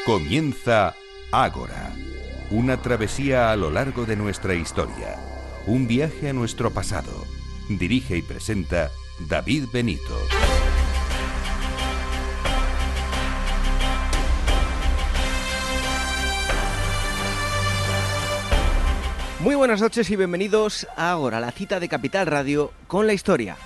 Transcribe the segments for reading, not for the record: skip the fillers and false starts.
Comienza Ágora, una travesía a lo largo de nuestra historia, un viaje a nuestro pasado. Dirige y presenta David Benito. Muy buenas noches y bienvenidos a Ágora, la cita de Capital Radio con la historia.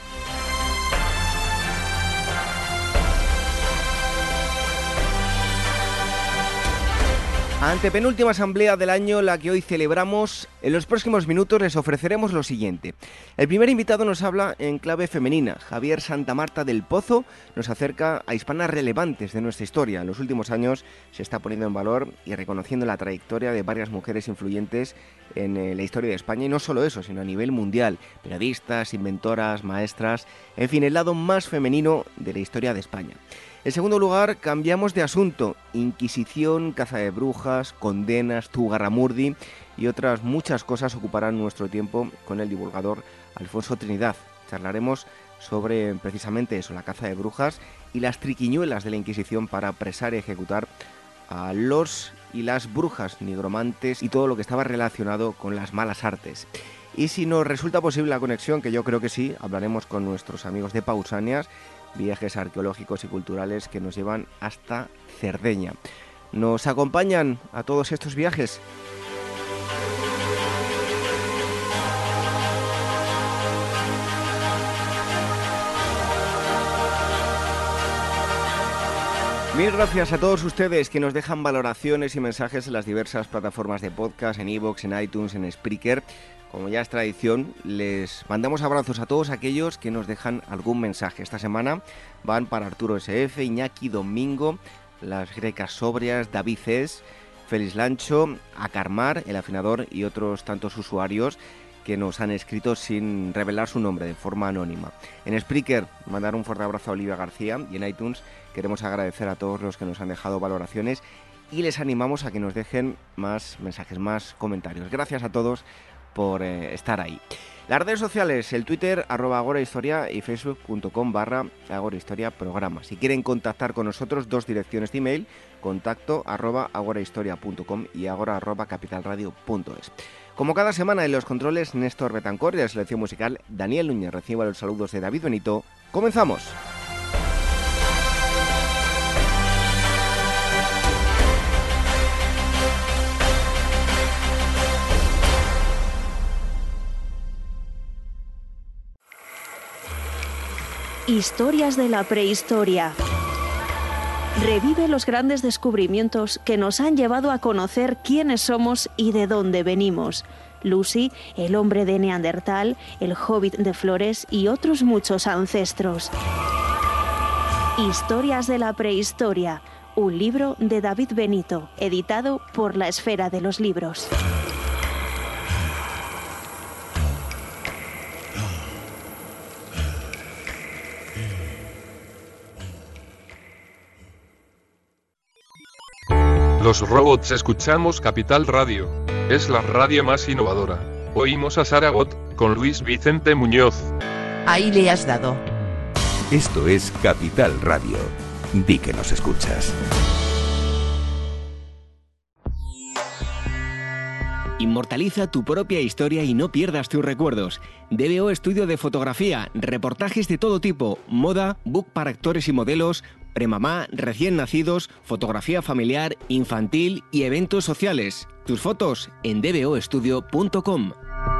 Antepenúltima asamblea del año, la que hoy celebramos. En los próximos minutos les ofreceremos lo siguiente. El primer invitado nos habla en clave femenina. Javier Santamarta del Pozo nos acerca a hispanas relevantes de nuestra historia. En los últimos años se está poniendo en valor y reconociendo la trayectoria de varias mujeres influyentes en la historia de España, y no solo eso, sino a nivel mundial. Periodistas, inventoras, maestras, en fin, el lado más femenino de la historia de España. En segundo lugar, cambiamos de asunto. Inquisición, caza de brujas, condenas, Zugarramurdi y otras muchas cosas ocuparán nuestro tiempo con el divulgador Alfonso Trinidad. Charlaremos sobre precisamente eso, la caza de brujas y las triquiñuelas de la Inquisición para apresar y ejecutar a los y las brujas, nigromantes y todo lo que estaba relacionado con las malas artes. Y si nos resulta posible la conexión, que yo creo que sí, hablaremos con nuestros amigos de Pausanias, viajes arqueológicos y culturales que nos llevan hasta Cerdeña. ¿Nos acompañan a todos estos viajes? Mil gracias a todos ustedes que nos dejan valoraciones y mensajes en las diversas plataformas de podcast, en iVoox, en iTunes, en Spreaker. Como ya es tradición, les mandamos abrazos a todos aquellos que nos dejan algún mensaje. Esta semana van para Arturo SF, Iñaki Domingo, las Grecas Sobrias, David Cés, Félix Lancho, Acarmar, el afinador y otros tantos usuarios que nos han escrito sin revelar su nombre, de forma anónima. En Spreaker, mandar un fuerte abrazo a Olivia García, y en iTunes queremos agradecer a todos los que nos han dejado valoraciones y les animamos a que nos dejen más mensajes, más comentarios. Gracias a todos por estar ahí. Las redes sociales, el Twitter @agorahistoria y facebook.com/agorahistoriaprograma. Si quieren contactar con nosotros, dos direcciones de email: contacto @agorahistoria.com y agora@capitalradio.es. Como cada semana en los controles, Néstor Betancor, y la selección musical, Daniel Núñez. Reciba los saludos de David Benito. ¡Comenzamos! Historias de la prehistoria. Revive los grandes descubrimientos que nos han llevado a conocer quiénes somos y de dónde venimos. Lucy, el hombre de Neandertal, el hobbit de Flores y otros muchos ancestros. Historias de la prehistoria, un libro de David Benito, editado por La Esfera de los Libros. Los robots escuchamos Capital Radio. Es la radio más innovadora. Oímos a Saragot, con Luis Vicente Muñoz. Ahí le has dado. Esto es Capital Radio. Di que nos escuchas. Inmortaliza tu propia historia y no pierdas tus recuerdos. DBO Estudio de Fotografía, reportajes de todo tipo, moda, book para actores y modelos, premamá, recién nacidos, fotografía familiar, infantil y eventos sociales. Tus fotos en dboestudio.com.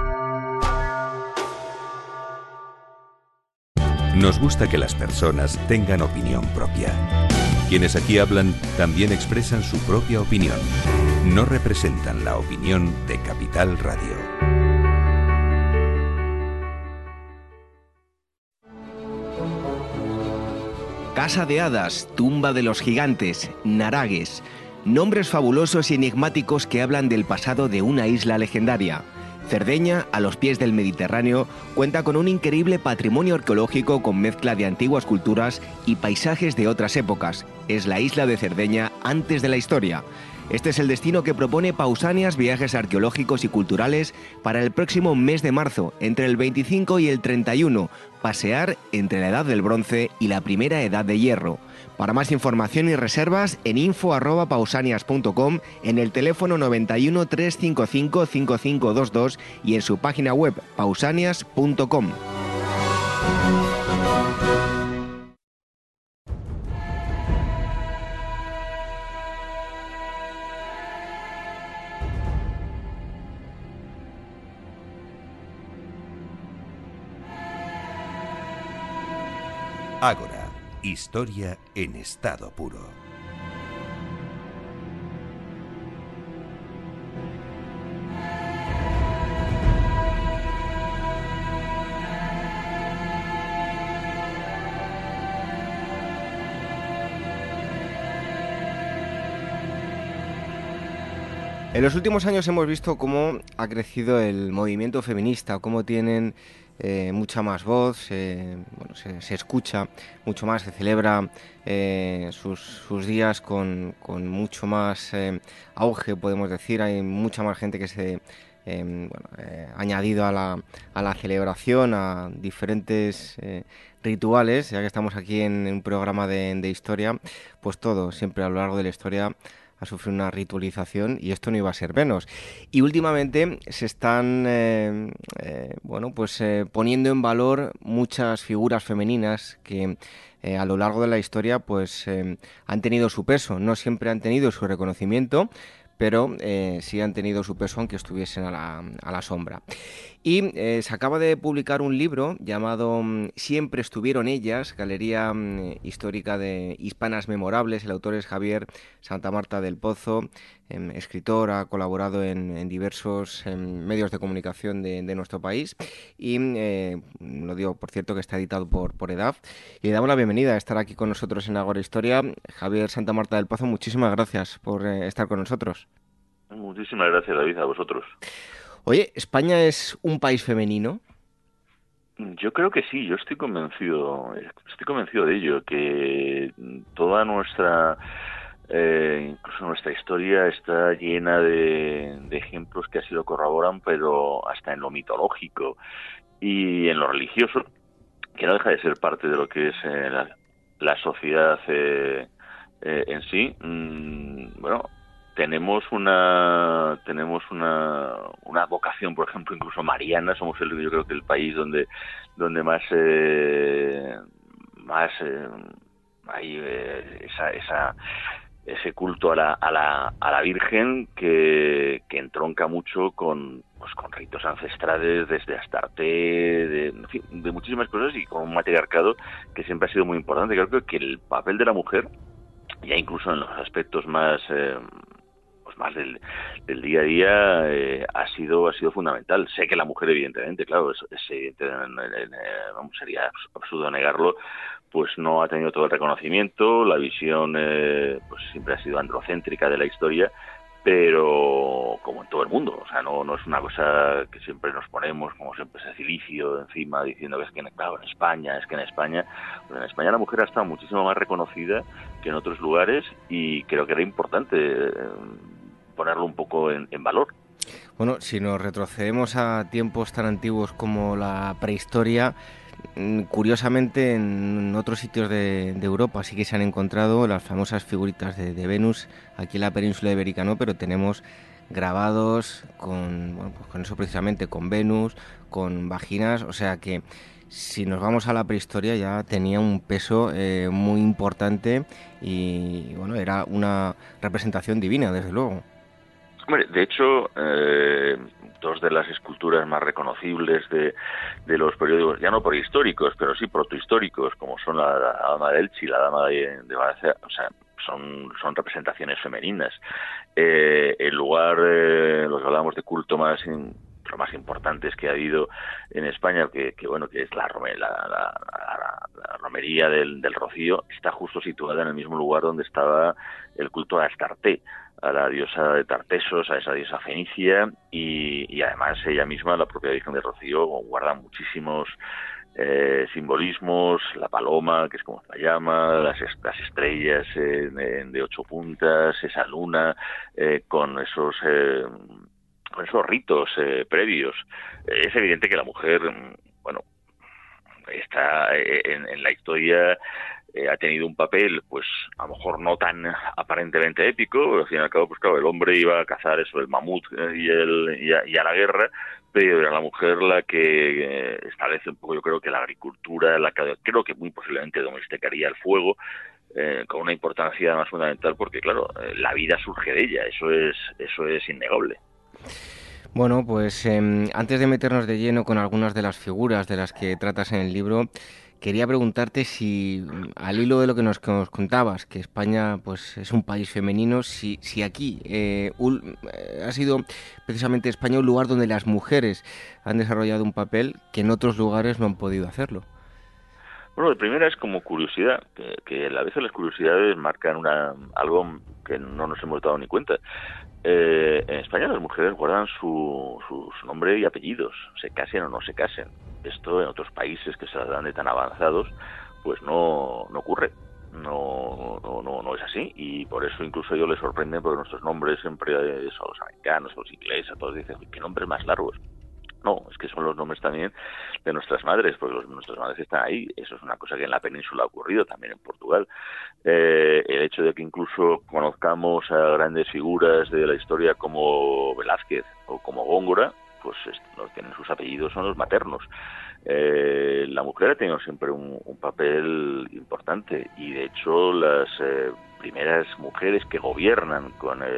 Nos gusta que las personas tengan opinión propia. Quienes aquí hablan también expresan su propia opinión. No representan la opinión de Capital Radio. Casa de Hadas, Tumba de los Gigantes, Naragues. Nombres fabulosos y enigmáticos que hablan del pasado de una isla legendaria. Cerdeña, a los pies del Mediterráneo, cuenta con un increíble patrimonio arqueológico con mezcla de antiguas culturas y paisajes de otras épocas. Es la isla de Cerdeña antes de la historia. Este es el destino que propone Pausanias Viajes Arqueológicos y Culturales para el próximo mes de marzo, entre el 25 y el 31, pasear entre la Edad del Bronce y la Primera Edad de Hierro. Para más información y reservas, en info@pausanias.com, en el teléfono 91 355 5522 y en su página web pausanias.com. Ágora, historia en estado puro. En los últimos años hemos visto cómo ha crecido el movimiento feminista, cómo tienen mucha más voz, se escucha mucho más, se celebra sus días con mucho más auge, podemos decir. Hay mucha más gente que se ha añadido a la celebración, a diferentes rituales. Ya que estamos aquí en un programa de historia, pues todo, siempre a lo largo de la historia ha sufrido una ritualización y esto no iba a ser menos. Y últimamente se están poniendo en valor muchas figuras femeninas que a lo largo de la historia pues han tenido su peso. No siempre han tenido su reconocimiento, pero sí han tenido su peso aunque estuviesen a la sombra. Y se acaba de publicar un libro llamado Siempre estuvieron ellas, Galería Histórica de Hispanas Memorables. El autor es Javier Santamarta del Pozo, escritor, ha colaborado en diversos medios de comunicación de nuestro país y lo digo, por cierto, que está editado por EDAF. Y le damos la bienvenida a estar aquí con nosotros en Ágora Historia. Javier Santamarta del Pozo, muchísimas gracias por estar con nosotros. Muchísimas gracias, David, a vosotros. Oye, ¿España es un país femenino? Yo creo que sí, yo estoy convencido de ello, que toda nuestra, incluso nuestra historia está llena de ejemplos que así lo corroboran, pero hasta en lo mitológico y en lo religioso, que no deja de ser parte de lo que es la sociedad en sí. Tenemos una vocación, por ejemplo, incluso mariana. Somos yo creo que el país donde más hay ese culto a la Virgen que entronca mucho con ritos ancestrales, desde Astarte, en fin, de muchísimas cosas, y con un matriarcado que siempre ha sido muy importante. Creo que el papel de la mujer, ya incluso en los aspectos más del día a día, ha sido fundamental. Sé que la mujer, evidentemente, claro, sería absurdo negarlo, pues no ha tenido todo el reconocimiento. La visión pues siempre ha sido androcéntrica de la historia, pero como en todo el mundo, o sea, no es una cosa que siempre nos ponemos como siempre ese cilicio encima diciendo que es que, claro, en España, pues en España la mujer ha estado muchísimo más reconocida que en otros lugares, y creo que era importante ponerlo un poco en valor. Bueno, si nos retrocedemos a tiempos tan antiguos como la prehistoria, curiosamente en otros sitios de Europa sí que se han encontrado las famosas figuritas de Venus, aquí en la península ibérica no, pero tenemos grabados con eso precisamente, con Venus, con vaginas, o sea que si nos vamos a la prehistoria ya tenía un peso muy importante y bueno, era una representación divina, desde luego. Hombre, de hecho, dos de las esculturas más reconocibles de los periódicos, ya no prehistóricos, pero sí protohistóricos, como son la Dama de Elche y la Dama de Valencia, o sea, son representaciones femeninas. En lugar, los que hablamos de culto más importantes que ha habido en España, que es la romería del Rocío, está justo situada en el mismo lugar donde estaba el culto a Astarte, a la diosa de Tartesos, a esa diosa fenicia, y además ella misma, la propia Virgen del Rocío, guarda muchísimos simbolismos, la paloma, que es como se la llama, las estrellas de 8 puntas, esa luna, con esos ritos previos. Es evidente que la mujer, bueno, está en la historia, ha tenido un papel, pues a lo mejor no tan aparentemente épico, pero al fin y al cabo, pues claro, el hombre iba a cazar el mamut y a la guerra, pero era la mujer la que establece un poco, yo creo que la agricultura, creo que muy posiblemente domesticaría el fuego, con una importancia más fundamental, porque claro, la vida surge de ella, eso es innegable. Bueno, pues antes de meternos de lleno con algunas de las figuras de las que tratas en el libro, quería preguntarte si, al hilo de lo que nos contabas, que España pues es un país femenino, si aquí ha sido precisamente España un lugar donde las mujeres han desarrollado un papel que en otros lugares no han podido hacerlo. Bueno, la primera es como curiosidad, que a veces las curiosidades marcan algo que no nos hemos dado ni cuenta. En España las mujeres guardan su nombre y apellidos, se casen o no se casen. Esto en otros países que se las dan de tan avanzados, pues no ocurre. No es así, y por eso incluso a ellos les sorprenden, porque nuestros nombres siempre son los americanos, los ingleses, todos dicen, ¿qué nombres más largos? No, es que son los nombres también de nuestras madres, porque nuestras madres están ahí. Eso es una cosa que en la península ha ocurrido, también en Portugal. El hecho de que incluso conozcamos a grandes figuras de la historia como Velázquez o como Góngora, pues los tienen sus apellidos, son los maternos. La mujer ha tenido siempre un papel importante, y de hecho las primeras mujeres que gobiernan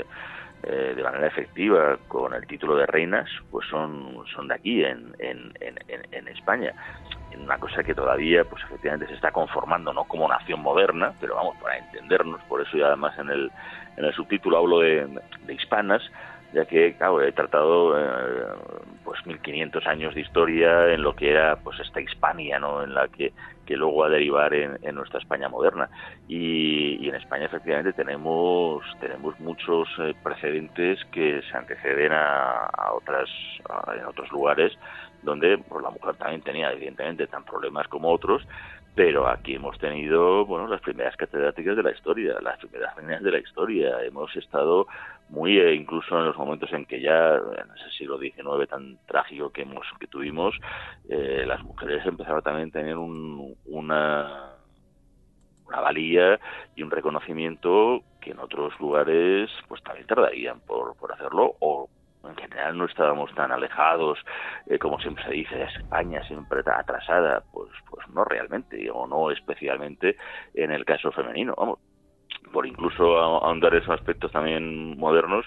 de manera efectiva con el título de reinas, pues son de aquí, en España. Una cosa que todavía, pues efectivamente se está conformando, no como nación moderna, pero vamos, para entendernos, por eso ya además en el subtítulo hablo de hispanas, ya que, claro, he tratado pues 1500 años de historia en lo que era pues esta Hispania, ¿no?, en la que luego va a derivar en nuestra España moderna. Y en España efectivamente tenemos muchos precedentes que se anteceden en otros lugares donde pues la mujer también tenía evidentemente tan problemas como otros, pero aquí hemos tenido, bueno, las primeras catedráticas de la historia, las primeras reinas de la historia. Hemos estado muy, incluso en los momentos en que ya, en ese siglo XIX tan trágico que tuvimos, las mujeres empezaron también a tener una valía y un reconocimiento que en otros lugares pues también tardarían por hacerlo, o en general no estábamos tan alejados, como siempre se dice, España siempre tan atrasada, pues no realmente, o no especialmente en el caso femenino. Vamos, por incluso ahondar esos aspectos también modernos,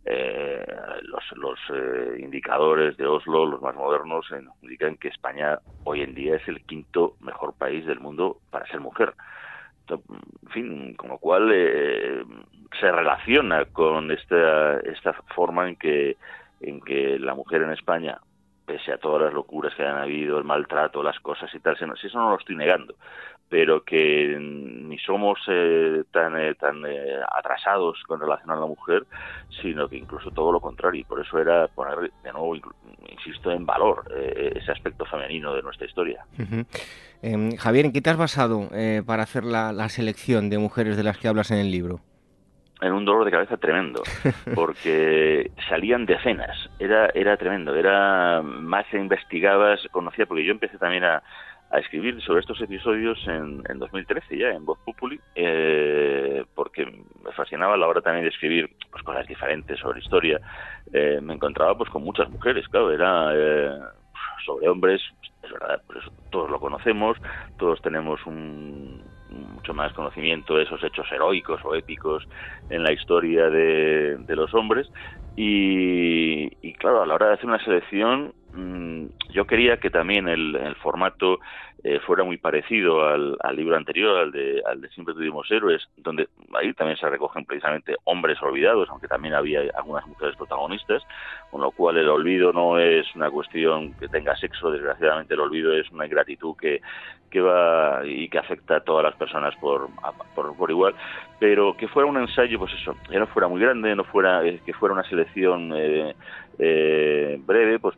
los indicadores de Oslo, los más modernos, indican que España hoy en día es el 5º mejor país del mundo para ser mujer. En fin, con lo cual se relaciona con esta forma en que la mujer en España, pese a todas las locuras que han habido, el maltrato, las cosas y tal, si eso no lo estoy negando, pero que ni somos tan atrasados con relación a la mujer, sino que incluso todo lo contrario. Y por eso era poner de nuevo, insisto, en valor ese aspecto femenino de nuestra historia. Uh-huh. Javier, ¿en qué te has basado para hacer la selección de mujeres de las que hablas en el libro? En un dolor de cabeza tremendo, porque salían decenas, era tremendo, más investigabas, conocía, porque yo empecé también a escribir sobre estos episodios en 2013 ya, en Voz Populi, porque me fascinaba a la hora también de escribir pues cosas diferentes sobre historia. Me encontraba pues con muchas mujeres, claro, era sobre hombres, es verdad, por eso todos lo conocemos, todos tenemos mucho más conocimiento de esos hechos heroicos o épicos en la historia de los hombres, y claro, a la hora de hacer una selección, yo quería que también el formato fuera muy parecido al libro anterior, al de Siempre tuvimos héroes, donde ahí también se recogen precisamente hombres olvidados, aunque también había algunas mujeres protagonistas, con lo cual el olvido no es una cuestión que tenga sexo. Desgraciadamente el olvido es una ingratitud que va y que afecta a todas las personas por igual, pero que fuera un ensayo, pues eso, que no fuera muy grande, que fuera una selección breve, pues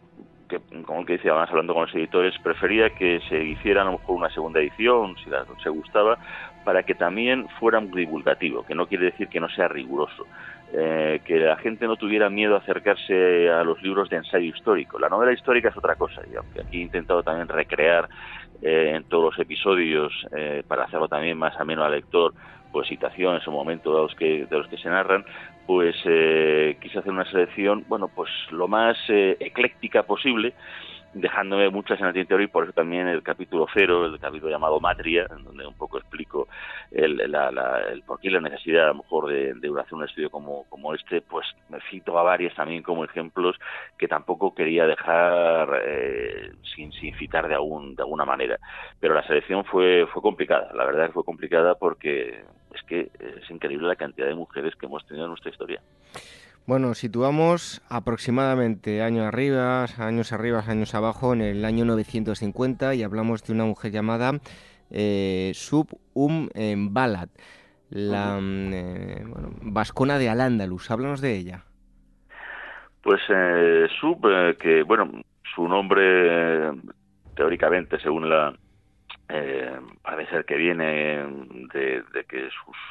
que, como el que decía, además hablando con los editores, prefería que se hiciera a lo mejor una segunda edición, si se gustaba, para que también fuera muy divulgativo, que no quiere decir que no sea riguroso. Que la gente no tuviera miedo a acercarse a los libros de ensayo histórico. La novela histórica es otra cosa, y aunque aquí he intentado también recrear en todos los episodios, para hacerlo también más ameno al lector, pues citaciones o momentos de los que se narran, pues quise hacer una selección, bueno, pues lo más ecléctica posible, dejándome muchas en el tintero, y por eso también el capítulo 0, el capítulo llamado Matria, en donde un poco explico el por qué la necesidad a lo mejor de hacer un estudio como este, pues me cito a varias también como ejemplos que tampoco quería dejar sin citar de alguna manera. Pero la selección fue complicada, la verdad fue complicada, porque es que es increíble la cantidad de mujeres que hemos tenido en nuestra historia. Bueno, situamos aproximadamente años arriba, años abajo, en el año 950, y hablamos de una mujer llamada Sub Balad, la vascona de Al-Ándalus. Háblanos de ella. Pues Sub, que bueno, su nombre teóricamente, según parece ser que viene de que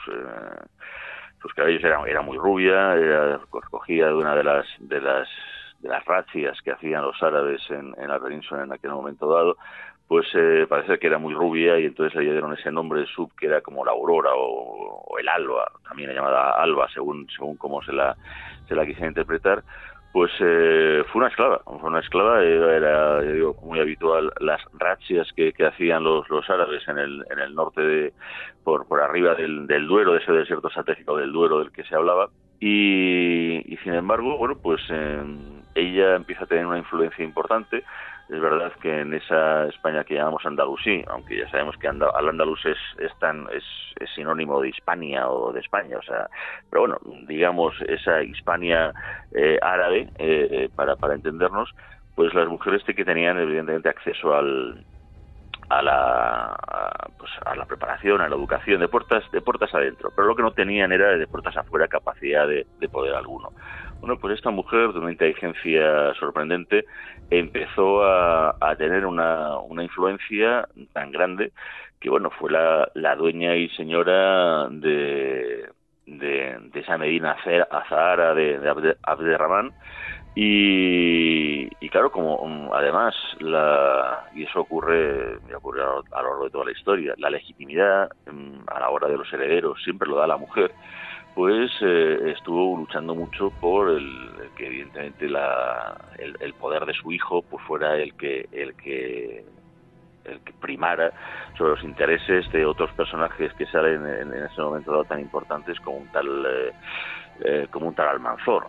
sus cabellos era muy rubia, escogida de una de las razzias que hacían los árabes en la península en aquel momento dado, pues parece que era muy rubia, y entonces le dieron ese nombre de Sub, que era como la aurora o el alba, también llamada alba, según cómo se la quisiera interpretar. Pues fue una esclava, era yo digo, muy habitual las razzias que hacían los árabes en el norte, por arriba del Duero, de ese desierto estratégico del Duero del que se hablaba, y sin embargo, bueno, pues ella empieza a tener una influencia importante. Es verdad que en esa España que llamamos Andalusí, aunque ya sabemos que al-Ándalus es sinónimo de Hispania o de España, o sea, pero bueno, digamos esa Hispania árabe, para entendernos, pues las mujeres que tenían evidentemente acceso a la preparación, a la educación de puertas adentro, pero lo que no tenían era de puertas afuera capacidad de poder alguno. Bueno, pues esta mujer, de una inteligencia sorprendente, empezó a tener una influencia tan grande que, bueno, fue la dueña y señora de esa Medina Azahara de Abderramán. Y claro, como además, y eso ocurre a lo largo de toda la historia, la legitimidad a la hora de los herederos siempre lo da la mujer, pues estuvo luchando mucho por que evidentemente el poder de su hijo pues fuera el que primara sobre los intereses de otros personajes que salen en ese momento dado tan importantes como un tal Almanzor.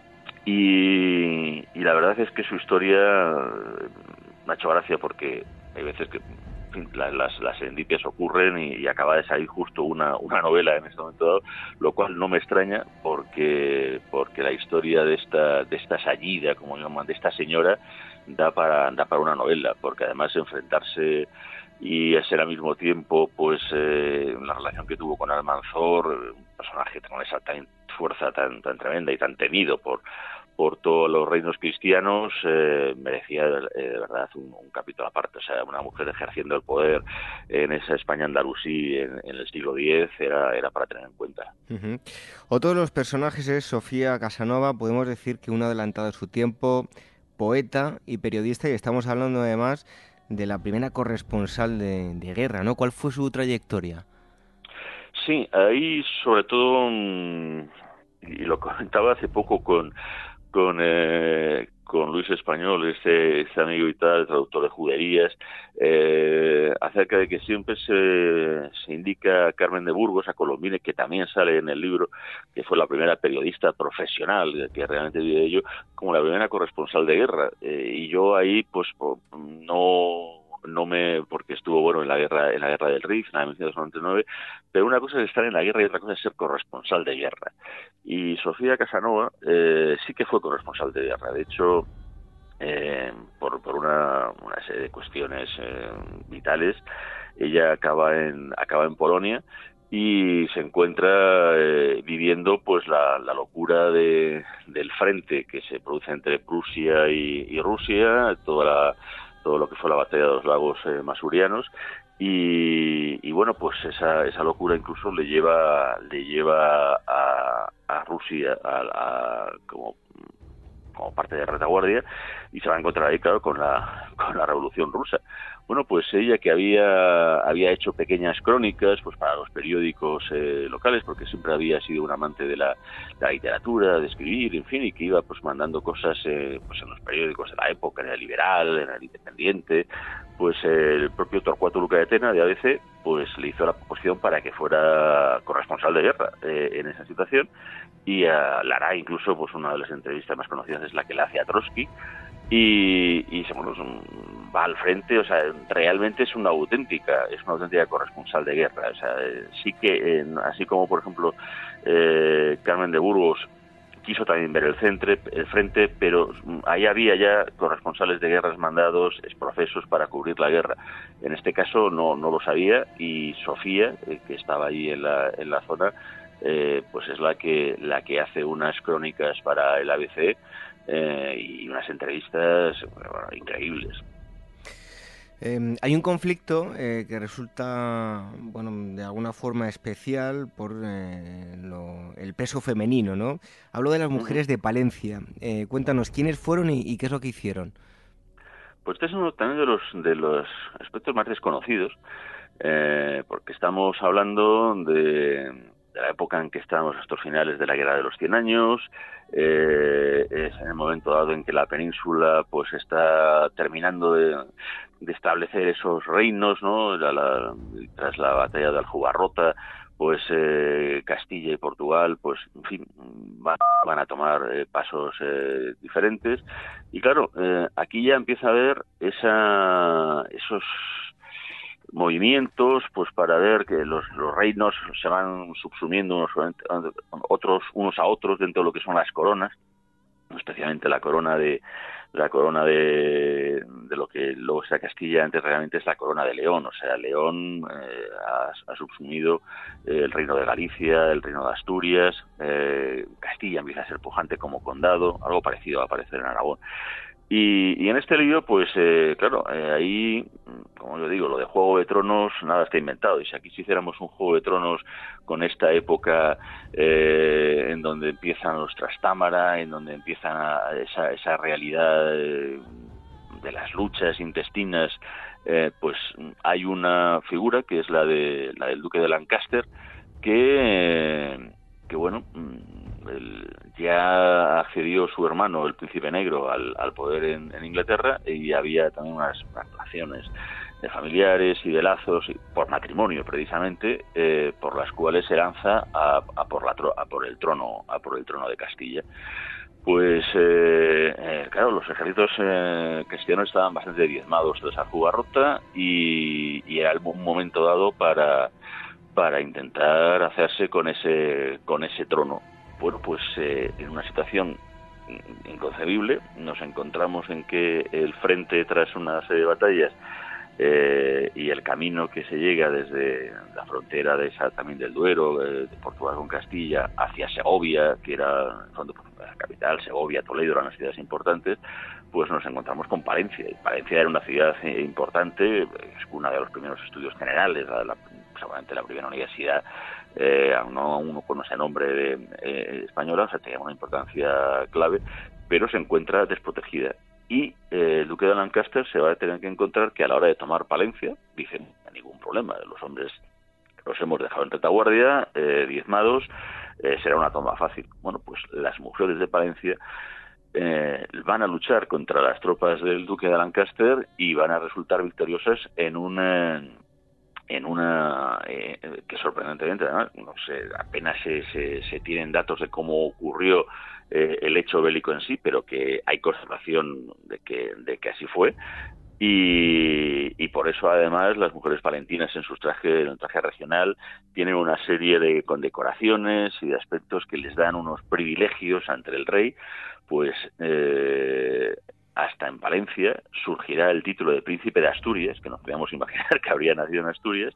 Y la verdad es que su historia me ha hecho gracia, porque hay veces que, en fin, las serendipias ocurren y acaba de salir justo una novela en este momento dado, lo cual no me extraña, porque la historia de esta Sayida, como llaman, de esta señora, da para una novela, porque además enfrentarse y ser al mismo tiempo pues la relación que tuvo con Almanzor, un personaje con esa fuerza tan tremenda y tan temido por todos los reinos cristianos, merecía de verdad un capítulo aparte. O sea, una mujer ejerciendo el poder en esa España andalusí en el siglo X era para tener en cuenta. Uh-huh. Otro de los personajes es Sofía Casanova, podemos decir que una adelantada de su tiempo, poeta y periodista, y estamos hablando además de la primera corresponsal de guerra, ¿no? ¿Cuál fue su trayectoria? Sí, ahí sobre todo, y lo comentaba hace poco con Luis Español, este amigo y tal, traductor de juderías, acerca de que siempre se indica a Carmen de Burgos, a Colombina, que también sale en el libro, que fue la primera periodista profesional que realmente vive de ello, como la primera corresponsal de guerra. Y yo ahí, pues, porque estuvo en la guerra del Rif, en la de 1999, pero una cosa es estar en la guerra y otra cosa es ser corresponsal de guerra. Y Sofía Casanova sí que fue corresponsal de guerra. De hecho, por una serie de cuestiones vitales, ella acaba en Polonia y se encuentra viviendo pues la locura del frente que se produce entre Prusia y Rusia, todo lo que fue la batalla de los lagos masurianos. Y bueno, pues esa locura incluso le lleva a Rusia como parte de retaguardia, y se va a encontrar ahí, claro, con la Revolución Rusa. Bueno, pues ella, que había hecho pequeñas crónicas pues para los periódicos locales, porque siempre había sido un amante de la literatura, de escribir, en fin, y que iba pues mandando cosas pues en los periódicos de la época, en el Liberal, en el Independiente, pues el propio Torcuato Luca de Tena, de ABC, pues le hizo la proposición para que fuera corresponsal de guerra en esa situación, y la hará incluso, pues una de las entrevistas más conocidas es la que le hace a Trotsky, y bueno, va al frente. O sea, realmente es una auténtica corresponsal de guerra. O sea, sí que, así como por ejemplo Carmen de Burgos quiso también ver el frente, pero ahí había ya corresponsales de guerras mandados, exprofesos, para cubrir la guerra. En este caso no lo sabía, y Sofía, que estaba ahí en la zona, pues es la que hace unas crónicas para el ABC y unas entrevistas increíbles. Hay un conflicto que resulta, bueno, de alguna forma especial por el peso femenino, ¿no? Hablo de las mujeres de Palencia. Cuéntanos, ¿quiénes fueron y qué es lo que hicieron? Pues este es uno también de los aspectos más desconocidos, porque estamos hablando de la época en que estamos, estos finales de la Guerra de los 100 años, es en el momento dado en que la península pues está terminando de establecer esos reinos, ¿no? Tras la batalla de Aljubarrota, pues Castilla y Portugal, pues en fin, van a tomar pasos diferentes, y claro, aquí ya empieza a haber esos movimientos, pues para ver que los reinos se van subsumiendo unos a otros dentro de lo que son las coronas, especialmente la corona de lo que luego sea Castilla. Antes realmente es la corona de León. O sea, León ha subsumido el reino de Galicia, el reino de Asturias, Castilla empieza a ser pujante como condado, algo parecido va a aparecer en Aragón. Y en este lío, pues claro, ahí, como yo digo, lo de Juego de Tronos, nada está inventado. Y si aquí hiciéramos un Juego de Tronos con esta época en donde empiezan los Trastámara, en donde empiezan esa realidad de las luchas intestinas, pues hay una figura que es la del duque de Lancaster, que bueno, ya accedió su hermano, el príncipe negro, al poder en Inglaterra, y había también unas relaciones de familiares y de lazos, por matrimonio precisamente, por las cuales se lanza a por el trono de Castilla. Pues claro, los ejércitos cristianos estaban bastante diezmados de esa jugarrota, y era un momento dado para intentar hacerse con ese trono. Bueno, pues en una situación inconcebible nos encontramos en que el frente, tras una serie de batallas y el camino que se llega desde la frontera también del Duero, de Portugal con Castilla, hacia Segovia, que era en el fondo la capital, Segovia, Toledo, eran las ciudades importantes, pues nos encontramos con Palencia. Y Palencia era una ciudad importante, es una de los primeros estudios generales, seguramente la primera universidad, no uno con ese nombre española, o sea, tenía una importancia clave, pero se encuentra desprotegida. Y el duque de Lancaster se va a tener que encontrar que a la hora de tomar Palencia, dicen, no hay ningún problema, los hombres los hemos dejado en retaguardia, diezmados, será una toma fácil. Bueno, pues las mujeres de Palencia van a luchar contra las tropas del duque de Lancaster y van a resultar victoriosas en una que sorprendentemente, además, no sé, apenas se tienen datos de cómo ocurrió el hecho bélico en sí, pero que hay constatación de que así fue, y por eso además las mujeres palentinas en el traje regional tienen una serie de condecoraciones y de aspectos que les dan unos privilegios ante el rey, pues hasta en Palencia surgirá el título de Príncipe de Asturias, que nos podíamos imaginar que habría nacido en Asturias,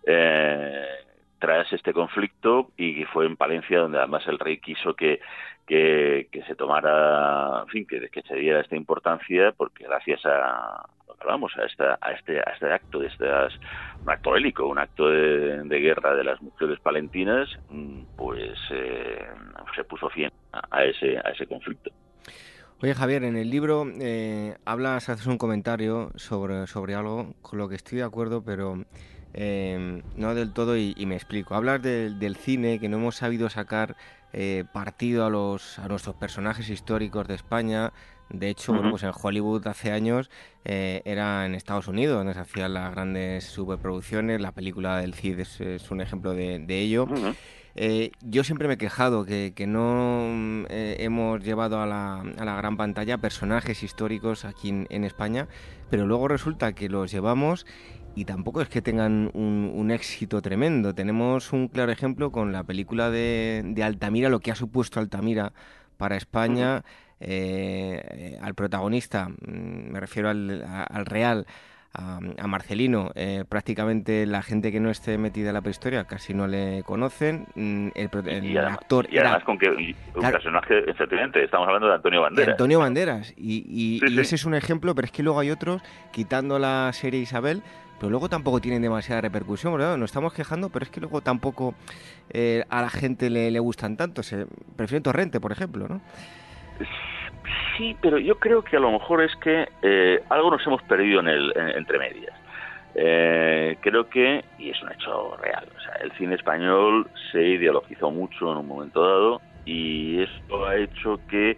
tras este conflicto, y fue en Palencia donde además el rey quiso que se tomara, en fin, que se diera esta importancia, porque gracias a este acto, un acto bélico, un acto de guerra de las mujeres palentinas, pues se puso fin a ese conflicto. Oye, Javier, en el libro haces un comentario sobre algo con lo que estoy de acuerdo, pero no del todo, y me explico. Hablas del cine, que no hemos sabido sacar partido a nuestros personajes históricos de España. De hecho, bueno, pues en Hollywood hace años era en Estados Unidos donde se hacían las grandes superproducciones. La película del Cid es un ejemplo de ello. Yo siempre me he quejado que no hemos llevado a la gran pantalla personajes históricos aquí en España, pero luego resulta que los llevamos y tampoco es que tengan un éxito tremendo. Tenemos un claro ejemplo con la película de Altamira, lo que ha supuesto Altamira para España. Al protagonista, me refiero al real, a Marcelino, prácticamente la gente que no esté metida en la prehistoria casi no le conocen. El actor y además con que un personaje, efectivamente, estamos hablando de Antonio Banderas. De Antonio Banderas, y sí. Ese es un ejemplo, pero es que luego hay otros, quitando la serie Isabel, pero luego tampoco tienen demasiada repercusión, ¿verdad? Nos estamos quejando, pero es que luego tampoco a la gente le gustan tanto. Prefieren Torrente, por ejemplo, ¿no? Sí, pero yo creo que a lo mejor es que algo nos hemos perdido entre medias. Creo que, y es un hecho real, o sea, el cine español se ideologizó mucho en un momento dado, y esto ha hecho que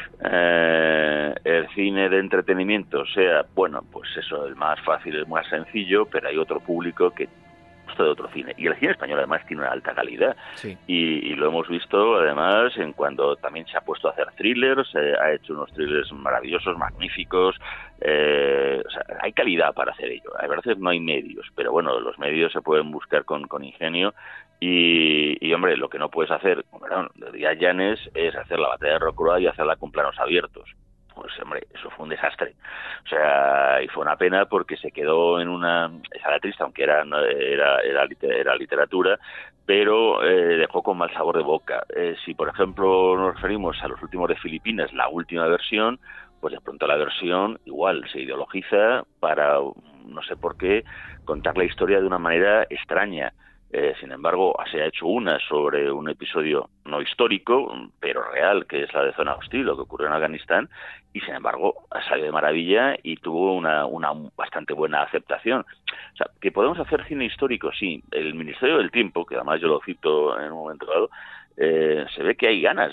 el cine de entretenimiento sea, bueno, pues eso, el más fácil, el más sencillo, pero hay otro público que gusta de otro cine, y el cine español además tiene una alta calidad, sí. y lo hemos visto además en cuando también se ha puesto a hacer thrillers, ha hecho unos thrillers maravillosos, magníficos. O sea, hay calidad para hacer ello. A veces no hay medios, pero bueno, los medios se pueden buscar con ingenio, y hombre, lo que no puedes hacer, bueno, de Díaz Llanes, es hacer la batalla de Rocroi y hacerla con planos abiertos. Pues hombre, eso fue un desastre. O sea, y fue una pena porque se quedó en esa era triste, aunque era literatura, pero dejó con mal sabor de boca. Si por ejemplo nos referimos a los últimos de Filipinas, la última versión, pues de pronto la versión igual se ideologiza para, no sé por qué, contar la historia de una manera extraña. Sin embargo, se ha hecho una sobre un episodio no histórico, pero real, que es la de Zona Hostil, lo que ocurrió en Afganistán, y sin embargo ha salido de maravilla y tuvo una bastante buena aceptación. O sea, que podemos hacer cine histórico, sí. El Ministerio del Tiempo, que además yo lo cito en un momento dado, se ve que hay ganas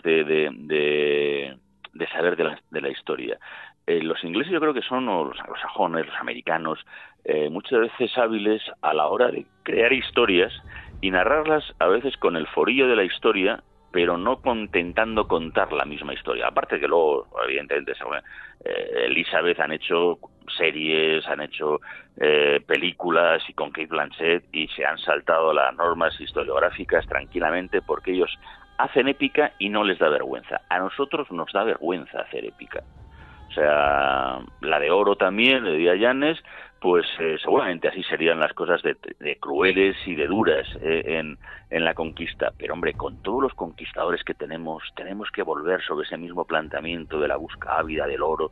de saber de la historia. Los ingleses yo creo que son, o los anglosajones, los americanos, muchas veces hábiles a la hora de crear historias y narrarlas a veces con el forillo de la historia, pero no intentando contar la misma historia. Aparte que luego, evidentemente, Elizabeth han hecho series, han hecho películas, y con Kate Blanchett, y se han saltado las normas historiográficas tranquilamente porque ellos hacen épica y no les da vergüenza. A nosotros nos da vergüenza hacer épica. O sea, la de Oro también, de Díaz Llanes, pues seguramente así serían las cosas de crueles y de duras en la conquista. Pero hombre, con todos los conquistadores que tenemos que volver sobre ese mismo planteamiento de la búsqueda ávida del oro.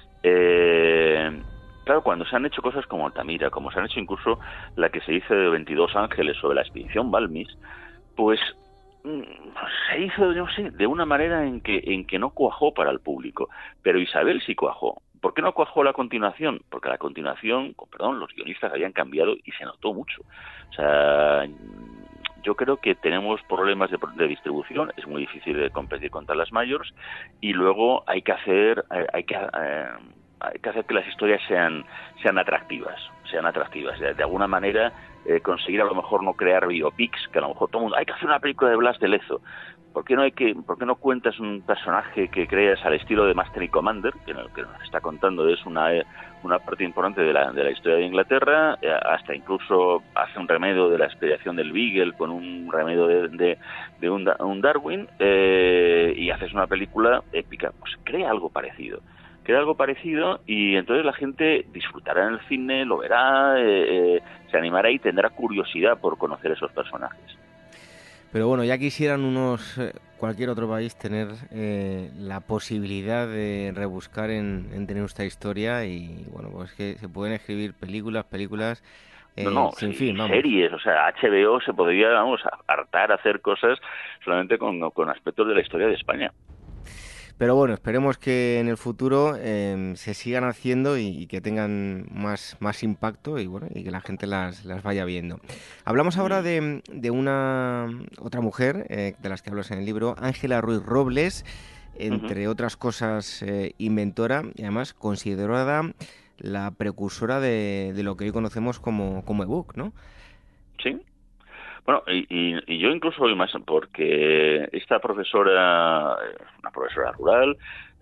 Claro, cuando se han hecho cosas como Altamira, como se han hecho incluso la que se hizo de 22 ángeles sobre la expedición Balmis, pues se hizo, yo sé, de una manera en que no cuajó para el público. Pero Isabel sí cuajó. ¿Por qué no cuajó la continuación? Porque la continuación, los guionistas habían cambiado y se notó mucho. O sea, yo creo que tenemos problemas de distribución, es muy difícil de competir contra las mayors, y luego hay que hacer que las historias sean atractivas, de alguna manera conseguir a lo mejor no crear biopics, que a lo mejor todo el mundo, hay que hacer una película de Blas de Lezo. ¿Por qué no cuentas un personaje que creas al estilo de Master y Commander, que nos está contando es una parte importante de la historia de Inglaterra, hasta incluso hace un remedio de la expedición del Beagle con un remedio de un Darwin, y haces una película épica? Pues crea algo parecido. que era algo parecido, y entonces la gente disfrutará en el cine, lo verá, se animará y tendrá curiosidad por conocer esos personajes. Pero bueno, ya quisieran cualquier otro país tener la posibilidad de rebuscar en tener esta historia, y bueno, pues que se pueden escribir películas sin fin, vamos. Series, o sea, HBO se podría, hartar a hacer cosas solamente con aspectos de la historia de España. Pero bueno, esperemos que en el futuro se sigan haciendo y que tengan más impacto, y bueno, y que la gente las vaya viendo. Hablamos ahora de una otra mujer de las que hablas en el libro, Ángela Ruiz Robles, entre otras cosas inventora, y además considerada la precursora de lo que hoy conocemos como ebook, ¿no? Sí. Bueno, y yo incluso voy más, porque esta profesora, una profesora rural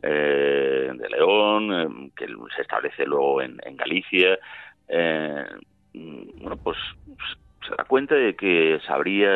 de León, que se establece luego en Galicia, bueno, pues se da cuenta de que sabría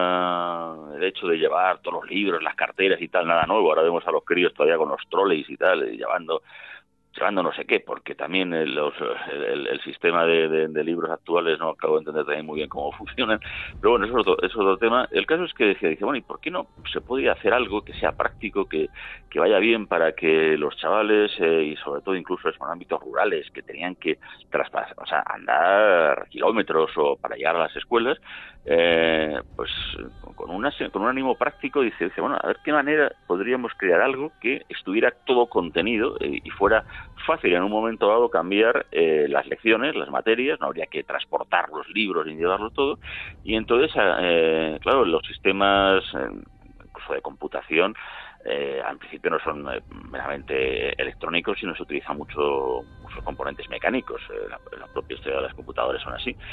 el hecho de llevar todos los libros, las carteras y tal, nada nuevo. Ahora vemos a los críos todavía con los trolleys y tal, llevando no sé qué, porque también el sistema de libros actuales no acabo de entender también muy bien cómo funcionan, pero bueno, eso es otro tema. El caso es que dije, bueno, ¿y por qué no se podía hacer algo que sea práctico, que vaya bien para que los chavales, y sobre todo incluso en ámbitos rurales, que tenían que traspasar, o sea, andar kilómetros o para llegar a las escuelas, pues con un ánimo práctico, dice, bueno, a ver qué manera podríamos crear algo que estuviera todo contenido y fuera fácil en un momento dado cambiar las lecciones, las materias, no habría que transportar los libros y llevarlo todo, y entonces, claro, los sistemas incluso de computación al principio no son meramente electrónicos, sino se utilizan muchos componentes mecánicos. La propia historia de las computadoras son así,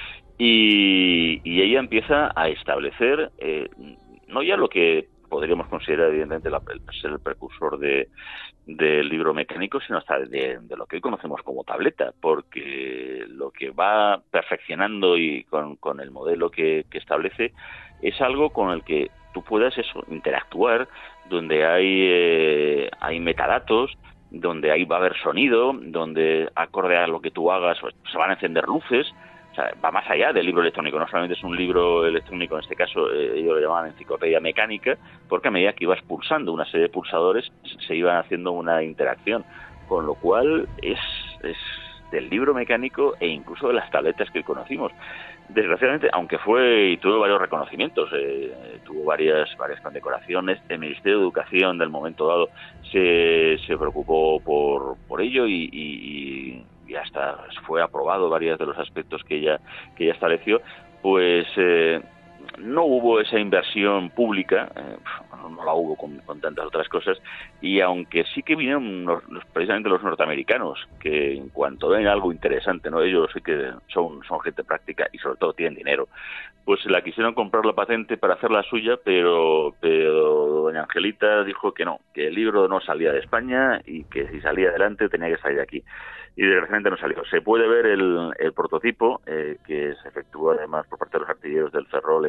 y ella empieza a establecer no ya lo que podríamos considerar evidentemente ser el precursor del libro mecánico, sino hasta de lo que hoy conocemos como tableta, porque lo que va perfeccionando y con el modelo que establece es algo con el que tú puedas interactuar, donde hay metadatos, donde ahí va a haber sonido, donde acorde a lo que tú hagas se van a encender luces. O sea, va más allá del libro electrónico, no solamente es un libro electrónico, en este caso ellos lo llamaban enciclopedia mecánica, porque a medida que ibas pulsando una serie de pulsadores se iban haciendo una interacción, con lo cual es del libro mecánico e incluso de las tabletas que conocimos. Desgraciadamente, aunque tuvo varios reconocimientos, tuvo varias condecoraciones, el Ministerio de Educación del momento dado se preocupó por ello y hasta fue aprobado varios de los aspectos que ella estableció, pues no hubo esa inversión pública, no la hubo con tantas otras cosas, y aunque sí que vinieron precisamente los norteamericanos, que en cuanto ven algo interesante, ¿no?, ellos sí que son gente práctica y sobre todo tienen dinero, pues la quisieron comprar la patente para hacer la suya, pero doña Angelita dijo que no, que el libro no salía de España y que si salía adelante tenía que salir de aquí. Y desgraciadamente no salió. Se puede ver el prototipo que se efectuó además por parte de los artilleros del Ferrol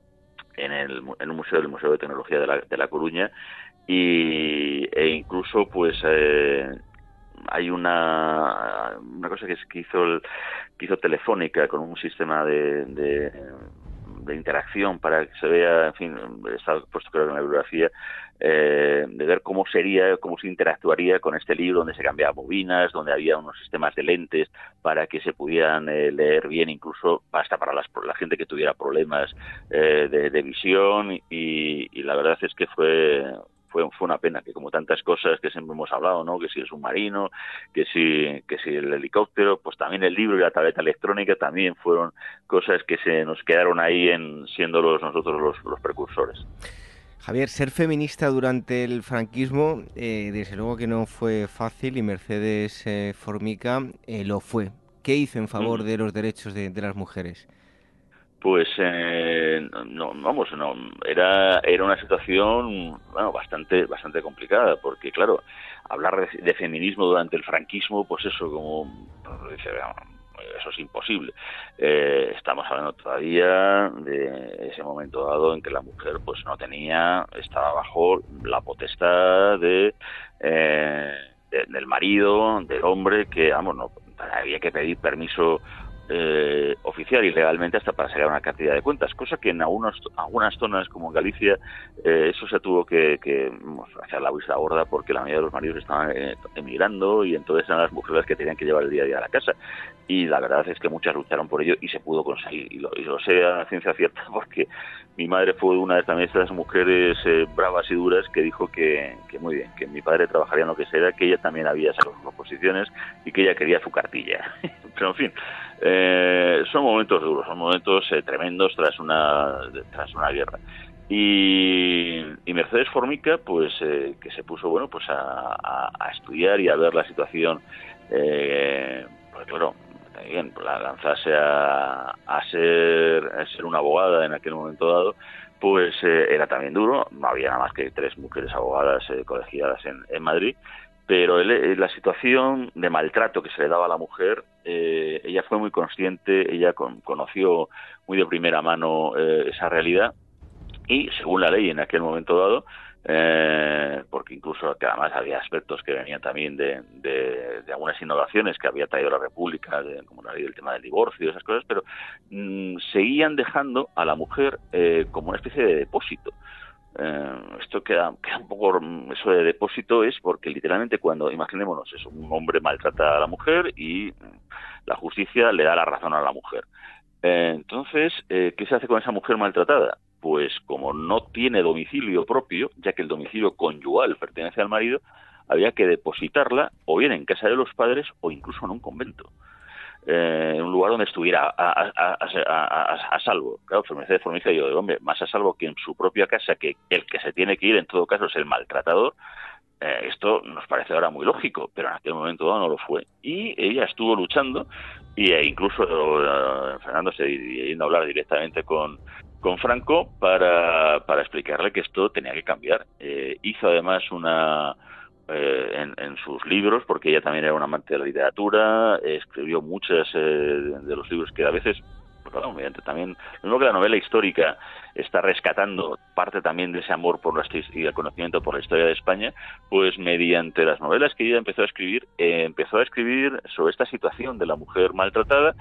en un museo del Museo de Tecnología de La Coruña, e incluso pues hay una cosa que hizo Telefónica con un sistema de interacción para que se vea, en fin, está puesto creo en la bibliografía, de ver cómo se interactuaría con este libro, donde se cambiaban bobinas, donde había unos sistemas de lentes para que se pudieran leer bien, incluso hasta para la gente que tuviera problemas de visión, y la verdad es que fue una pena que, como tantas cosas que siempre hemos hablado, ¿no?, que si el submarino, que si el helicóptero, pues también el libro y la tableta electrónica también fueron cosas que se nos quedaron ahí siendo nosotros los precursores. Javier, ser feminista durante el franquismo, desde luego que no fue fácil, y Mercedes Formica lo fue. ¿Qué hizo en favor de los derechos de las mujeres? Pues no, era una situación, bueno, bastante complicada, porque claro, hablar de feminismo durante el franquismo, pues eso eso es imposible. Estamos hablando todavía de ese momento dado en que la mujer pues estaba bajo la potestad del marido, del hombre, que vamos, no había que pedir permiso oficial y legalmente hasta para sacar una cantidad de cuentas, cosa que en algunas zonas como en Galicia eso se tuvo que hacer la vista gorda, porque la mayoría de los maridos estaban emigrando y entonces eran las mujeres las que tenían que llevar el día a día a la casa, y la verdad es que muchas lucharon por ello y se pudo conseguir, y lo sé a ciencia cierta porque mi madre fue una de también estas mujeres bravas y duras que dijo que muy bien, que mi padre trabajaría en lo que sea, que ella también había sacado sus oposiciones y que ella quería su cartilla. Pero en fin, son momentos duros, son momentos tremendos tras una guerra. Y Mercedes Formica, pues que se puso pues a estudiar y a ver la situación, pues claro, también lanzarse a ser una abogada en aquel momento dado, pues era también duro. No había nada más que 3 mujeres abogadas colegiadas en Madrid, pero la situación de maltrato que se le daba a la mujer, ella fue muy consciente, ella conoció muy de primera mano esa realidad, y según la ley en aquel momento dado, porque incluso que además había aspectos que venían también de algunas innovaciones que había traído la República, como la ley del tema del divorcio y esas cosas, pero seguían dejando a la mujer como una especie de depósito. Esto queda un poco, eso de depósito es porque literalmente cuando, imaginémonos, es un hombre maltrata a la mujer y la justicia le da la razón a la mujer. Entonces, ¿qué se hace con esa mujer maltratada? Pues como no tiene domicilio propio, ya que el domicilio conyugal pertenece al marido, había que depositarla o bien en casa de los padres o incluso en un convento, en un lugar donde estuviera a salvo. Claro, Mercedes Formica, yo digo, hombre, más a salvo que en su propia casa, que el que se tiene que ir en todo caso es el maltratador. Esto nos parece ahora muy lógico, pero en aquel momento no lo fue. Y ella estuvo luchando, e incluso Fernando se yendo a hablar directamente con Franco para explicarle que esto tenía que cambiar. Hizo además en sus libros, porque ella también era una amante de la literatura, escribió muchos de los libros que a veces, claro, mediante también, lo mismo que la novela histórica está rescatando parte también de ese amor y el conocimiento por la historia de España, pues mediante las novelas que ella empezó a escribir sobre esta situación de la mujer maltratada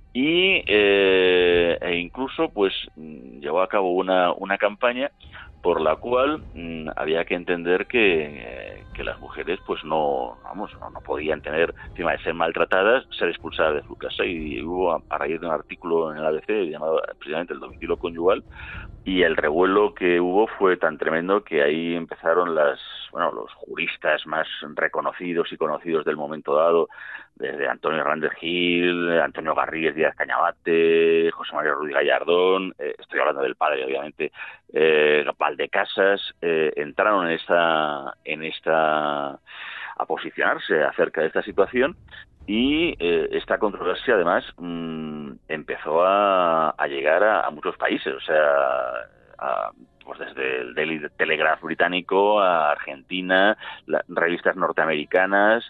e incluso pues llevó a cabo una campaña por la cual había que entender que las mujeres pues no podían tener, encima de ser maltratadas, ser expulsadas de su casa, y hubo, a raíz de un artículo en el ABC llamado precisamente el domicilio conyugal, y el revuelo que hubo fue tan tremendo que ahí empezaron los juristas más reconocidos y conocidos del momento dado, desde Antonio Hernández Gil, Antonio Garrigues Díaz Cañabate, José María Ruiz Gallardón, estoy hablando del padre obviamente, Valdecasas, entraron en esta a posicionarse acerca de esta situación, y esta controversia además empezó a llegar a muchos países, o sea, pues desde el Daily Telegraph británico a Argentina, revistas norteamericanas,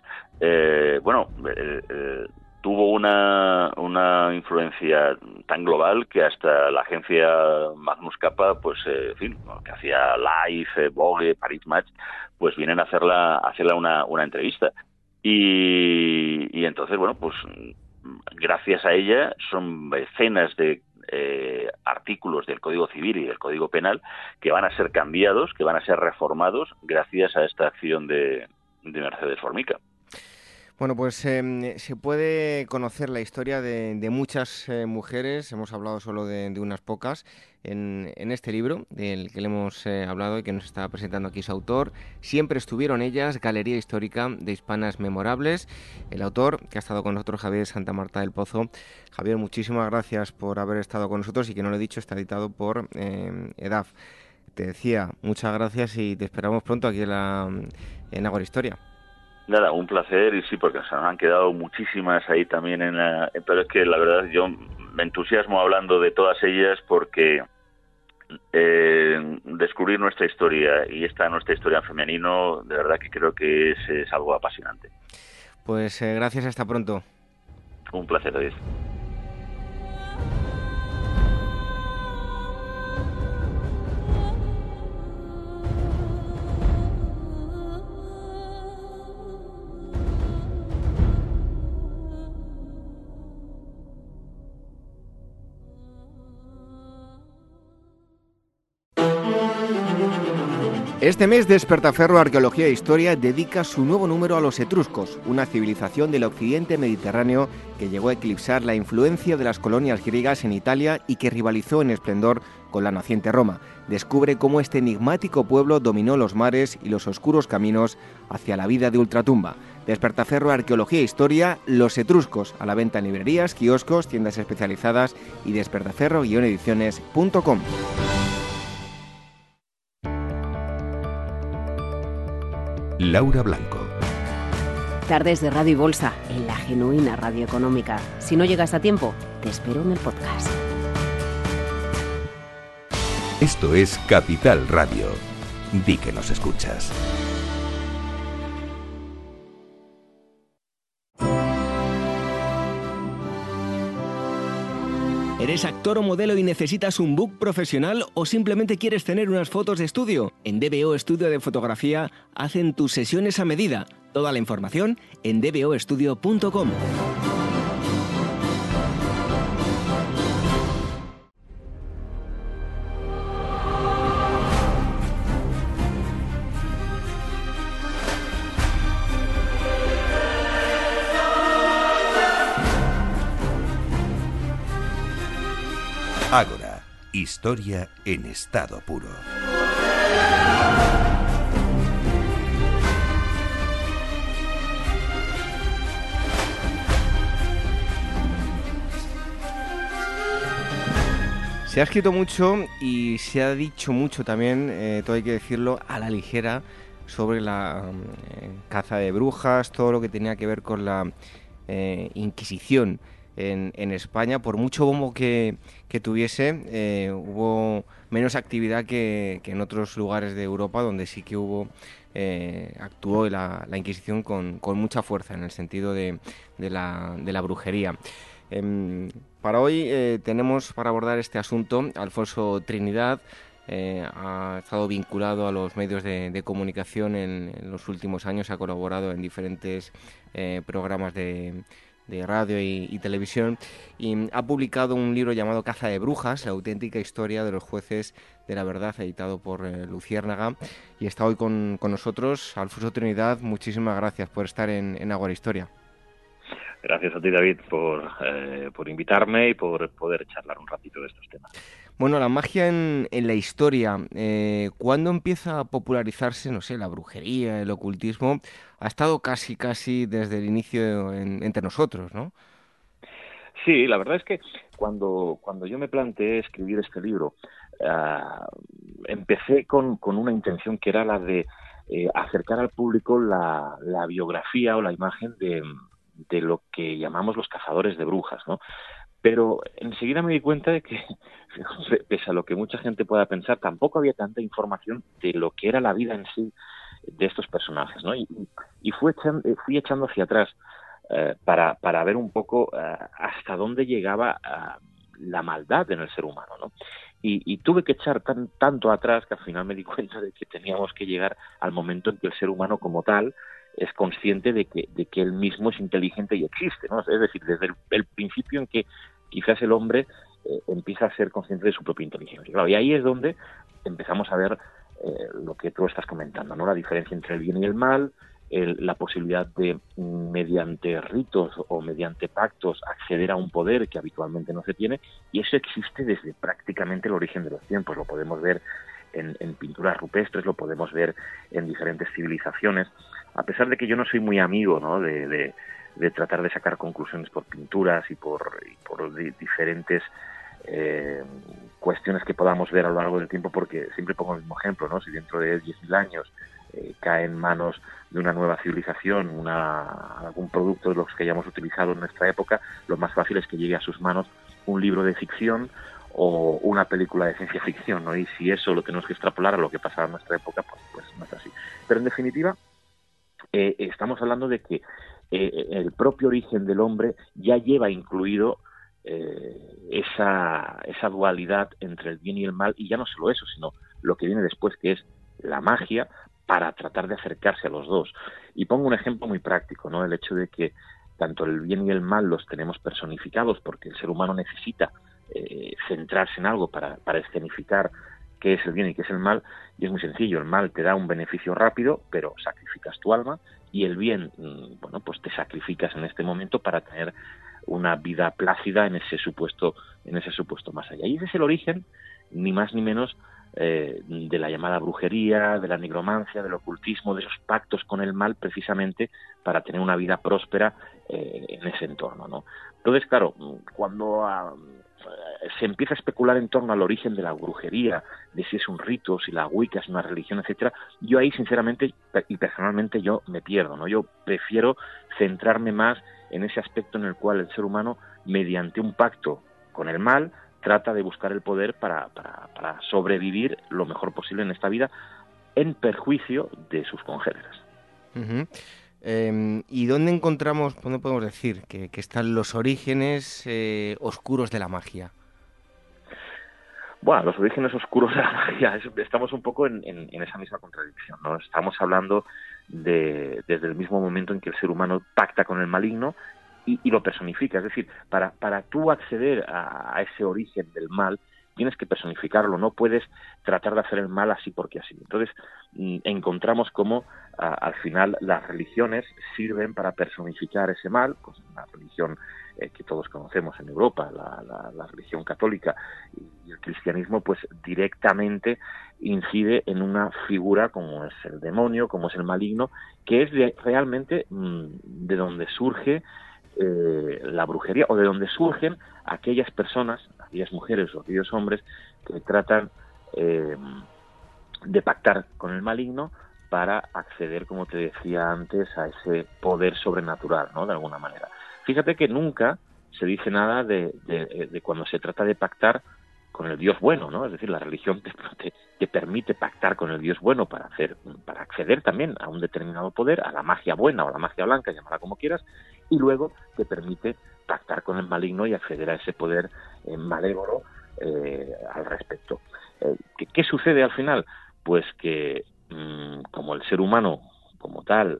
tuvo una influencia tan global que hasta la agencia Magnus Capa, pues, que hacía Life, Vogue, Paris Match, pues vienen a hacerla una entrevista. Y entonces, pues gracias a ella son decenas de artículos del Código Civil y del Código Penal que van a ser cambiados, que van a ser reformados gracias a esta acción de Mercedes Formica. Bueno, pues se puede conocer la historia de muchas mujeres, hemos hablado solo de unas pocas, en este libro del que le hemos hablado y que nos está presentando aquí su autor. Siempre estuvieron ellas, Galería Histórica de Hispanas Memorables. El autor, que ha estado con nosotros, Javier Santamarta del Pozo. Javier, muchísimas gracias por haber estado con nosotros, y que no lo he dicho, está editado por EDAF. Te decía, muchas gracias y te esperamos pronto aquí en Ágora Historia. Nada, un placer, y sí, porque se nos han quedado muchísimas ahí también pero es que la verdad yo me entusiasmo hablando de todas ellas, porque descubrir nuestra historia, y nuestra historia en femenino, de verdad que creo que es algo apasionante. Pues gracias, hasta pronto. Un placer, David. Este mes Despertaferro Arqueología e Historia dedica su nuevo número a los etruscos, una civilización del occidente mediterráneo que llegó a eclipsar la influencia de las colonias griegas en Italia y que rivalizó en esplendor con la naciente Roma. Descubre cómo este enigmático pueblo dominó los mares y los oscuros caminos hacia la vida de ultratumba. Despertaferro Arqueología e Historia, Los Etruscos, a la venta en librerías, kioscos, tiendas especializadas y despertaferro-ediciones.com. Laura Blanco. Tardes de Radio y Bolsa, en la genuina radio económica. Si no llegas a tiempo, te espero en el podcast. Esto es Capital Radio. Di que nos escuchas. ¿Eres actor o modelo y necesitas un book profesional o simplemente quieres tener unas fotos de estudio? En DBO Estudio de Fotografía hacen tus sesiones a medida. Toda la información en dboestudio.com. Ágora, historia en estado puro. Se ha escrito mucho y se ha dicho mucho también, todo hay que decirlo, a la ligera, sobre la caza de brujas, todo lo que tenía que ver con la Inquisición en España. Por mucho bombo que tuviese, hubo menos actividad que en otros lugares de Europa, donde sí que actuó la Inquisición con mucha fuerza, en el sentido de la brujería. Para hoy tenemos para abordar este asunto a Alfonso Trinidad. Ha estado vinculado a los medios de comunicación en los últimos años, ha colaborado en diferentes programas de radio y televisión, y ha publicado un libro llamado Caza de Brujas, la auténtica historia de los jueces de la verdad, editado por Luciérnaga, y está hoy con nosotros. Alfonso Trinidad, muchísimas gracias por estar en Ágora Historia. Gracias a ti, David, por invitarme y por poder charlar un ratito de estos temas. Bueno, la magia en la historia, ¿cuándo empieza a popularizarse, no sé, la brujería, el ocultismo? Ha estado casi desde el inicio entre nosotros, ¿no? Sí, la verdad es que cuando yo me planteé escribir este libro, empecé con una intención que era la de acercar al público la biografía o la imagen de lo que llamamos los cazadores de brujas, ¿no? Pero enseguida me di cuenta de que, pese a lo que mucha gente pueda pensar, tampoco había tanta información de lo que era la vida en sí de estos personajes, ¿no? Y fui echando hacia atrás para ver un poco hasta dónde llegaba la maldad en el ser humano, ¿no? Y tuve que echar tanto atrás que al final me di cuenta de que teníamos que llegar al momento en que el ser humano como tal es consciente de que él mismo es inteligente y existe, ¿no? Es decir, desde el principio en que quizás el hombre empieza a ser consciente de su propia inteligencia. Claro, y ahí es donde empezamos a ver lo que tú estás comentando, ¿no? La diferencia entre el bien y el mal, la posibilidad de, mediante ritos o mediante pactos, acceder a un poder que habitualmente no se tiene, y eso existe desde prácticamente el origen de los tiempos. Lo podemos ver en pinturas rupestres, lo podemos ver en diferentes civilizaciones. A pesar de que yo no soy muy amigo, ¿no?, de tratar de sacar conclusiones por pinturas y por diferentes cuestiones que podamos ver a lo largo del tiempo, porque siempre pongo el mismo ejemplo, ¿no? Si dentro de 10.000 años cae en manos de una nueva civilización algún producto de los que hayamos utilizado en nuestra época, lo más fácil es que llegue a sus manos un libro de ficción o una película de ciencia ficción, ¿no? Y si eso lo tenemos que extrapolar a lo que pasaba en nuestra época, pues no es así. Pero en definitiva, estamos hablando de que el propio origen del hombre ya lleva incluido esa dualidad entre el bien y el mal, y ya no solo eso, sino lo que viene después, que es la magia, para tratar de acercarse a los dos. Y pongo un ejemplo muy práctico, ¿no? El hecho de que tanto el bien y el mal los tenemos personificados, porque el ser humano necesita centrarse en algo para escenificar qué es el bien y qué es el mal, y es muy sencillo. El mal te da un beneficio rápido, pero sacrificas tu alma, y el bien, bueno, pues te sacrificas en este momento para tener una vida plácida en ese supuesto más allá. Y ese es el origen, ni más ni menos, de la llamada brujería, de la nigromancia, del ocultismo, de esos pactos con el mal, precisamente para tener una vida próspera en ese entorno, ¿no? Entonces, claro, cuando se empieza a especular en torno al origen de la brujería, de si es un rito, si la Wicca es una religión, etcétera, yo ahí, sinceramente y personalmente, yo me pierdo, ¿no? Yo prefiero centrarme más en ese aspecto en el cual el ser humano, mediante un pacto con el mal, trata de buscar el poder para sobrevivir lo mejor posible en esta vida, en perjuicio de sus congéneres. Uh-huh. ¿Y dónde encontramos, dónde podemos decir que están los orígenes oscuros de la magia? Bueno, los orígenes oscuros de la magia, estamos un poco en esa misma contradicción, ¿no? Estamos hablando desde el mismo momento en que el ser humano pacta con el maligno y lo personifica. Es decir, para tú acceder a ese origen del mal, tienes que personificarlo, no puedes tratar de hacer el mal así porque así. Entonces, encontramos cómo al final las religiones sirven para personificar ese mal. Pues una religión que todos conocemos en Europa, la religión católica y el cristianismo, pues directamente incide en una figura como es el demonio, como es el maligno, que es realmente de donde surge la brujería, o de donde surgen aquellas personas, aquellas mujeres o aquellos hombres que tratan de pactar con el maligno para acceder, como te decía antes, a ese poder sobrenatural, ¿no? De alguna manera. Fíjate que nunca se dice nada de cuando se trata de pactar con el Dios bueno, ¿no? Es decir, la religión te permite pactar con el Dios bueno para acceder también a un determinado poder, a la magia buena o a la magia blanca, llámala como quieras, y luego te permite pactar con el maligno y acceder a ese poder malévolo al respecto. ¿Qué sucede al final? Pues que como el ser humano como tal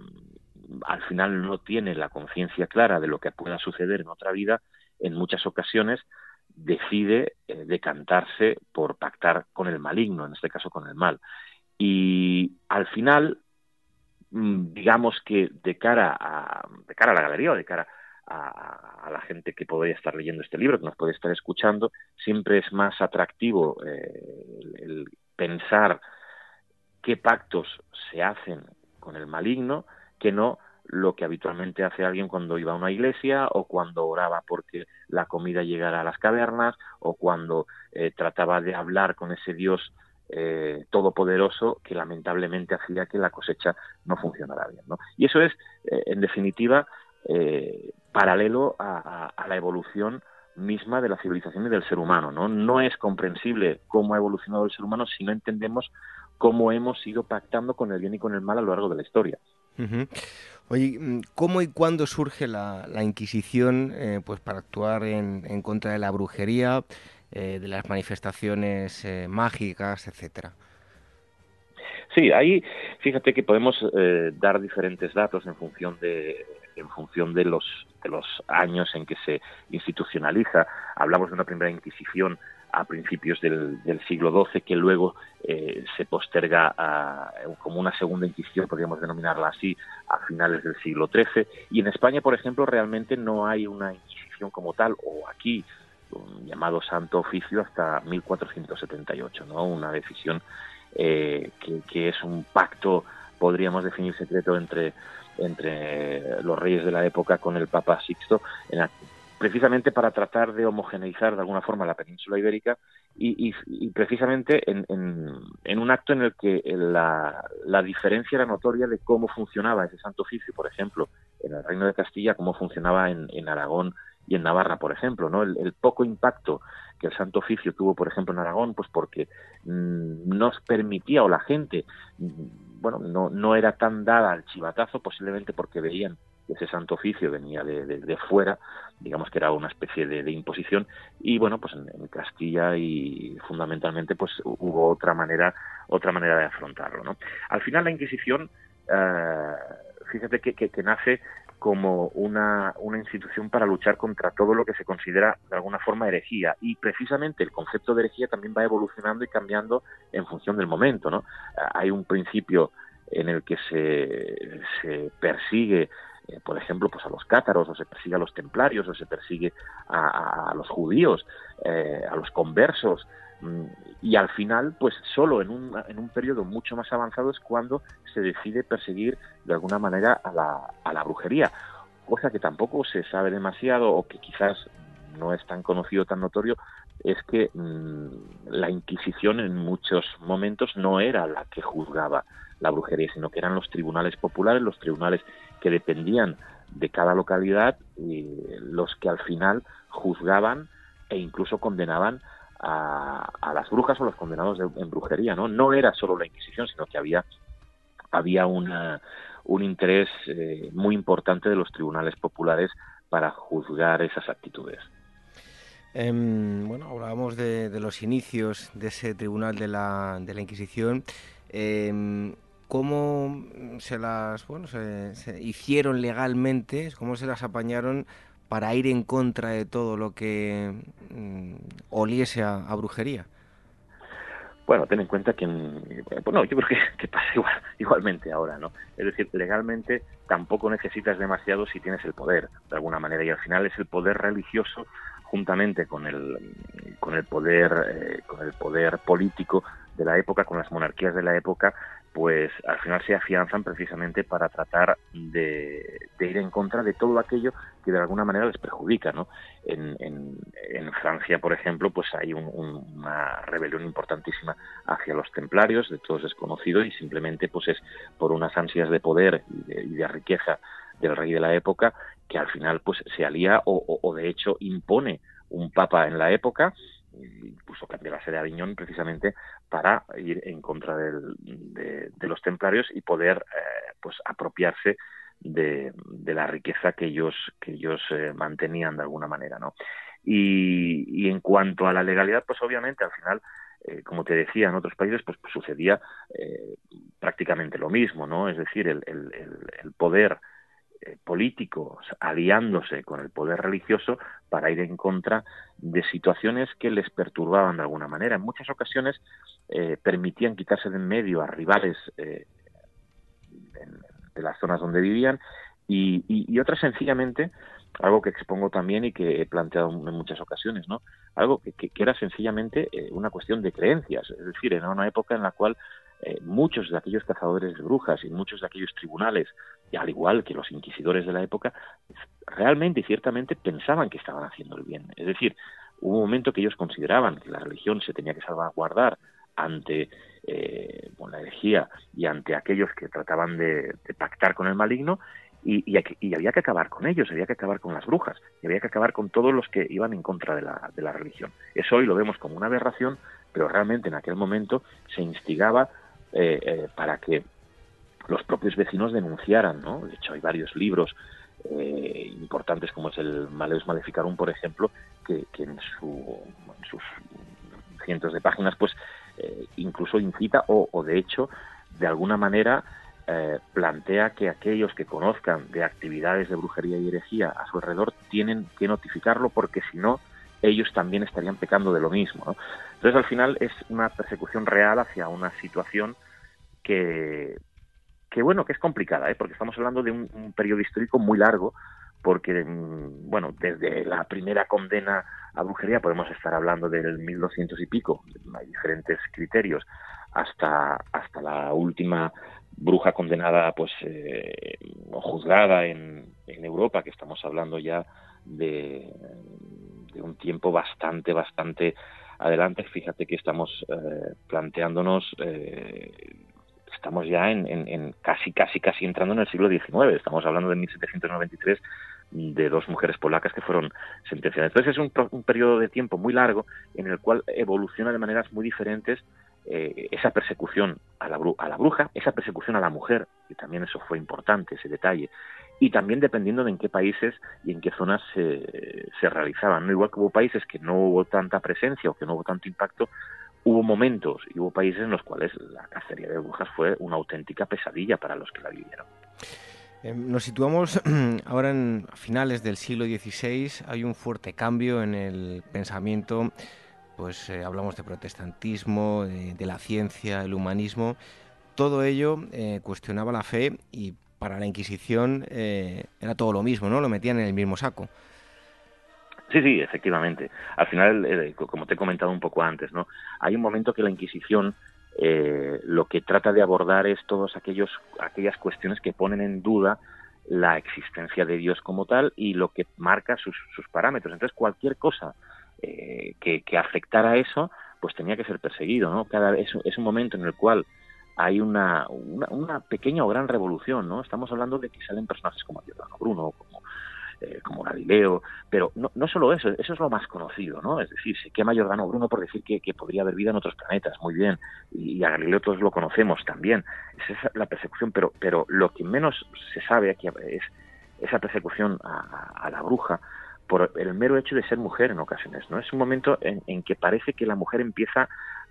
al final no tiene la conciencia clara de lo que pueda suceder en otra vida, en muchas ocasiones decide decantarse por pactar con el maligno, en este caso con el mal. Y al final, digamos que de cara a la galería o de cara a la gente que podría estar leyendo este libro, que nos puede estar escuchando, siempre es más atractivo el pensar qué pactos se hacen con el maligno que no lo que habitualmente hace alguien cuando iba a una iglesia, o cuando oraba porque la comida llegara a las cavernas, o cuando trataba de hablar con ese Dios todopoderoso que lamentablemente hacía que la cosecha no funcionara bien, ¿no? Y eso es, en definitiva, paralelo a la evolución misma de la civilización y del ser humano, ¿no? No es comprensible cómo ha evolucionado el ser humano si no entendemos cómo hemos ido pactando con el bien y con el mal a lo largo de la historia. Uh-huh. Oye, ¿cómo y cuándo surge la Inquisición pues para actuar en contra de la brujería, de las manifestaciones mágicas, etcétera? Sí, ahí fíjate que podemos dar diferentes datos en función de los años en que se institucionaliza. Hablamos de una primera Inquisición a principios del siglo XII, que luego se posterga como una segunda Inquisición, podríamos denominarla así, a finales del siglo XIII. Y en España, por ejemplo, realmente no hay una Inquisición como tal, o aquí, un llamado Santo Oficio, hasta 1478, ¿no? Una decisión que es un pacto, podríamos definir, secreto entre los reyes de la época con el Papa Sixto, precisamente para tratar de homogeneizar de alguna forma la península ibérica y precisamente en un acto en el que la diferencia era notoria de cómo funcionaba ese Santo Oficio, por ejemplo, en el Reino de Castilla, cómo funcionaba en Aragón y en Navarra, por ejemplo, ¿no? El poco impacto que el Santo Oficio tuvo, por ejemplo, en Aragón, pues porque nos permitía, o la gente, bueno, no era tan dada al chivatazo, posiblemente porque veían que ese Santo Oficio venía de fuera, digamos que era una especie de imposición, y bueno, pues en Castilla y fundamentalmente pues hubo otra manera de afrontarlo, ¿no? Al final la Inquisición, fíjate que nace como una institución para luchar contra todo lo que se considera de alguna forma herejía, y precisamente el concepto de herejía también va evolucionando y cambiando en función del momento, ¿no? Hay un principio en el que se persigue, por ejemplo, pues a los cátaros, o se persigue a los templarios, o se persigue a los judíos, a los conversos, y al final, pues solo en un periodo mucho más avanzado es cuando se decide perseguir de alguna manera a la brujería, cosa que tampoco se sabe demasiado, o que quizás no es tan conocido, tan notorio, es que la Inquisición en muchos momentos no era la que juzgaba la brujería, sino que eran los tribunales populares, los tribunales que dependían de cada localidad, y los que al final juzgaban e incluso condenaban a las brujas o los condenados en brujería, ¿no? No era solo la Inquisición, sino que había un interés muy importante de los tribunales populares para juzgar esas actitudes. Bueno, hablábamos de los inicios de ese tribunal de la Inquisición. ¿Cómo se hicieron legalmente? ¿Cómo se las apañaron para ir en contra de todo lo que oliese a brujería? Bueno, ten en cuenta que yo creo que pasa igualmente ahora, ¿no? Es decir, legalmente tampoco necesitas demasiado si tienes el poder, de alguna manera, y al final es el poder religioso, juntamente con el poder político de la época, con las monarquías de la época, pues al final se afianzan precisamente para tratar de ir en contra de todo aquello que de alguna manera les perjudica, ¿no? En Francia, por ejemplo, pues hay una rebelión importantísima hacia los templarios, de todos es conocido, y simplemente pues es por unas ansias de poder y de riqueza del rey de la época, que al final pues se alía o de hecho impone un papa en la época, incluso cambia la sede de Aviñón precisamente para ir en contra de los templarios y poder pues apropiarse de la riqueza que ellos mantenían de alguna manera, ¿no? Y en cuanto a la legalidad, pues obviamente al final, como te decía, en otros países pues sucedía prácticamente lo mismo, ¿no? Es decir, el poder políticos aliándose con el poder religioso para ir en contra de situaciones que les perturbaban de alguna manera. En muchas ocasiones permitían quitarse de en medio a rivales de las zonas donde vivían, y otras sencillamente, algo que expongo también y que he planteado en muchas ocasiones, ¿no? Algo que era sencillamente una cuestión de creencias, es decir, en una época en la cual muchos de aquellos cazadores de brujas y muchos de aquellos tribunales, y al igual que los inquisidores de la época, realmente y ciertamente pensaban que estaban haciendo el bien. Es decir, hubo un momento que ellos consideraban que la religión se tenía que salvaguardar ante la herejía y ante aquellos que trataban de pactar con el maligno, y había que acabar con ellos, había que acabar con las brujas, y había que acabar con todos los que iban en contra de la religión. Eso hoy lo vemos como una aberración, pero realmente en aquel momento se instigaba para que los propios vecinos denunciaran, ¿no? De hecho, hay varios libros importantes, como es el Maleus Maleficarum, por ejemplo, que en sus cientos de páginas, pues incluso incita o de hecho, de alguna manera, plantea que aquellos que conozcan de actividades de brujería y herejía a su alrededor tienen que notificarlo, porque si no, ellos también estarían pecando de lo mismo, ¿no? Entonces, al final, es una persecución real hacia una situación que es complicada, porque estamos hablando de un periodo histórico muy largo, porque, desde la primera condena a brujería podemos estar hablando del 1200 y pico, hay diferentes criterios, hasta la última bruja condenada, pues, o juzgada en Europa, que estamos hablando ya de un tiempo bastante adelante. Fíjate que estamos planteándonos, estamos ya en casi entrando en el siglo XIX. Estamos hablando de 1793, de dos mujeres polacas que fueron sentenciadas. Entonces es un periodo de tiempo muy largo en el cual evoluciona de maneras muy diferentes esa persecución a la bruja, esa persecución a la mujer, y también eso fue importante, ese detalle, y también dependiendo de en qué países y en qué zonas se realizaban, ¿no? Igual que hubo países que no hubo tanta presencia o que no hubo tanto impacto, hubo momentos y hubo países en los cuales la cacería de brujas fue una auténtica pesadilla para los que la vivieron. Nos situamos ahora a finales del siglo XVI, hay un fuerte cambio en el pensamiento, pues hablamos de protestantismo, de la ciencia, el humanismo, todo ello cuestionaba la fe y para la Inquisición era todo lo mismo, ¿no? Lo metían en el mismo saco. Sí, efectivamente. Al final, como te he comentado un poco antes, ¿no? Hay un momento que la Inquisición lo que trata de abordar es todas aquellas cuestiones que ponen en duda la existencia de Dios como tal y lo que marca sus parámetros. Entonces, cualquier cosa que afectara a eso, pues tenía que ser perseguido, ¿no? Es un momento en el cual hay una pequeña o gran revolución, ¿no? Estamos hablando de que salen personajes como Giordano Bruno, como Galileo, pero no solo eso es lo más conocido, ¿no? Es decir, se quema Giordano Bruno por decir que podría haber vida en otros planetas, muy bien, y a Galileo todos lo conocemos también. Esa es la persecución, pero lo que menos se sabe aquí es esa persecución a la bruja por el mero hecho de ser mujer en ocasiones, ¿no? Es un momento en que parece que la mujer empieza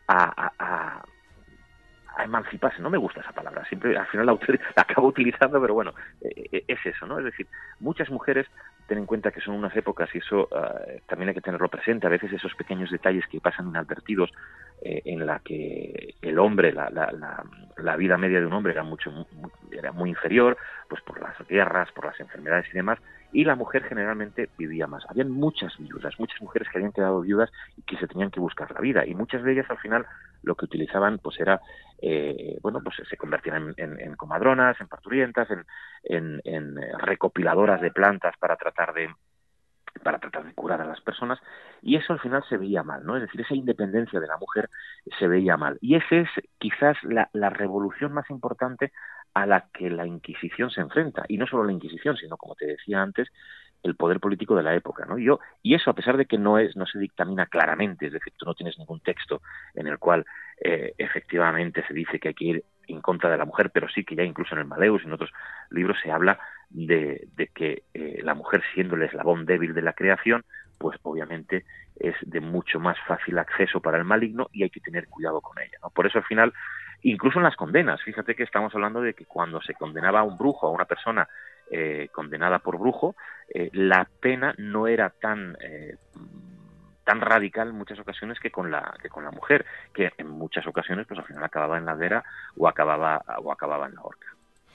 a emanciparse. No me gusta esa palabra, siempre al final la acabo utilizando, pero bueno, es eso, ¿no? Es decir, muchas mujeres, ten en cuenta que son unas épocas y eso también hay que tenerlo presente, a veces esos pequeños detalles que pasan inadvertidos en la que el hombre, la vida media de un hombre era muy inferior, pues por las guerras, por las enfermedades y demás, y la mujer generalmente vivía más. Habían muchas viudas, muchas mujeres que habían quedado viudas y que se tenían que buscar la vida, y muchas de ellas al final lo que utilizaban pues era pues se convertían en comadronas, en parturientas, en recopiladoras de plantas para tratar de curar a las personas, y eso al final se veía mal, ¿no? Es decir, esa independencia de la mujer se veía mal. Y esa es quizás la revolución más importante a la que la Inquisición se enfrenta. Y no solo la Inquisición, sino, como te decía antes, el poder político de la época, ¿no? Y eso, a pesar de que no se dictamina claramente, es decir, tú no tienes ningún texto en el cual efectivamente se dice que hay que ir en contra de la mujer, pero sí que ya incluso en el Maleus y en otros libros se habla de que la mujer, siendo el eslabón débil de la creación, pues obviamente es de mucho más fácil acceso para el maligno y hay que tener cuidado con ella, ¿no? Por eso al final, incluso en las condenas, fíjate que estamos hablando de que cuando se condenaba a un brujo, a una persona condenada por brujo, la pena no era tan radical en muchas ocasiones que con la mujer, que en muchas ocasiones pues al final acababa en la hoguera o acababa en la horca.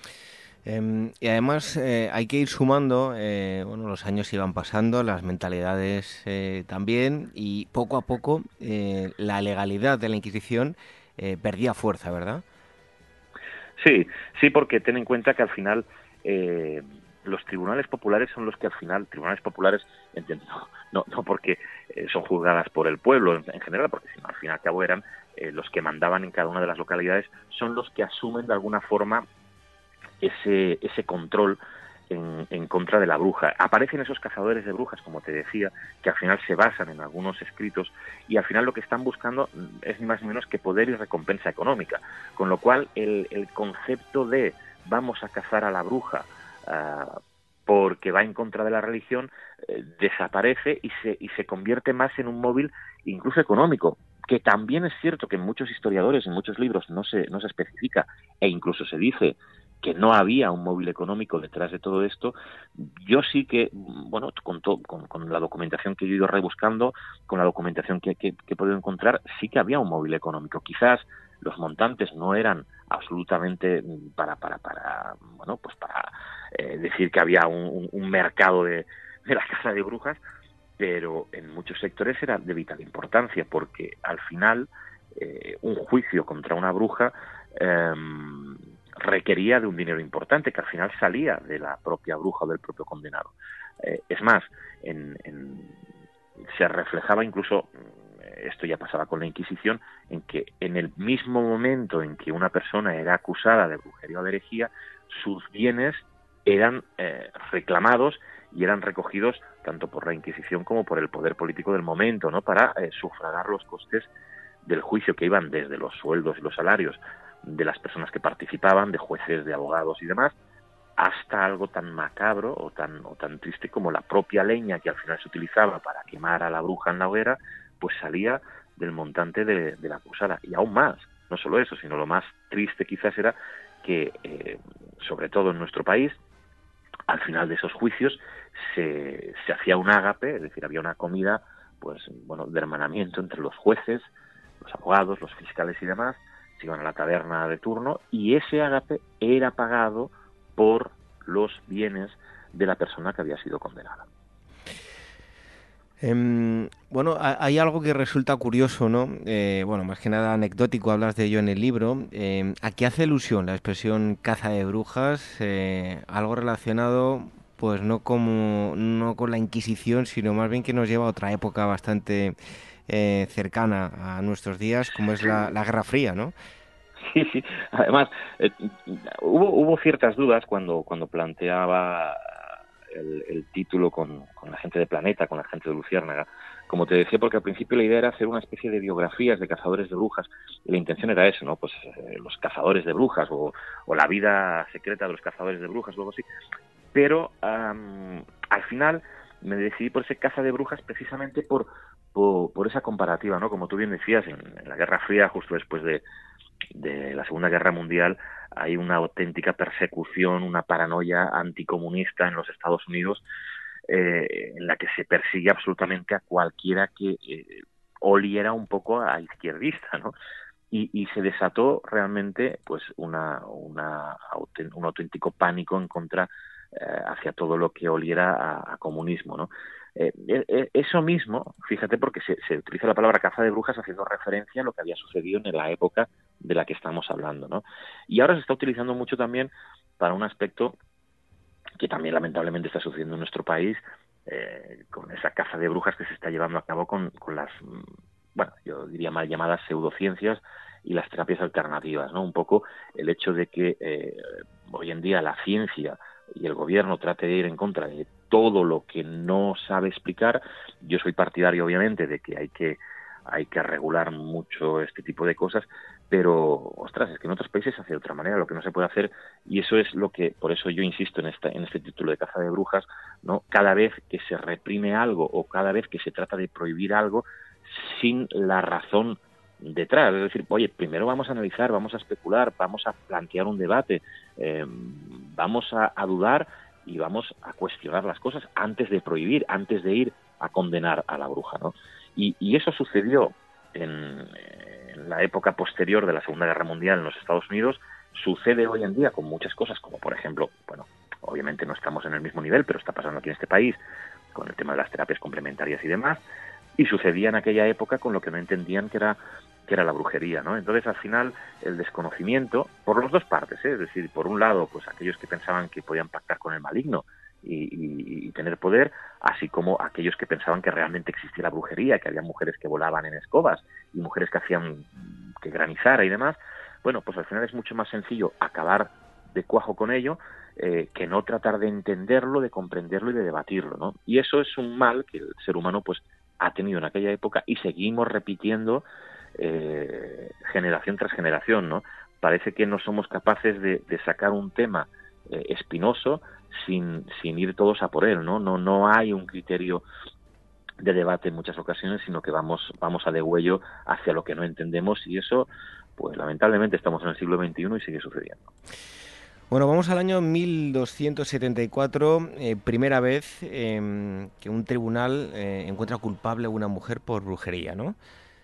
Y además hay que ir sumando, los años iban pasando, las mentalidades también, y poco a poco la legalidad de la Inquisición perdía fuerza, ¿verdad? Sí, porque ten en cuenta que al final los tribunales populares son los que al final, tribunales populares, entiendo, no porque son juzgadas por el pueblo en general, porque si no, al fin y al cabo eran los que mandaban en cada una de las localidades, son los que asumen de alguna forma ese control en contra de la bruja. Aparecen esos cazadores de brujas, como te decía, que al final se basan en algunos escritos y al final lo que están buscando es ni más ni menos que poder y recompensa económica. Con lo cual el concepto de vamos a cazar a la bruja porque va en contra de la religión desaparece y se convierte más en un móvil incluso económico, que también es cierto que en muchos historiadores, en muchos libros no se especifica e incluso se dice que no había un móvil económico detrás de todo esto. Yo sí que, con la documentación que yo he ido rebuscando, con la documentación que he podido encontrar, sí que había un móvil económico. Quizás los montantes no eran absolutamente para decir que había un mercado de la caza de brujas, pero en muchos sectores era de vital importancia, porque al final un juicio contra una bruja requería de un dinero importante que al final salía de la propia bruja o del propio condenado. Es más, se reflejaba incluso, esto ya pasaba con la Inquisición, en que en el mismo momento en que una persona era acusada de brujería o de herejía, sus bienes eran reclamados y eran recogidos tanto por la Inquisición como por el poder político del momento, ¿no? Para sufragar los costes del juicio, que iban desde los sueldos y los salarios de las personas que participaban, de jueces, de abogados y demás, hasta algo tan macabro o tan triste como la propia leña que al final se utilizaba para quemar a la bruja en la hoguera, pues salía del montante de la acusada. Y aún más, no solo eso, sino lo más triste quizás era que, sobre todo en nuestro país, al final de esos juicios se hacía un ágape, es decir, había una comida, pues bueno, de hermanamiento entre los jueces, los abogados, los fiscales y demás, se iban a la taberna de turno, y ese ágape era pagado por los bienes de la persona que había sido condenada. Bueno, hay algo que resulta curioso, ¿no? Bueno, más que nada anecdótico, hablas de ello en el libro. ¿A qué hace alusión la expresión caza de brujas? Algo relacionado, pues no con la Inquisición, sino más bien que nos lleva a otra época bastante cercana a nuestros días, como es la Guerra Fría, ¿no? Sí, sí. Además, hubo ciertas dudas cuando planteaba el título con la gente de Planeta, con la gente de Luciérnaga. Como te decía, porque al principio la idea era hacer una especie de biografías de cazadores de brujas, y la intención era eso, ¿no? Pues los cazadores de brujas, o la vida secreta de los cazadores de brujas, o algo así. Pero al final me decidí por ese caza de brujas precisamente por esa comparativa, ¿no? Como tú bien decías, en la Guerra Fría, justo después de la Segunda Guerra Mundial, hay una auténtica persecución, una paranoia anticomunista en los Estados Unidos, en la que se persigue absolutamente a cualquiera que oliera un poco a izquierdista, ¿no? Y se desató realmente pues un auténtico pánico en contra hacia todo lo que oliera a comunismo, ¿no? Eso mismo, fíjate, porque se utiliza la palabra caza de brujas haciendo referencia a lo que había sucedido en la época de la que estamos hablando, ¿no? Y ahora se está utilizando mucho también para un aspecto que también lamentablemente está sucediendo en nuestro país, con esa caza de brujas que se está llevando a cabo con las, bueno, yo diría mal llamadas pseudociencias y las terapias alternativas, ¿no? Un poco el hecho de que hoy en día la ciencia y el gobierno trate de ir en contra de todo lo que no sabe explicar. Yo soy partidario, obviamente, de que hay que regular mucho este tipo de cosas, pero, ostras, es que en otros países se hace de otra manera, lo que no se puede hacer, y eso es lo que, por eso yo insisto en este título de caza de brujas, ¿no? Cada vez que se reprime algo o cada vez que se trata de prohibir algo sin la razón detrás, es decir, oye, primero vamos a analizar, vamos a especular, vamos a plantear un debate, vamos a dudar y vamos a cuestionar las cosas antes de prohibir, antes de ir a condenar a la bruja, ¿no? Y eso sucedió en la época posterior de la Segunda Guerra Mundial en los Estados Unidos, sucede hoy en día con muchas cosas, como por ejemplo, bueno, obviamente no estamos en el mismo nivel, pero está pasando aquí en este país con el tema de las terapias complementarias y demás, y sucedía en aquella época con lo que no entendían que era la brujería, ¿no? Entonces, al final, el desconocimiento, por las dos partes, es decir, por un lado, pues aquellos que pensaban que podían pactar con el maligno y tener poder, así como aquellos que pensaban que realmente existía la brujería, que había mujeres que volaban en escobas y mujeres que hacían que granizara y demás. Bueno, pues al final es mucho más sencillo acabar de cuajo con ello que no tratar de entenderlo, de comprenderlo y de debatirlo, ¿no? Y eso es un mal que el ser humano pues ha tenido en aquella época y seguimos repitiendo generación tras generación, ¿no? Parece que no somos capaces de sacar un tema espinoso sin ir todos a por él, ¿no? No hay un criterio de debate en muchas ocasiones, sino que vamos a degüello hacia lo que no entendemos, y eso, pues lamentablemente estamos en el siglo XXI y sigue sucediendo. Bueno, vamos al año 1274, primera vez que un tribunal encuentra culpable a una mujer por brujería, ¿no?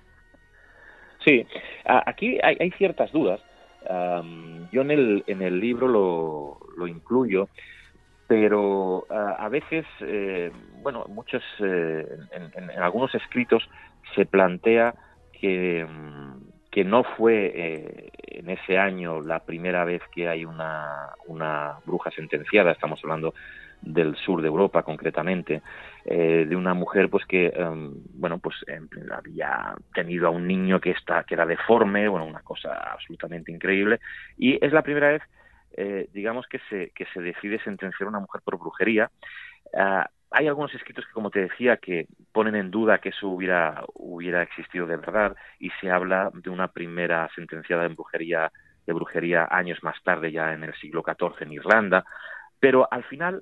Sí, aquí hay ciertas dudas. Yo en el libro lo incluyo, pero a veces, bueno, muchos en algunos escritos se plantea que no fue en ese año la primera vez que hay una bruja sentenciada. Estamos hablando del sur de Europa concretamente, de una mujer pues que bueno, pues había tenido a un niño que era deforme, bueno, una cosa absolutamente increíble, y es la primera vez digamos que se decide sentenciar a una mujer por brujería. Hay algunos escritos que, como te decía, que ponen en duda que eso hubiera existido de verdad, y se habla de una primera sentenciada de brujería años más tarde, ya en el siglo XIV en Irlanda. Pero al final,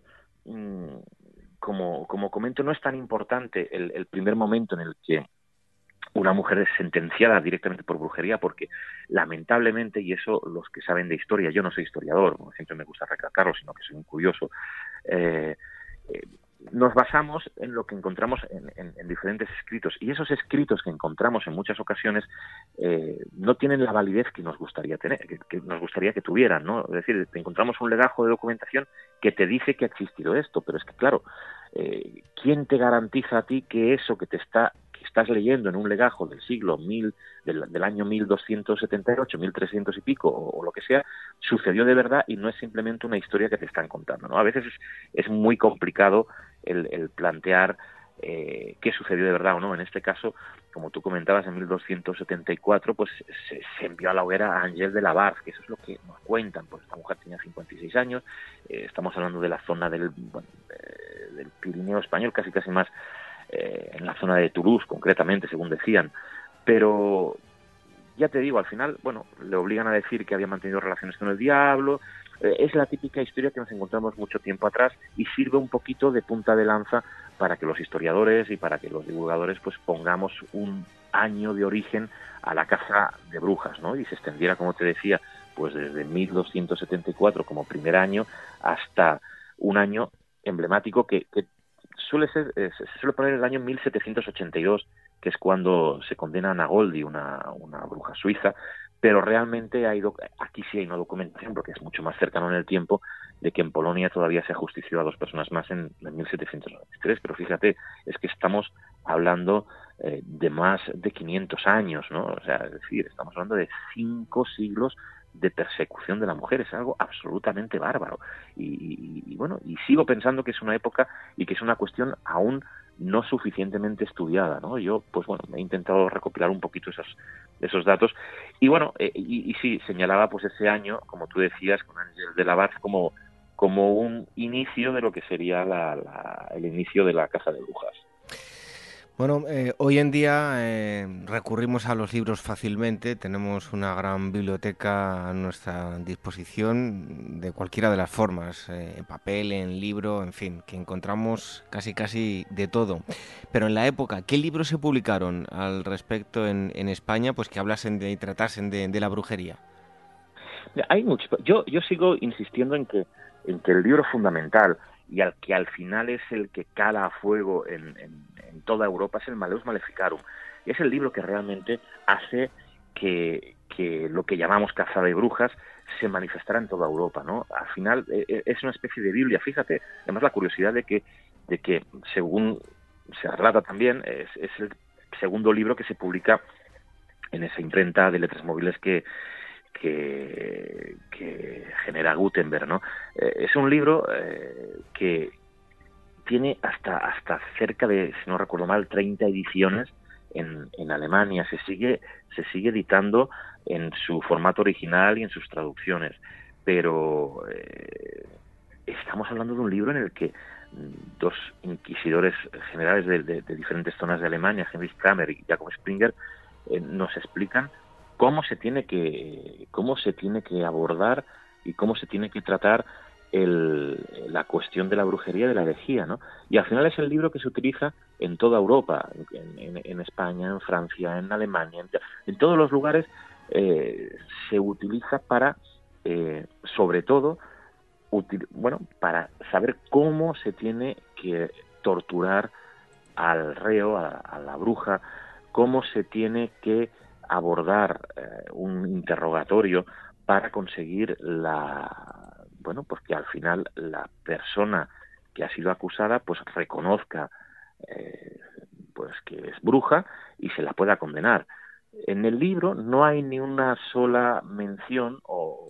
como comento, no es tan importante el primer momento en el que una mujer es sentenciada directamente por brujería, porque lamentablemente, y eso los que saben de historia, yo no soy historiador, siempre me gusta recalcarlo, sino que soy un curioso, nos basamos en lo que encontramos en diferentes escritos, y esos escritos que encontramos en muchas ocasiones no tienen la validez que nos gustaría tener, que nos gustaría que tuvieran, ¿no? Es decir, encontramos un legajo de documentación que te dice que ha existido esto, pero es que claro, ¿quién te garantiza a ti que eso que estás leyendo en un legajo del siglo 1000, del año 1278, 1300 y pico, o lo que sea, sucedió de verdad y no es simplemente una historia que te están contando, ¿no? A veces es muy complicado el plantear qué sucedió de verdad o no. En este caso, como tú comentabas, en 1274 pues se envió a la hoguera a Ángel de la Barre, que eso es lo que nos cuentan, pues esta mujer tenía 56 años, estamos hablando de la zona del Pirineo español, casi más en la zona de Toulouse, concretamente, según decían, pero ya te digo, al final, bueno, le obligan a decir que había mantenido relaciones con el diablo. Es la típica historia que nos encontramos mucho tiempo atrás y sirve un poquito de punta de lanza para que los historiadores y para que los divulgadores pues pongamos un año de origen a la caza de brujas, ¿no? Y se extendiera, como te decía, pues desde 1274 como primer año hasta un año emblemático que suele ser, se suele poner el año 1782, que es cuando se condena a Nagoldi, una bruja suiza, pero realmente aquí sí hay una documentación, porque es mucho más cercano en el tiempo, de que en Polonia todavía se ajustició a 2 personas más en 1793, pero fíjate, es que estamos hablando de más de 500 años, ¿no? O sea, es decir, estamos hablando de 5 siglos de persecución de la mujer, es algo absolutamente bárbaro. Y bueno, y sigo pensando que es una época y que es una cuestión aún no suficientemente estudiada, ¿no? Yo, pues bueno, he intentado recopilar un poquito esos datos, y bueno, y sí, señalaba pues ese año, como tú decías, con Ángel de la Barre, como un inicio de lo que sería el inicio de la caza de brujas. Bueno, hoy en día recurrimos a los libros fácilmente, tenemos una gran biblioteca a nuestra disposición de cualquiera de las formas, en papel, en libro, en fin, que encontramos casi de todo. Pero en la época, ¿qué libros se publicaron al respecto en España, pues que hablasen y tratasen de la brujería? Hay muchos. Yo sigo insistiendo en que el libro fundamental y que al final es el que cala a fuego en toda Europa es el Malleus Maleficarum. Y es el libro que realmente hace que lo que llamamos caza de brujas se manifestara en toda Europa, ¿no? Al final es una especie de Biblia. Fíjate, además la curiosidad de que según se relata también, es el segundo libro que se publica en esa imprenta de letras móviles que genera Gutenberg, ¿no? Es un libro que tiene hasta cerca de, si no recuerdo mal, 30 ediciones en Alemania. Se sigue editando en su formato original y en sus traducciones, pero estamos hablando de un libro en el que 2 inquisidores generales de diferentes zonas de Alemania, Heinrich Kramer y Jacob Springer, nos explican cómo se tiene que abordar y cómo se tiene que tratar la cuestión de la brujería, de la herejía, ¿no? Y al final es el libro que se utiliza en toda Europa, en España, en Francia, en Alemania, en todos los lugares se utiliza para, sobre todo, para saber cómo se tiene que torturar al reo, a la bruja, cómo se tiene que abordar un interrogatorio para conseguir pues que al final la persona que ha sido acusada pues reconozca pues que es bruja y se la pueda condenar. En el libro no hay ni una sola mención o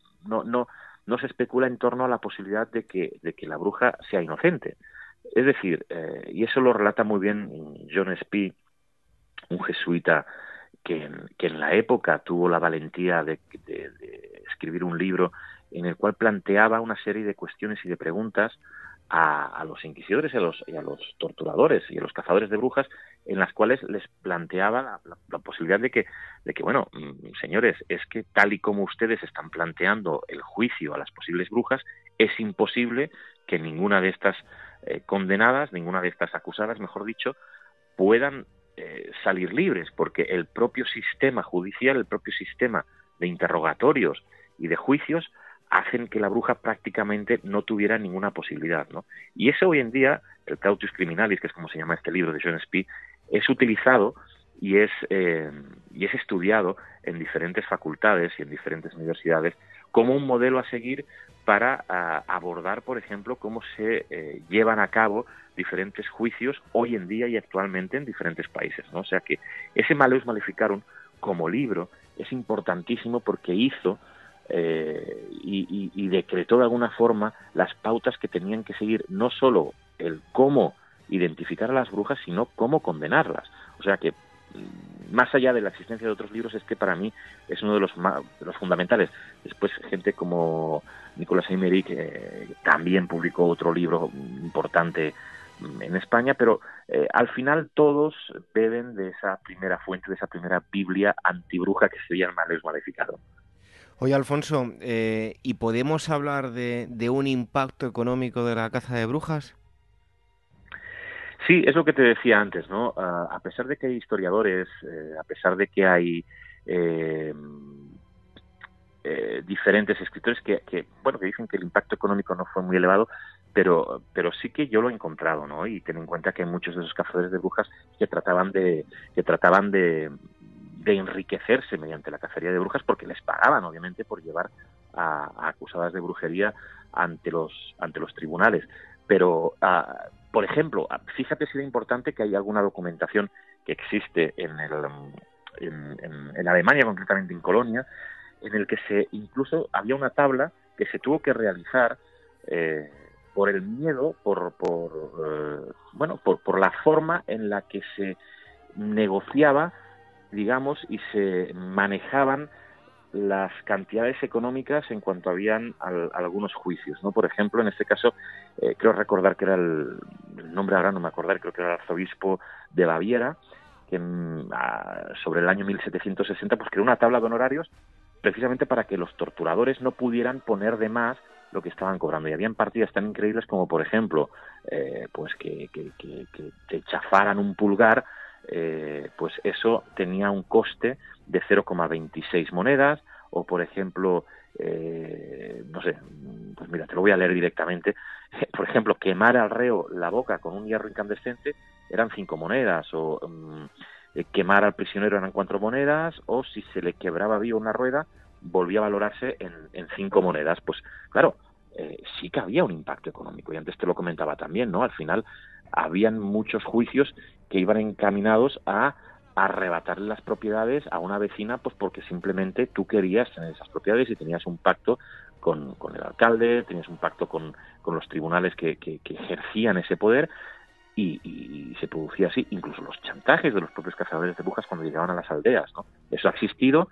no se especula en torno a la posibilidad de que la bruja sea inocente. Es decir, y eso lo relata muy bien John Spee, un jesuita que en la época tuvo la valentía de escribir un libro en el cual planteaba una serie de cuestiones y de preguntas a los inquisidores y a los torturadores y a los cazadores de brujas, en las cuales les planteaba la posibilidad de que, bueno, señores, es que tal y como ustedes están planteando el juicio a las posibles brujas, es imposible que ninguna de estas condenadas, ninguna de estas acusadas, mejor dicho, puedan salir libres, porque el propio sistema judicial, el propio sistema de interrogatorios y de juicios hacen que la bruja prácticamente no tuviera ninguna posibilidad, ¿no? Y eso hoy en día, el Cautus Criminalis, que es como se llama este libro de John Spee, es utilizado y es estudiado en diferentes facultades y en diferentes universidades como un modelo a seguir para abordar, por ejemplo, cómo se llevan a cabo diferentes juicios hoy en día y actualmente en diferentes países, ¿no? O sea que ese Malleus Maleficarum como libro es importantísimo porque hizo y decretó de alguna forma las pautas que tenían que seguir, no solo el cómo identificar a las brujas, sino cómo condenarlas. O sea que, más allá de la existencia de otros libros, es que para mí es uno de los fundamentales. Después, gente como Nicolas Eymery, que también publicó otro libro importante en España, pero al final todos beben de esa primera fuente, de esa primera Biblia antibruja que sería el Malleus Maleficarum. Oye, Alfonso, ¿y podemos hablar de un impacto económico de la caza de brujas? Sí, es lo que te decía antes, ¿no? A pesar de que hay historiadores, a pesar de que hay diferentes escritores que dicen que el impacto económico no fue muy elevado, pero sí que yo lo he encontrado, ¿no? Y ten en cuenta que muchos de esos cazadores de brujas que trataban de enriquecerse mediante la cacería de brujas porque les pagaban, obviamente, por llevar a acusadas de brujería ante los tribunales. Pero, por ejemplo, fíjate si es importante que hay alguna documentación que existe en Alemania, concretamente en Colonia, en el que incluso había una tabla que se tuvo que realizar por el miedo, por la forma en la que se negociaba, digamos, y se manejaban las cantidades económicas en cuanto habían algunos juicios, ¿no? Por ejemplo, en este caso, creo recordar que era el nombre ahora no me acordar, creo que era el arzobispo de Baviera, que sobre el año 1760, pues creó una tabla de honorarios precisamente para que los torturadores no pudieran poner de más lo que estaban cobrando. Y habían partidas tan increíbles como, por ejemplo, pues que te chafaran un pulgar, pues eso tenía un coste de 0,26 monedas, o por ejemplo, no sé, pues mira, te lo voy a leer directamente. Por ejemplo, quemar al reo la boca con un hierro incandescente eran 5 monedas, o quemar al prisionero eran 4 monedas, o si se le quebraba viva una rueda, volvía a valorarse en 5 monedas. Pues claro, sí que había un impacto económico, y antes te lo comentaba también, ¿no? Al final habían muchos juicios que iban encaminados a arrebatarle las propiedades a una vecina, pues porque simplemente tú querías tener esas propiedades y tenías un pacto con el alcalde, tenías un pacto con los tribunales que ejercían ese poder, y se producía así, incluso los chantajes de los propios cazadores de brujas cuando llegaban a las aldeas, ¿no? Eso existió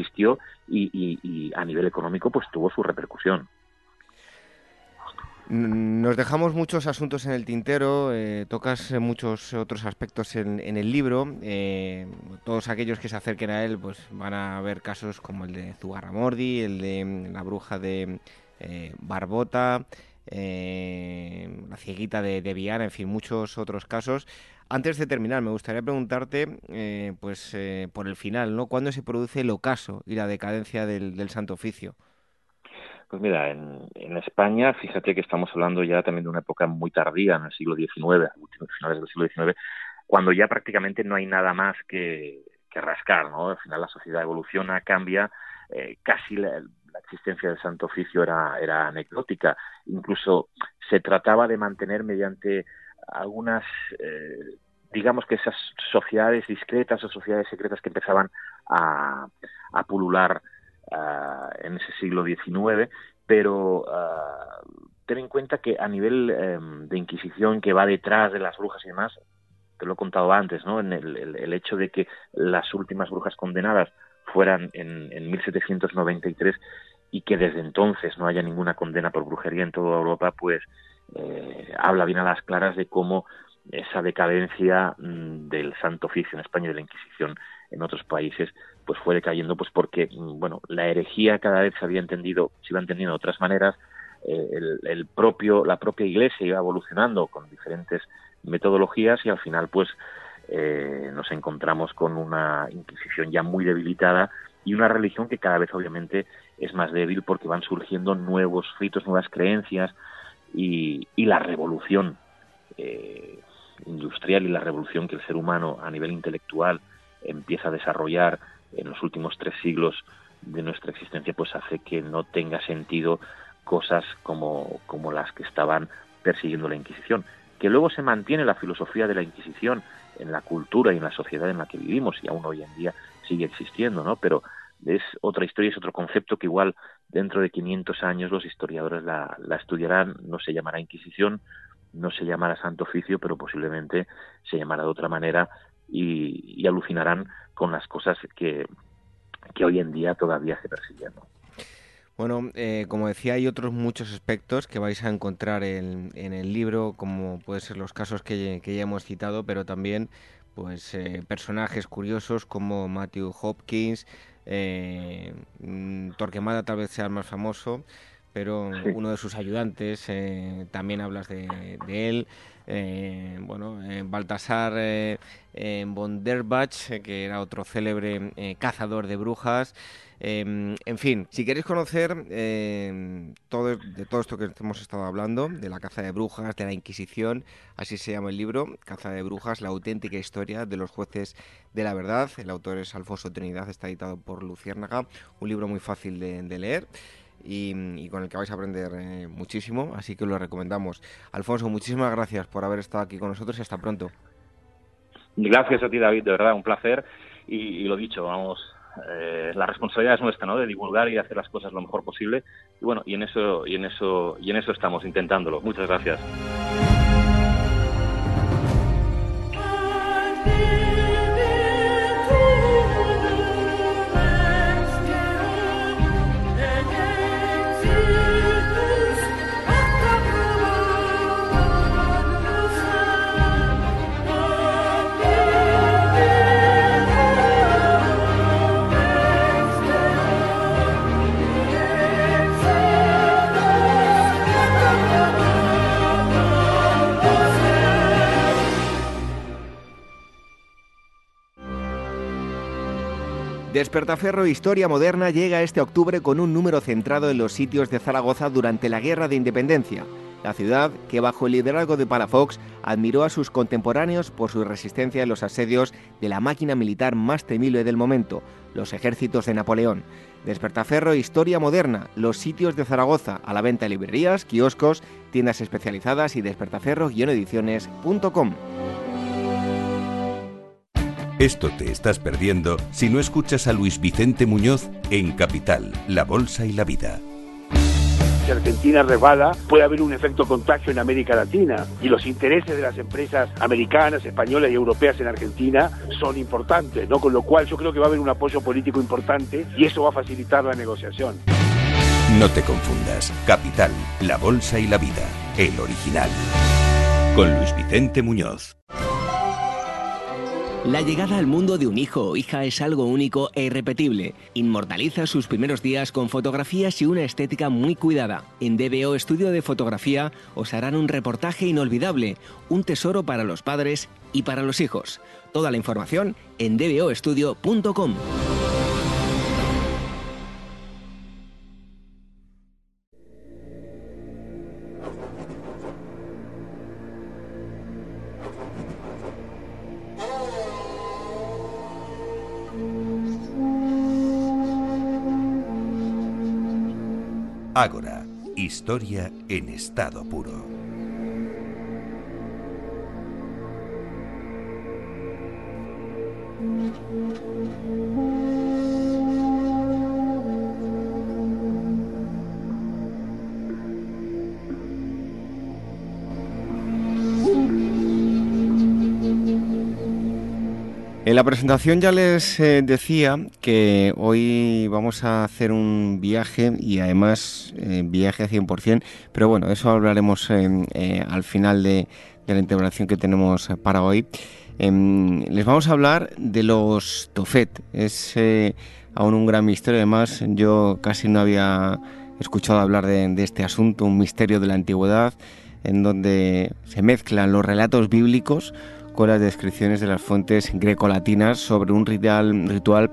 y a nivel económico pues tuvo su repercusión. Nos dejamos muchos asuntos en el tintero, tocas muchos otros aspectos en el libro. Todos aquellos que se acerquen a él pues van a ver casos como el de Zugarramurdi, el de la bruja de Barbota, la cieguita de Viana, en fin, muchos otros casos. Antes de terminar, me gustaría preguntarte por el final, ¿no? ¿Cuándo se produce el ocaso y la decadencia del Santo Oficio? Pues mira, en España, fíjate que estamos hablando ya también de una época muy tardía, en el siglo XIX, últimos finales del siglo XIX, cuando ya prácticamente no hay nada más que rascar, ¿no? Al final la sociedad evoluciona, cambia, casi la existencia del Santo Oficio era anecdótica. Incluso se trataba de mantener mediante algunas, digamos que esas sociedades discretas o sociedades secretas que empezaban a pulular en ese siglo XIX, pero ten en cuenta que a nivel de Inquisición que va detrás de las brujas y demás, te lo he contado antes, ¿no? En el hecho de que las últimas brujas condenadas fueran en 1793 y que desde entonces no haya ninguna condena por brujería en toda Europa, pues habla bien a las claras de cómo esa decadencia del Santo Oficio en España y de la Inquisición en otros países pues fue decayendo, pues porque la herejía cada vez se iba entendiendo de otras maneras. La propia Iglesia iba evolucionando con diferentes metodologías, y al final pues nos encontramos con una Inquisición ya muy debilitada y una religión que cada vez obviamente es más débil porque van surgiendo nuevos ritos, nuevas creencias, y la revolución industrial y la revolución que el ser humano a nivel intelectual empieza a desarrollar en los últimos 3 siglos de nuestra existencia, pues hace que no tenga sentido cosas como las que estaban persiguiendo la Inquisición. Que luego se mantiene la filosofía de la Inquisición en la cultura y en la sociedad en la que vivimos, y aún hoy en día sigue existiendo, ¿no? Pero es otra historia, es otro concepto que igual dentro de 500 años los historiadores la estudiarán. No se llamará Inquisición, no se llamará Santo Oficio, pero posiblemente se llamará de otra manera, y alucinarán con las cosas que hoy en día todavía se persiguen, ¿no? Bueno, como decía, hay otros muchos aspectos que vais a encontrar en el libro, como pueden ser los casos que ya hemos citado, pero también pues personajes curiosos como Matthew Hopkins, Torquemada tal vez sea el más famoso, pero sí, uno de sus ayudantes, también hablas de él. Baltasar von der Bach, que era otro célebre cazador de brujas. En fin, si queréis conocer todo esto que hemos estado hablando, de la caza de brujas, de la Inquisición, así se llama el libro, Caza de brujas, la auténtica historia de los jueces de la verdad. El autor es Alfonso Trinidad, está editado por Luciérnaga, un libro muy fácil de leer y con el que vais a aprender muchísimo, así que lo recomendamos. Alfonso, muchísimas gracias por haber estado aquí con nosotros y hasta pronto. Gracias a ti, David, de verdad, un placer, y lo dicho, vamos, la responsabilidad es nuestra, ¿no?, de divulgar y hacer las cosas lo mejor posible, y bueno, y en eso estamos intentándolo. Muchas gracias. Despertaferro Historia Moderna llega este octubre con un número centrado en los sitios de Zaragoza durante la Guerra de Independencia. La ciudad, que bajo el liderazgo de Palafox admiró a sus contemporáneos por su resistencia en los asedios de la máquina militar más temible del momento, los ejércitos de Napoleón. Despertaferro Historia Moderna, los sitios de Zaragoza, a la venta en librerías, kioscos, tiendas especializadas y despertaferro-ediciones.com. Esto te estás perdiendo si no escuchas a Luis Vicente Muñoz en Capital, La Bolsa y la Vida. Si Argentina resbala, puede haber un efecto contagio en América Latina, y los intereses de las empresas americanas, españolas y europeas en Argentina son importantes, ¿no? Con lo cual yo creo que va a haber un apoyo político importante y eso va a facilitar la negociación. No te confundas. Capital, La Bolsa y la Vida, el original. Con Luis Vicente Muñoz. La llegada al mundo de un hijo o hija es algo único e irrepetible. Inmortaliza sus primeros días con fotografías y una estética muy cuidada. En DBO Estudio de Fotografía os harán un reportaje inolvidable, un tesoro para los padres y para los hijos. Toda la información en dboestudio.com. Ágora, historia en estado puro. En la presentación ya les decía que hoy vamos a hacer un viaje y además viaje 100%, pero bueno, eso hablaremos al final de la intervención que tenemos para hoy. Les vamos a hablar de los Tophet. Es aún un gran misterio, además yo casi no había escuchado hablar de este asunto, un misterio de la antigüedad en donde se mezclan los relatos bíblicos con las descripciones de las fuentes grecolatinas sobre un ritual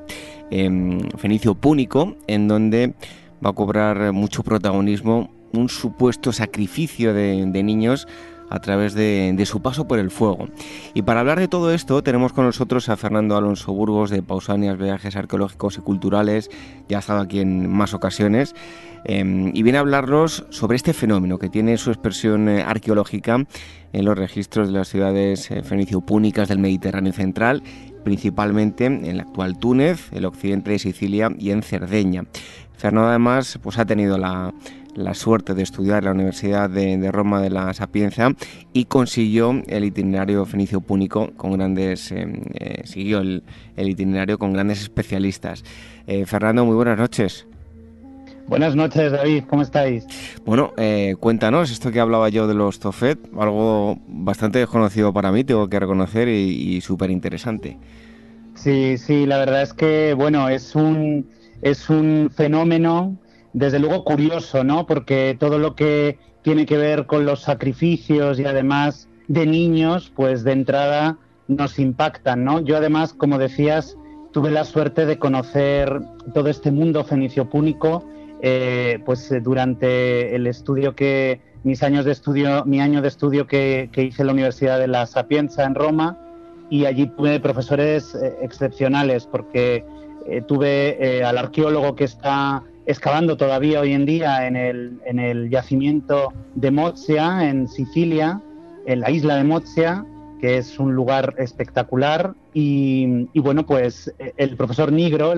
fenicio púnico, en donde va a cobrar mucho protagonismo un supuesto sacrificio de niños a través de su paso por el fuego. Y para hablar de todo esto tenemos con nosotros a Fernando Alonso Burgos de Pausanias Viajes Arqueológicos y Culturales. Ya ha estado aquí en más ocasiones y viene a hablarnos sobre este fenómeno que tiene su expresión arqueológica en los registros de las ciudades fenicio-púnicas del Mediterráneo central, principalmente en el actual Túnez, el occidente de Sicilia y en Cerdeña. Fernando además pues ha tenido la suerte de estudiar en la Universidad de Roma de la Sapienza y consiguió el itinerario fenicio-púnico con grandes siguió el itinerario con grandes especialistas. Fernando, muy buenas noches. Buenas noches, David, ¿cómo estáis? Bueno, cuéntanos, esto que hablaba yo de los Tophet, algo bastante desconocido para mí, tengo que reconocer, y súper interesante. Sí, la verdad es que, bueno, es un fenómeno desde luego curioso, ¿no? Porque todo lo que tiene que ver con los sacrificios y además de niños, pues de entrada nos impactan, ¿no? Yo además, como decías, tuve la suerte de conocer todo este mundo fenicio-púnico, pues durante el estudio mi año de estudio que hice en la Universidad de la Sapienza en Roma, y allí tuve profesores excepcionales, porque tuve al arqueólogo que está excavando todavía hoy en día en el yacimiento de Mozia, en Sicilia, en la isla de Mozia, que es un lugar espectacular, y bueno, pues el profesor Nigro,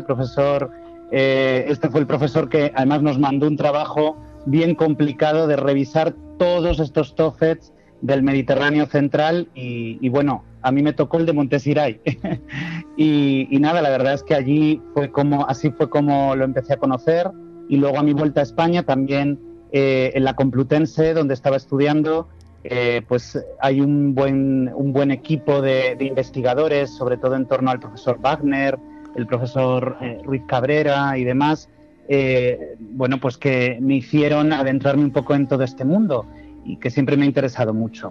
este fue el profesor que además nos mandó un trabajo bien complicado de revisar todos estos Tophets del Mediterráneo central, y bueno, a mí me tocó el de Montesiray. y nada, la verdad es que así fue como lo empecé a conocer, y luego a mi vuelta a España también en la Complutense, donde estaba estudiando, pues hay un buen equipo de investigadores, sobre todo en torno al profesor Wagner, el profesor Ruiz Cabrera y demás, bueno, pues que me hicieron adentrarme un poco en todo este mundo y que siempre me ha interesado mucho.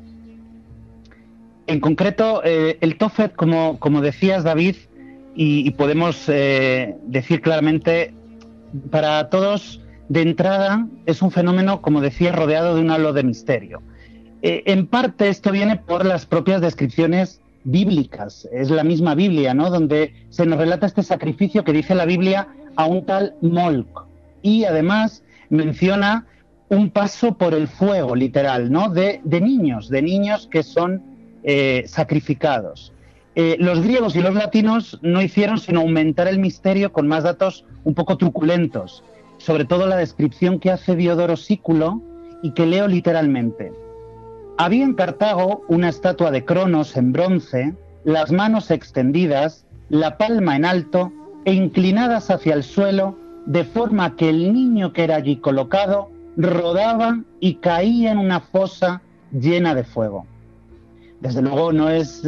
En concreto, el Tophet, como decías, David, y podemos decir claramente, para todos, de entrada, es un fenómeno, como decía, rodeado de un halo de misterio. En parte esto viene por las propias descripciones bíblicas. Es la misma Biblia, ¿no?, donde se nos relata este sacrificio que dice la Biblia a un tal Molk. Y además menciona un paso por el fuego, literal, ¿no?, de niños que son sacrificados. Los griegos y los latinos no hicieron sino aumentar el misterio con más datos un poco truculentos, sobre todo la descripción que hace Diodoro Sículo, y que leo literalmente. Había en Cartago una estatua de Cronos en bronce, las manos extendidas, la palma en alto e inclinadas hacia el suelo, de forma que el niño que era allí colocado rodaba y caía en una fosa llena de fuego. Desde luego no es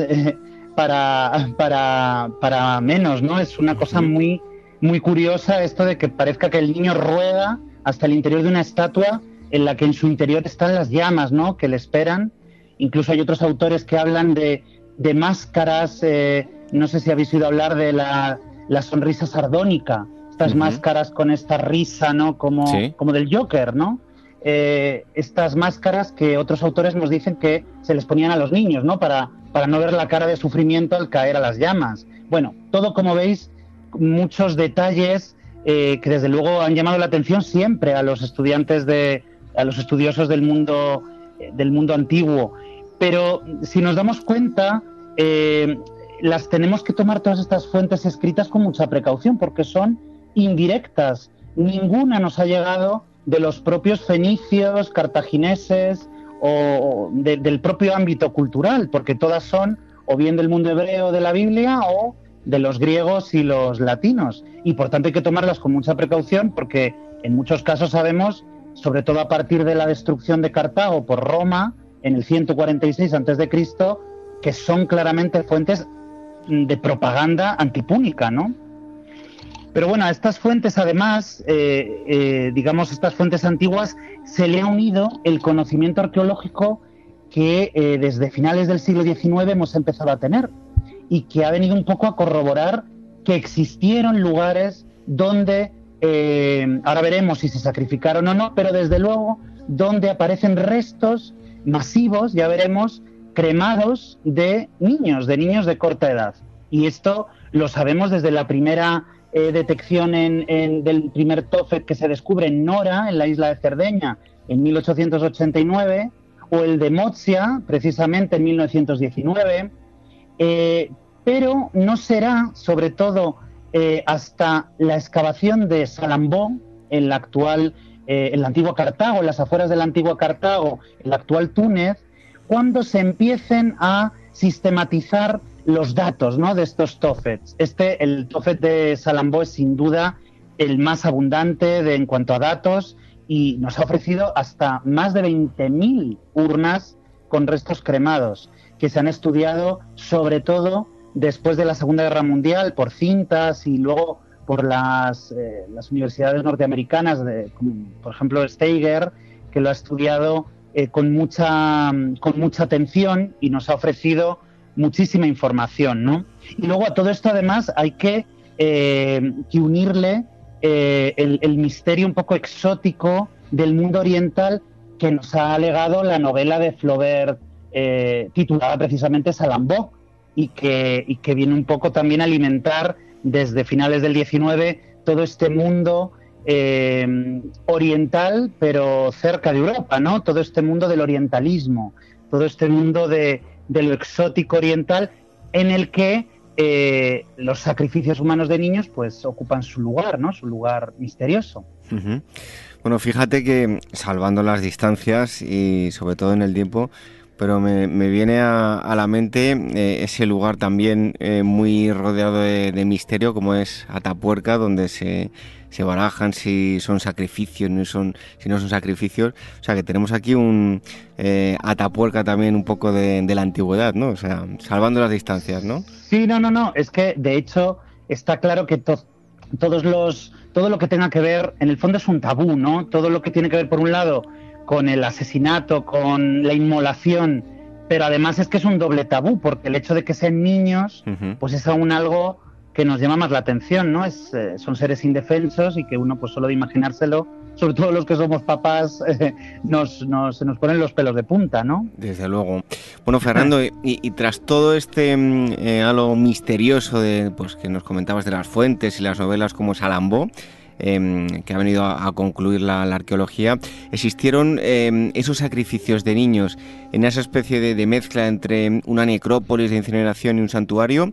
para menos, ¿no? Es una cosa muy, muy curiosa esto de que parezca que el niño rueda hasta el interior de una estatua en la que en su interior están las llamas, ¿no?, que le esperan. Incluso hay otros autores que hablan de máscaras, no sé si habéis oído hablar de la sonrisa sardónica, estas máscaras con esta risa, ¿no?, como del Joker, ¿no? Estas máscaras que otros autores nos dicen que se les ponían a los niños, ¿no?, para no ver la cara de sufrimiento al caer a las llamas. Bueno, todo, como veis, muchos detalles que desde luego han llamado la atención siempre a los estudiantes a los estudiosos del mundo antiguo. Pero si nos damos cuenta, las tenemos que tomar todas estas fuentes escritas con mucha precaución, porque son indirectas. Ninguna nos ha llegado de los propios fenicios, cartagineses o del propio ámbito cultural, porque todas son o bien del mundo hebreo de la Biblia o de los griegos y los latinos. Y por tanto hay que tomarlas con mucha precaución, porque en muchos casos sabemos, sobre todo a partir de la destrucción de Cartago por Roma en el 146 a.C., que son claramente fuentes de propaganda antipúnica, ¿no? Pero bueno, a estas fuentes, además, digamos, estas fuentes antiguas, se le ha unido el conocimiento arqueológico que desde finales del siglo XIX hemos empezado a tener, y que ha venido un poco a corroborar que existieron lugares donde, ahora veremos si se sacrificaron o no, pero desde luego donde aparecen restos masivos, ya veremos, cremados de niños de corta edad. Y esto lo sabemos desde la primera detección del primer Tophet que se descubre en Nora, en la isla de Cerdeña, en 1889, o el de Mozia, precisamente en 1919, pero no será, sobre todo, hasta la excavación de Salambó, en la antigua Cartago, en las afueras de la antigua Cartago, en la actual Túnez, cuando se empiecen a sistematizar los datos, ¿no?, de estos Tophets. El Tophet de Salambó es sin duda el más abundante en cuanto a datos, y nos ha ofrecido hasta más de 20.000 urnas con restos cremados, que se han estudiado sobre todo después de la Segunda Guerra Mundial por cintas y luego por las universidades norteamericanas, por ejemplo Steiger, que lo ha estudiado con mucha atención y nos ha ofrecido muchísima información, ¿no? Y luego a todo esto además hay que unirle el misterio un poco exótico del mundo oriental que nos ha legado la novela de Flaubert titulada precisamente Salambó, y que viene un poco también a alimentar desde finales del 19 todo este mundo oriental, pero cerca de Europa, ¿no? Todo este mundo del orientalismo, todo este mundo de lo exótico oriental, en el que los sacrificios humanos de niños pues ocupan su lugar, ¿no? Su lugar misterioso. Uh-huh. Bueno, fíjate que, salvando las distancias y sobre todo en el tiempo, pero me viene a la mente ese lugar también muy rodeado de misterio, como es Atapuerca, donde se barajan si son sacrificios, si no son sacrificios. O sea, que tenemos aquí un Atapuerca también un poco de la antigüedad, ¿no? O sea, salvando las distancias, ¿no? Sí, no. Es que, de hecho, está claro que todo lo que tenga que ver, en el fondo es un tabú, ¿no? Todo lo que tiene que ver, por un lado, con el asesinato, con la inmolación, pero además es que es un doble tabú, porque el hecho de que sean niños, pues es aún algo que nos llama más la atención, ¿no? Son seres indefensos y que uno, pues solo de imaginárselo, sobre todo los que somos papás, se nos ponen los pelos de punta, ¿no? Desde luego. Bueno, Fernando, y tras todo este halo misterioso pues que nos comentabas de las fuentes y las novelas como Salambó, que ha venido a concluir la arqueología, existieron esos sacrificios de niños en esa especie de mezcla entre una necrópolis de incineración y un santuario.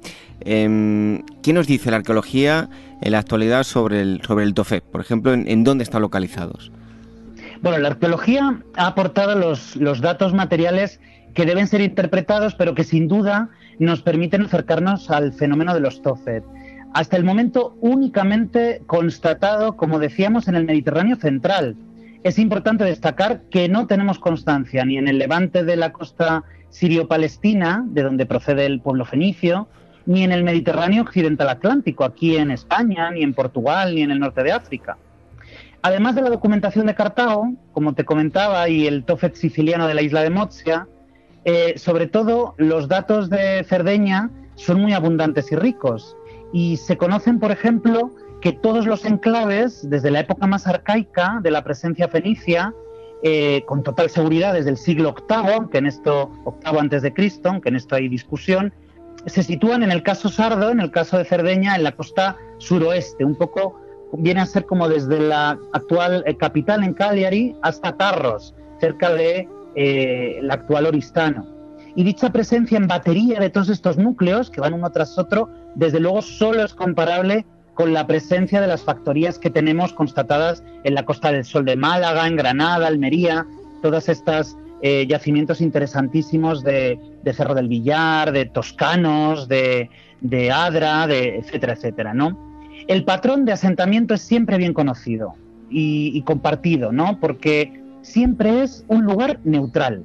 ¿Qué nos dice la arqueología en la actualidad sobre el Tophet? Por ejemplo, ¿en dónde están localizados? Bueno, la arqueología ha aportado los datos materiales que deben ser interpretados, pero que sin duda nos permiten acercarnos al fenómeno de los Tophet. Hasta el momento únicamente constatado, como decíamos, en el Mediterráneo central. Es importante destacar que no tenemos constancia ni en el levante de la costa sirio-palestina, de donde procede el pueblo fenicio, ni en el Mediterráneo occidental atlántico, aquí en España, ni en Portugal, ni en el norte de África. Además de la documentación de Cartago, como te comentaba, y el Tophet siciliano de la isla de Mozia, sobre todo los datos de Cerdeña son muy abundantes y ricos. Y se conocen, por ejemplo, que todos los enclaves, desde la época más arcaica de la presencia fenicia, con total seguridad desde el siglo VIII, VIII antes de Cristo, aunque en esto hay discusión, se sitúan en el caso Sardo, en el caso de Cerdeña, en la costa suroeste, un poco viene a ser como desde la actual capital en Cagliari hasta Tarros, cerca de el actual Oristano. Y dicha presencia en batería de todos estos núcleos, que van uno tras otro, desde luego solo es comparable con la presencia de las factorías que tenemos constatadas en la Costa del Sol de Málaga, en Granada, Almería, todas estas yacimientos interesantísimos de Cerro del Villar, de Toscanos, de Adra, etcétera, etcétera, ¿no? El patrón de asentamiento es siempre bien conocido y compartido, ¿no? Porque siempre es un lugar neutral.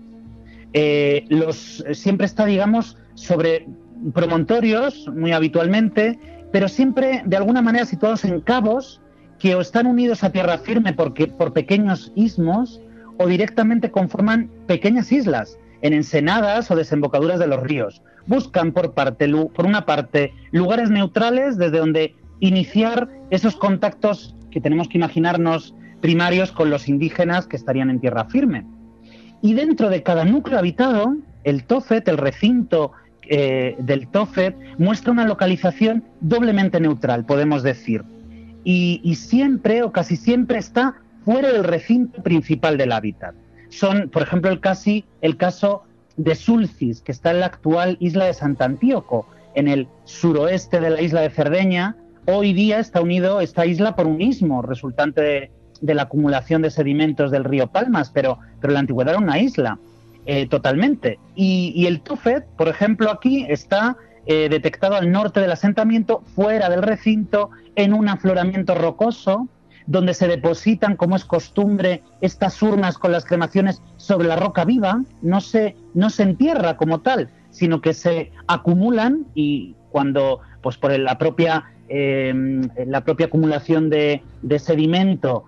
Siempre está, digamos, sobre promontorios, muy habitualmente, pero siempre de alguna manera situados en cabos que o están unidos a tierra firme por pequeños istmos o directamente conforman pequeñas islas en ensenadas o desembocaduras de los ríos. Buscan por una parte lugares neutrales desde donde iniciar esos contactos que tenemos que imaginarnos primarios con los indígenas que estarían en tierra firme. Y dentro de cada núcleo habitado, el Tophet, el recinto del Tophet, muestra una localización doblemente neutral, podemos decir. Y siempre o casi siempre está fuera del recinto principal del hábitat. Son, por ejemplo, el caso de Sulcis, que está en la actual isla de Sant'Antíoco, en el suroeste de la isla de Cerdeña. Hoy día está unido esta isla por un istmo resultante de la acumulación de sedimentos del río Palmas, pero en la antigüedad era una isla, totalmente. Y el Tophet, por ejemplo, aquí está detectado al norte del asentamiento, fuera del recinto, en un afloramiento rocoso, donde se depositan, como es costumbre, estas urnas con las cremaciones sobre la roca viva. No se entierra como tal, sino que se acumulan, y cuando, pues por la propia acumulación de sedimento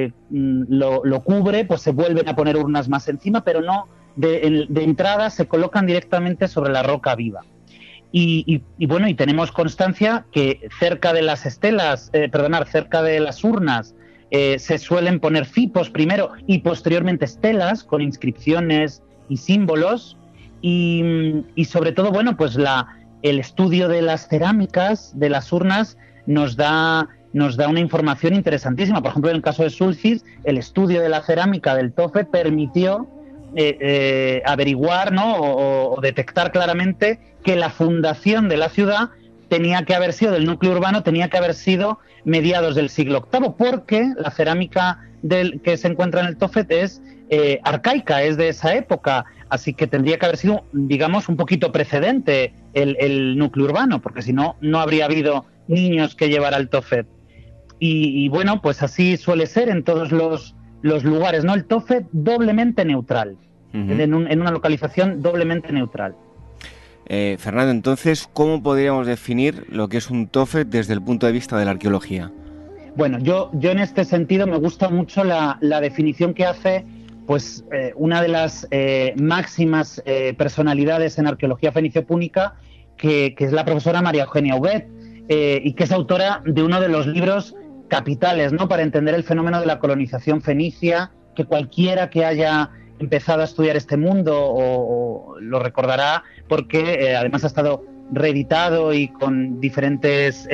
lo cubre, pues se vuelven a poner urnas más encima, pero no de entrada, se colocan directamente sobre la roca viva. Y bueno, y tenemos constancia que cerca de las cerca de las urnas se suelen poner cipos primero y posteriormente estelas con inscripciones y símbolos, y sobre todo, bueno, pues el estudio de las cerámicas de las urnas nos da una información interesantísima. Por ejemplo, en el caso de Sulcis, el estudio de la cerámica del Tophet permitió averiguar, ¿no?, o detectar claramente que la fundación de la ciudad del núcleo urbano tenía que haber sido mediados del siglo VIII, porque la cerámica que se encuentra en el Tophet es arcaica, es de esa época, así que tendría que haber sido, digamos, un poquito precedente el núcleo urbano, porque si no, no habría habido niños que llevar al Tophet. Y bueno, pues así suele ser en todos los lugares, ¿no? El Tophet doblemente neutral, en una localización doblemente neutral. Fernando, entonces, ¿cómo podríamos definir lo que es un Tophet desde el punto de vista de la arqueología? Bueno, yo en este sentido me gusta mucho la definición que hace pues una de las máximas personalidades en arqueología fenicio-púnica, que es la profesora María Eugenia Huguet, y que es autora de uno de los libros capitales, ¿no?, para entender el fenómeno de la colonización fenicia, que cualquiera que haya empezado a estudiar este mundo o lo recordará, porque además ha estado reeditado y con diferentes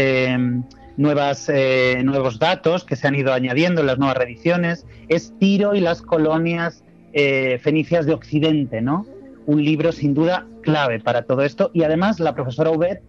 nuevos datos que se han ido añadiendo en las nuevas reediciones. Es Tiro y las colonias fenicias de Occidente, ¿no? Un libro sin duda clave para todo esto, y además la profesora Huguet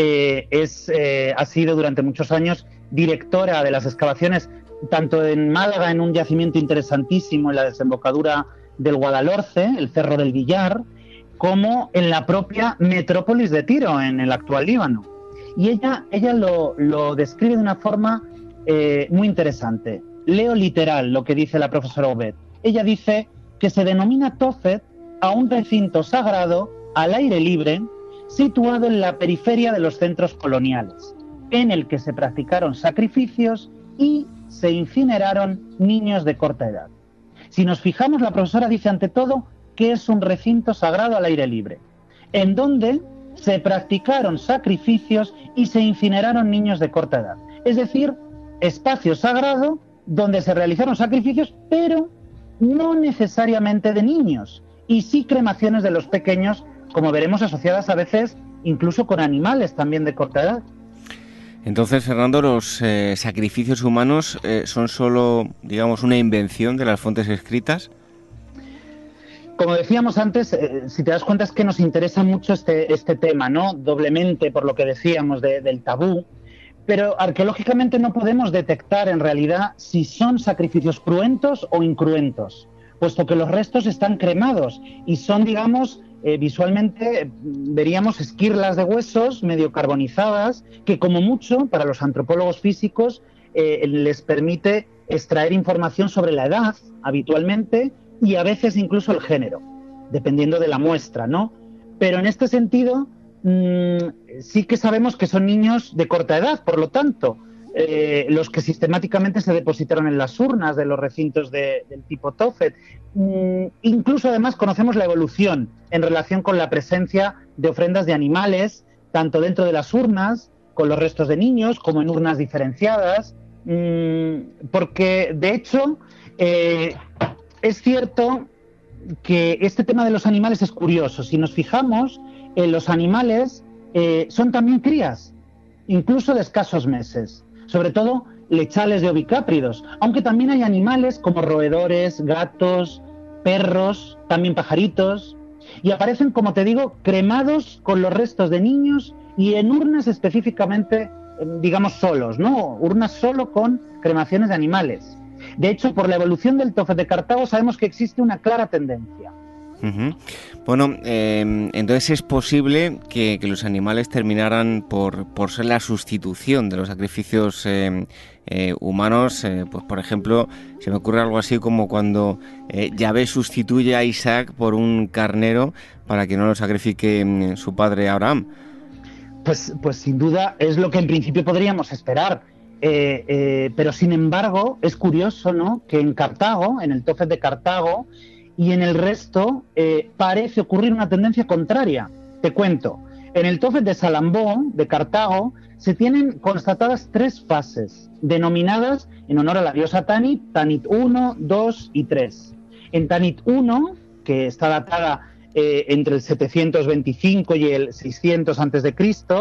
ha sido durante muchos años directora de las excavaciones tanto en Málaga, en un yacimiento interesantísimo en la desembocadura del Guadalhorce, el Cerro del Villar, como en la propia metrópolis de Tiro, en el actual Líbano. Y ella lo describe de una forma muy interesante. Leo literal lo que dice la profesora Huguet. Ella dice que se denomina Tophet a un recinto sagrado al aire libre situado en la periferia de los centros coloniales, en el que se practicaron sacrificios y se incineraron niños de corta edad. Si nos fijamos, la profesora dice ante todo que es un recinto sagrado al aire libre, en donde se practicaron sacrificios y se incineraron niños de corta edad. Es decir, espacio sagrado donde se realizaron sacrificios, pero no necesariamente de niños, y sí cremaciones de los pequeños, como veremos, asociadas a veces incluso con animales también de corta edad. Entonces, Fernando, ¿los sacrificios humanos son solo, digamos, una invención de las fuentes escritas? Como decíamos antes, si te das cuenta es que nos interesa mucho este tema, ¿no? Doblemente por lo que decíamos del tabú, pero arqueológicamente no podemos detectar en realidad si son sacrificios cruentos o incruentos, puesto que los restos están cremados y son, digamos, visualmente veríamos esquirlas de huesos medio carbonizadas que, como mucho, para los antropólogos físicos les permite extraer información sobre la edad habitualmente, y a veces incluso el género, dependiendo de la muestra, ¿no? Pero en este sentido sí que sabemos que son niños de corta edad, por lo tanto, los que sistemáticamente se depositaron en las urnas de los recintos del tipo Tophet. Incluso además conocemos la evolución en relación con la presencia de ofrendas de animales, tanto dentro de las urnas, con los restos de niños, como en urnas diferenciadas, porque de hecho es cierto que este tema de los animales es curioso. Si nos fijamos, los animales son también crías, incluso de escasos meses, sobre todo lechales de ovicápridos, aunque también hay animales como roedores, gatos, perros, también pajaritos, y aparecen, como te digo, cremados con los restos de niños y en urnas específicamente, digamos, solos, ¿no? Urnas solo con cremaciones de animales. De hecho, por la evolución del Tophet de Cartago sabemos que existe una clara tendencia. Bueno, entonces es posible que los animales terminaran por ser la sustitución de los sacrificios humanos. Pues por ejemplo, se me ocurre algo así como cuando Yahvé sustituye a Isaac por un carnero para que no lo sacrifique su padre Abraham. Pues sin duda es lo que en principio podríamos esperar. Pero sin embargo es curioso, ¿no?, que en Cartago, en el Tophet de Cartago y en el resto parece ocurrir una tendencia contraria. Te cuento, en el Tophet de Salambó, de Cartago, se tienen constatadas 3 fases, denominadas en honor a la diosa Tanit, Tanit 1, 2 y 3. En Tanit 1, que está datada entre el 725 y el 600 a.C.,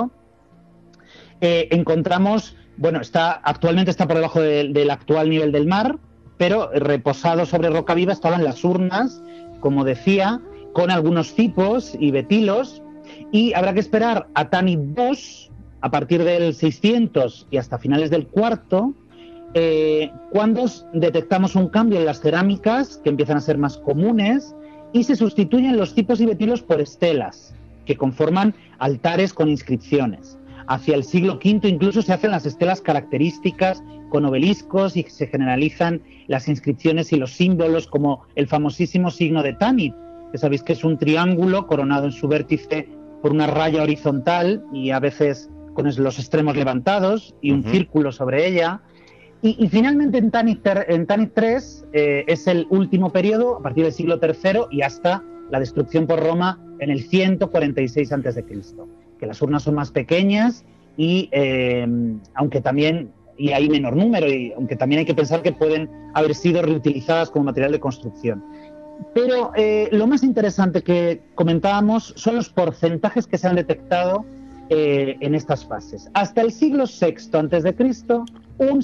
encontramos, bueno, actualmente está por debajo del actual nivel del mar, pero reposado sobre roca viva estaban las urnas, como decía, con algunos cipos y betilos, y habrá que esperar a Tanit II, a partir del 600 y hasta finales del IV, cuando detectamos un cambio en las cerámicas, que empiezan a ser más comunes, y se sustituyen los cipos y betilos por estelas, que conforman altares con inscripciones. Hacia el siglo V incluso se hacen las estelas características con obeliscos y se generalizan las inscripciones y los símbolos, como el famosísimo signo de Tanit, que sabéis que es un triángulo coronado en su vértice por una raya horizontal y a veces con los extremos levantados y un círculo sobre ella. Y finalmente en Tanit III es el último periodo, a partir del siglo III y hasta la destrucción por Roma en el 146 a.C., que las urnas son más pequeñas y aunque también y hay menor número, y aunque también hay que pensar que pueden haber sido reutilizadas como material de construcción. Pero lo más interesante que comentábamos son los porcentajes que se han detectado en estas fases. Hasta el siglo VI a.C., un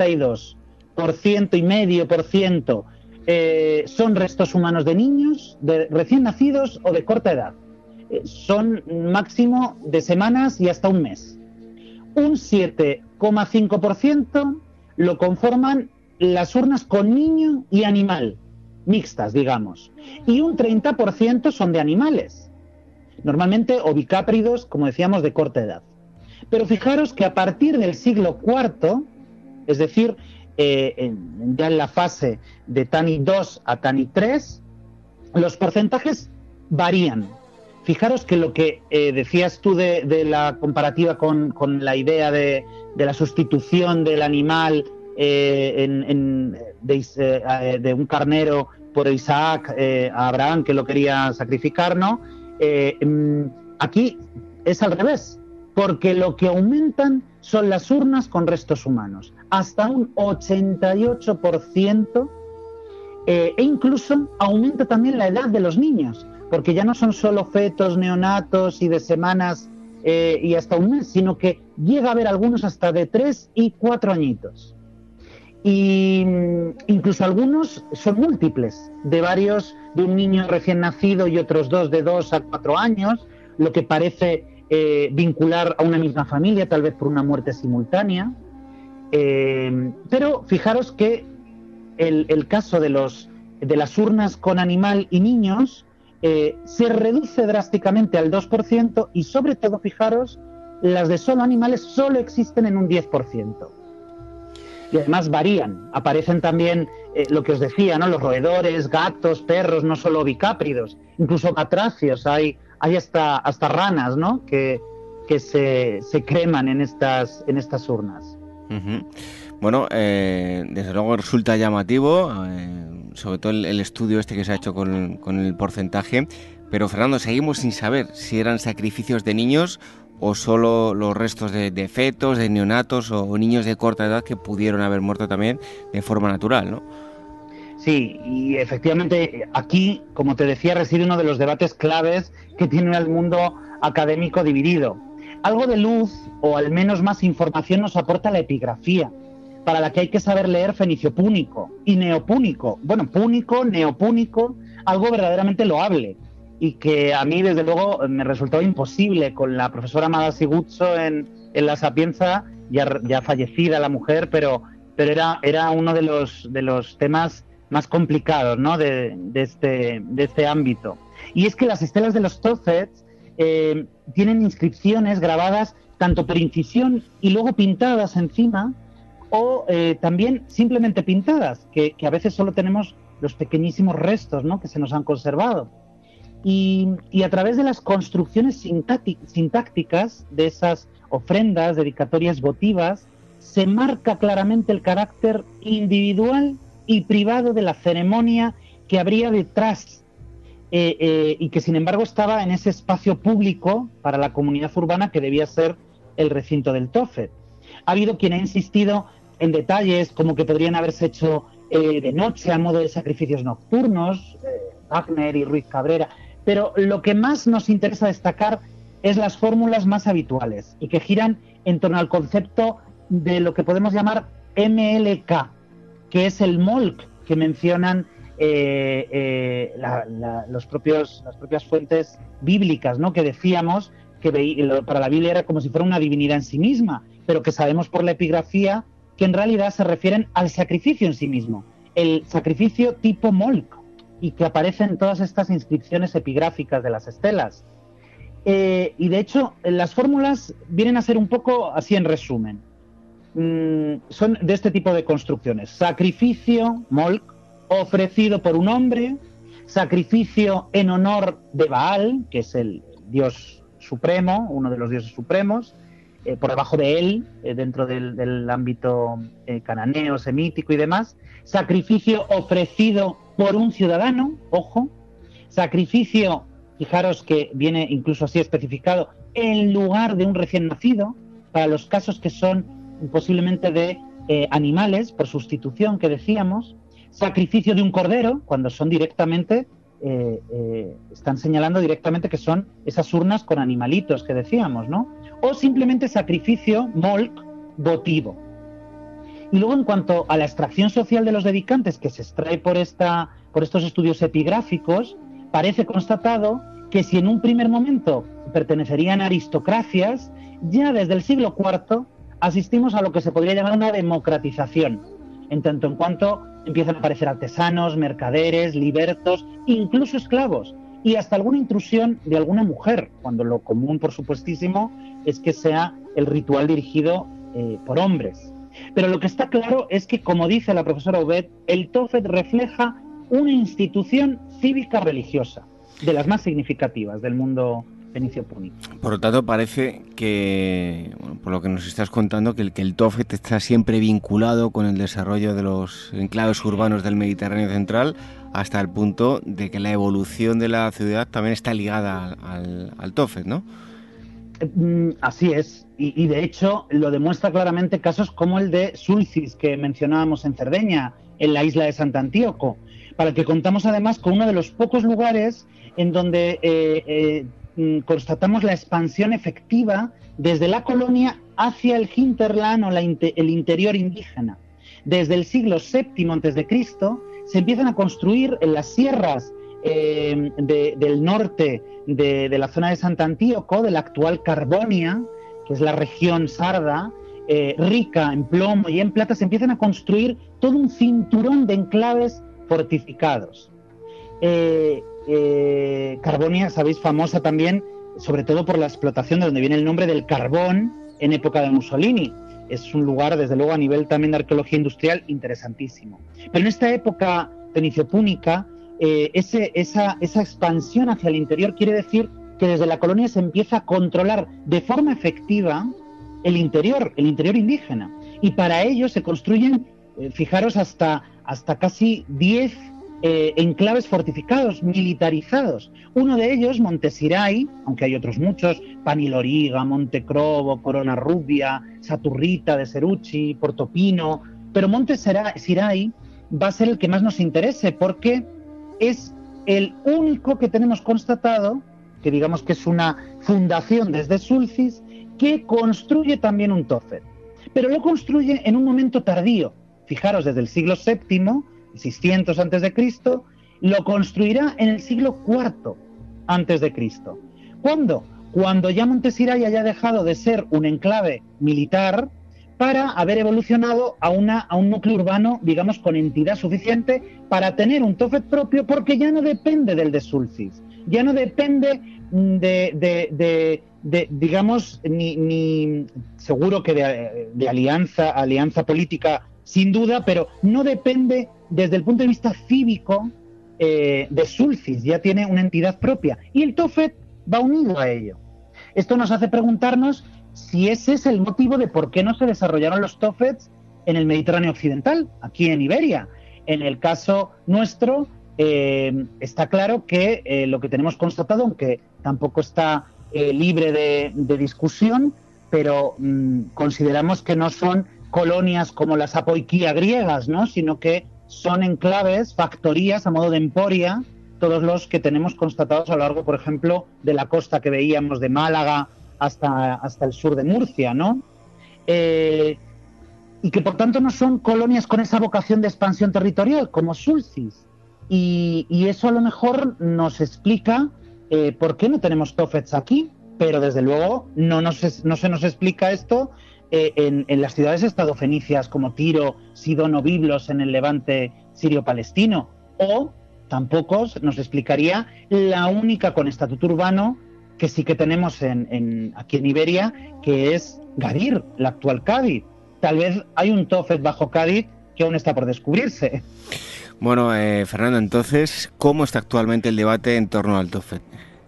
62,5% son restos humanos de niños, de recién nacidos o de corta edad. Son máximo de semanas y hasta un mes. Un 7,5% lo conforman las urnas con niño y animal, mixtas, digamos. Y un 30% son de animales, normalmente ovicápridos, como decíamos, de corta edad. Pero fijaros que a partir del siglo IV, es decir, ya en la fase de Tanit II a Tanit III, los porcentajes varían. Fijaros que lo que decías tú de la comparativa con la idea de la sustitución del animal de un carnero por Isaac a Abraham, que lo quería sacrificar, ¿no? Aquí es al revés, porque lo que aumentan son las urnas con restos humanos, hasta un 88%, e incluso aumenta también la edad de los niños, porque ya no son solo fetos, neonatos y de semanas y hasta un mes, sino que llega a haber algunos hasta de 3 y 4 añitos. Y incluso algunos son múltiples, de un niño recién nacido y otros 2 de 2 a 4 años, lo que parece vincular a una misma familia, tal vez por una muerte simultánea. Pero fijaros que el caso de las urnas con animal y niños se reduce drásticamente al 2% y sobre todo, fijaros, las de solo animales solo existen en un 10%. Y además varían, aparecen también lo que os decía, ¿no? Los roedores, gatos, perros, no solo bicápridos, incluso batracios, hay hasta ranas, ¿no? que se creman en estas urnas. Bueno, desde luego resulta llamativo, sobre todo el estudio este que se ha hecho con el porcentaje, pero Fernando, seguimos sin saber si eran sacrificios de niños o solo los restos de fetos, de neonatos o niños de corta edad que pudieron haber muerto también de forma natural, ¿no? Sí, y efectivamente aquí, como te decía, reside uno de los debates claves que tiene el mundo académico dividido. Algo de luz, o al menos más información, nos aporta la epigrafía, para la que hay que saber leer fenicio-púnico y neopúnico. Bueno, púnico, neopúnico, algo verdaderamente loable, y que a mí, desde luego, me resultó imposible con la profesora Madasi Guzzo en La Sapienza, ya fallecida la mujer, pero era uno de los temas más complicados, ¿no?, de este ámbito. Y es que las estelas de los Tophets tienen inscripciones grabadas tanto por incisión y luego pintadas encima, o también simplemente pintadas, que a veces solo tenemos los pequeñísimos restos, ¿no?, que se nos han conservado. Y a través de las construcciones sintácticas de esas ofrendas, dedicatorias votivas, se marca claramente el carácter individual y privado de la ceremonia que habría detrás, y que sin embargo estaba en ese espacio público para la comunidad urbana que debía ser el recinto del Tophet. Ha habido quien ha insistido en detalles como que podrían haberse hecho de noche a modo de sacrificios nocturnos, Wagner y Ruiz Cabrera, pero lo que más nos interesa destacar es las fórmulas más habituales y que giran en torno al concepto de lo que podemos llamar MLK, que es el MOLC que mencionan las propias fuentes bíblicas, ¿no?, que decíamos que para la Biblia era como si fuera una divinidad en sí misma, pero que sabemos por la epigrafía que en realidad se refieren al sacrificio en sí mismo, el sacrificio tipo MOLC, y que aparece en todas estas inscripciones epigráficas de las estelas. Y de hecho, las fórmulas vienen a ser un poco así en resumen. Son de este tipo de construcciones: sacrificio, MOLC, ofrecido por un hombre; sacrificio en honor de Baal, que es el dios supremo, uno de los dioses supremos, por debajo de él, dentro del ámbito cananeo, semítico y demás; sacrificio ofrecido por un ciudadano, ojo; sacrificio, fijaros que viene incluso así especificado, en lugar de un recién nacido, para los casos que son posiblemente de animales, por sustitución, que decíamos; sacrificio de un cordero, cuando son directamente, están señalando directamente que son esas urnas con animalitos que decíamos, ¿no? O simplemente sacrificio, MOLC, votivo. Y luego, en cuanto a la extracción social de los dedicantes que se extrae por estos estudios epigráficos, parece constatado que si en un primer momento pertenecerían a aristocracias, ya desde el siglo IV asistimos a lo que se podría llamar una democratización, en tanto en cuanto empiezan a aparecer artesanos, mercaderes, libertos, incluso esclavos, y hasta alguna intrusión de alguna mujer, cuando lo común, por supuestísimo, es que sea el ritual dirigido por hombres. Pero lo que está claro es que, como dice la profesora Ubet, el Tophet refleja una institución cívica religiosa, de las más significativas del mundo fenicio-púnico. Por lo tanto, parece que, bueno, por lo que nos estás contando, que el Tophet está siempre vinculado con el desarrollo de los enclaves urbanos del Mediterráneo central, hasta el punto de que la evolución de la ciudad también está ligada al Tophet, ¿no? Así es, y de hecho lo demuestra claramente casos como el de Sulcis, que mencionábamos en Cerdeña, en la isla de Sant'Antioco, para el que contamos además con uno de los pocos lugares en donde constatamos la expansión efectiva desde la colonia hacia el hinterland o el interior indígena. Desde el siglo VII a.C. se empiezan a construir en las sierras del norte de la zona de Sant'Antioco, de la actual Carbonia, que es la región sarda, rica en plomo y en plata, se empiezan a construir todo un cinturón de enclaves fortificados. Carbonia, sabéis, famosa también, sobre todo por la explotación de donde viene el nombre del carbón en época de Mussolini. Es un lugar, desde luego, a nivel también de arqueología industrial, interesantísimo. Pero en esta época fenicio-púnica, esa expansión hacia el interior quiere decir que desde la colonia se empieza a controlar de forma efectiva el interior indígena. Y para ello se construyen, fijaros, hasta casi 10 enclaves fortificados, militarizados. Uno de ellos, Montesirai, aunque hay otros muchos, Paniloriga, Montecrovo, Corona Rubia, Saturrita de Cerucci, Portopino, pero Montesirai va a ser el que más nos interese porque es el único que tenemos constatado, que digamos que es una fundación desde Sulcis, que construye también un Tophet. Pero lo construye en un momento tardío. Fijaros, desde el siglo VII, 600 a.C., lo construirá en el siglo IV a.C. ¿Cuándo? Cuando ya Montesirai haya dejado de ser un enclave militar para haber evolucionado a un núcleo urbano, digamos, con entidad suficiente para tener un Tophet propio, porque ya no depende del de Sulcis, ya no depende digamos, ni seguro que de alianza política, sin duda, pero no depende desde el punto de vista cívico de Sulcis, ya tiene una entidad propia, y el Tophet va unido a ello. Esto nos hace preguntarnos si ese es el motivo de por qué no se desarrollaron los Tophets en el Mediterráneo occidental, aquí en Iberia. En el caso nuestro, está claro que lo que tenemos constatado, aunque tampoco está libre de discusión, pero consideramos que no son colonias como las apoiquía griegas, ¿no? Sino que son enclaves, factorías a modo de emporia, todos los que tenemos constatados a lo largo, por ejemplo, de la costa que veíamos de Málaga hasta el sur de Murcia, ¿no? Y que por tanto no son colonias con esa vocación de expansión territorial como Sulcis. Y eso a lo mejor nos explica por qué no tenemos Tophets aquí, pero desde luego no se nos explica esto en las ciudades estado-fenicias como Tiro, Sidón o Biblos en el Levante sirio-palestino, o tampoco nos explicaría la única con estatuto urbano que sí que tenemos aquí en Iberia, que es Gadir, la actual Cádiz. Tal vez hay un Tophet bajo Cádiz que aún está por descubrirse. Bueno, Fernando, entonces, ¿cómo está actualmente el debate en torno al Tophet?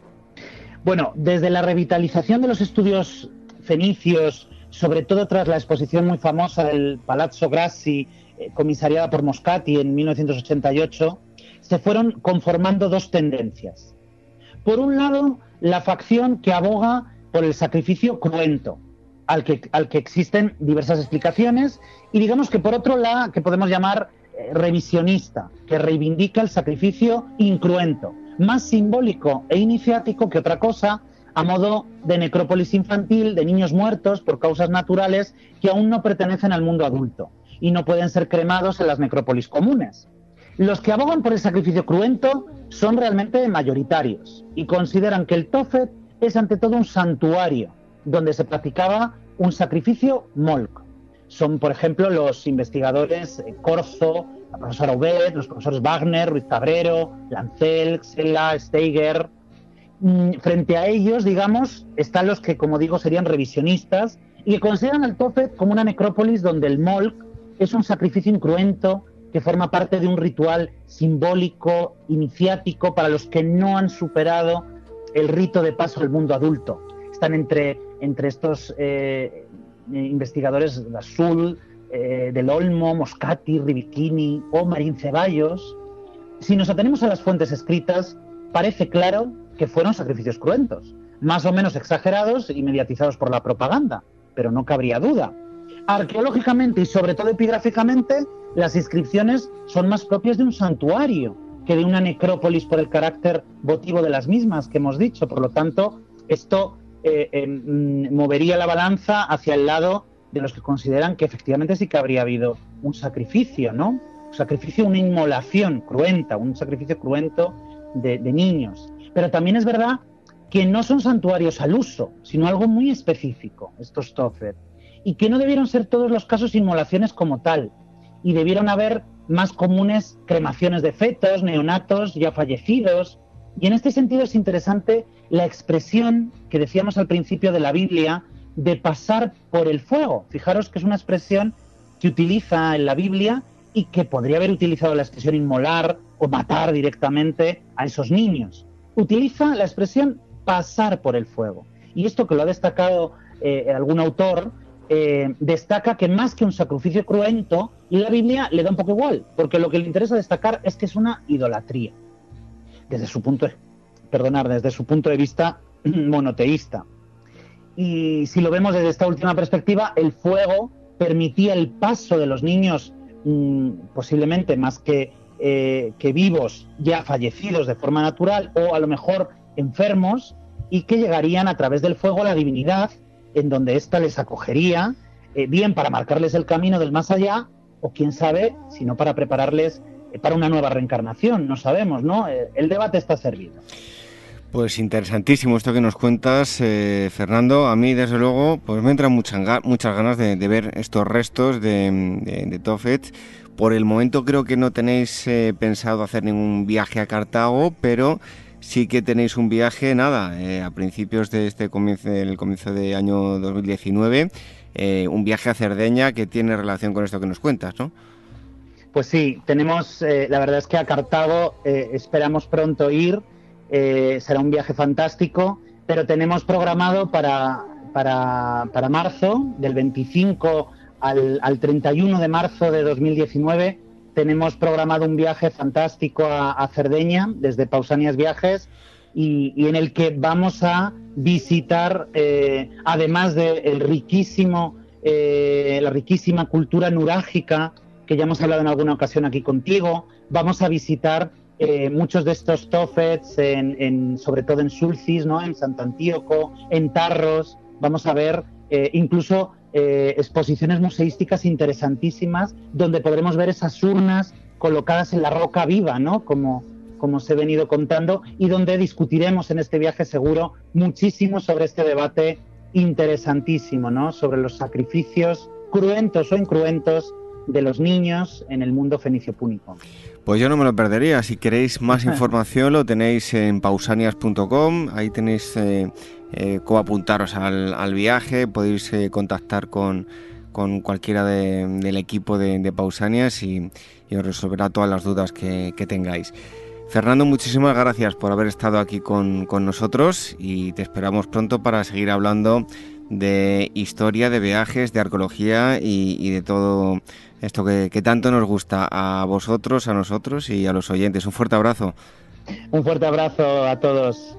Bueno, desde la revitalización de los estudios fenicios, sobre todo tras la exposición muy famosa del Palazzo Grassi, comisariada por Moscati en 1988, se fueron conformando dos tendencias. Por un lado, la facción que aboga por el sacrificio cruento, al que existen diversas explicaciones, y digamos que por otro la que podemos llamar revisionista, que reivindica el sacrificio incruento, más simbólico e iniciático que otra cosa, a modo de necrópolis infantil, de niños muertos por causas naturales que aún no pertenecen al mundo adulto y no pueden ser cremados en las necrópolis comunes. Los que abogan por el sacrificio cruento son realmente mayoritarios y consideran que el Tophet es ante todo un santuario donde se practicaba un sacrificio molk. Son, por ejemplo, los investigadores Corzo, la profesora Ubed, los profesores Wagner, Ruiz Cabrero, Lancel, Xela, Steiger. Frente a ellos, digamos, están los que, como digo, serían revisionistas y que consideran al Tophet como una necrópolis donde el molk es un sacrificio incruento que forma parte de un ritual simbólico, iniciático, para los que no han superado el rito de paso al mundo adulto. Están entre estos investigadores Gassul, Del Olmo, Moscati, Rivichini o Marín Ceballos. Si nos atenemos a las fuentes escritas, parece claro que fueron sacrificios cruentos, más o menos exagerados y mediatizados por la propaganda, pero no cabría duda. Arqueológicamente y sobre todo epigráficamente, las inscripciones son más propias de un santuario que de una necrópolis por el carácter votivo de las mismas que hemos dicho. Por lo tanto, esto movería la balanza hacia el lado de los que consideran que efectivamente sí que habría habido un sacrificio, ¿no? Un sacrificio, una inmolación cruenta, un sacrificio cruento de niños. Pero también es verdad que no son santuarios al uso, sino algo muy específico, estos Tophet, y que no debieron ser todos los casos inmolaciones como tal, y debieron haber más comunes cremaciones de fetos, neonatos ya fallecidos. Y en este sentido es interesante la expresión que decíamos al principio de la Biblia de pasar por el fuego. Fijaros que es una expresión que utiliza en la Biblia y que podría haber utilizado la expresión inmolar o matar directamente a esos niños. Utiliza la expresión pasar por el fuego. Y esto, que lo ha destacado algún autor, destaca que más que un sacrificio cruento, la Biblia le da un poco igual, porque lo que le interesa destacar es que es una idolatría, desde su punto de vista monoteísta. Y si lo vemos desde esta última perspectiva, el fuego permitía el paso de los niños, posiblemente más que vivos, ya fallecidos de forma natural, o a lo mejor enfermos, y que llegarían a través del fuego a la divinidad, en donde ésta les acogería, bien para marcarles el camino del más allá, o quién sabe, sino para prepararles para una nueva reencarnación. No sabemos, ¿no? El debate está servido. Pues interesantísimo esto que nos cuentas, Fernando. A mí, desde luego, pues me entran muchas ganas de ver estos restos de Tophet. Por el momento creo que no tenéis pensado hacer ningún viaje a Cartago, pero sí que tenéis un viaje, a principios de el comienzo de año 2019, un viaje a Cerdeña que tiene relación con esto que nos cuentas, ¿no? Pues sí, tenemos, la verdad es que a Cartago esperamos pronto ir. Será un viaje fantástico, pero tenemos programado para marzo, del 25 al 31 de marzo de 2019, tenemos programado un viaje fantástico a Cerdeña, desde Pausanias Viajes, y en el que vamos a visitar, además de la riquísima cultura nurágica, que ya hemos hablado en alguna ocasión aquí contigo, vamos a visitar muchos de estos Tophets, sobre todo en Sulcis, ¿no? En Santo Antíoco, en Tarros. Vamos a ver incluso exposiciones museísticas interesantísimas, donde podremos ver esas urnas colocadas en la roca viva, ¿no? Como os he venido contando, y donde discutiremos en este viaje seguro muchísimo sobre este debate interesantísimo, ¿no? Sobre los sacrificios cruentos o incruentos de los niños en el mundo fenicio-púnico. Pues yo no me lo perdería. Si queréis más información lo tenéis en pausanias.com. Ahí tenéis cómo apuntaros al viaje. Podéis contactar con cualquiera del equipo de Pausanias y os resolverá todas las dudas que tengáis. Fernando, muchísimas gracias por haber estado aquí con nosotros y te esperamos pronto para seguir hablando de historia, de viajes, de arqueología y de todo esto que tanto nos gusta a vosotros, a nosotros y a los oyentes. Un fuerte abrazo. Un fuerte abrazo a todos.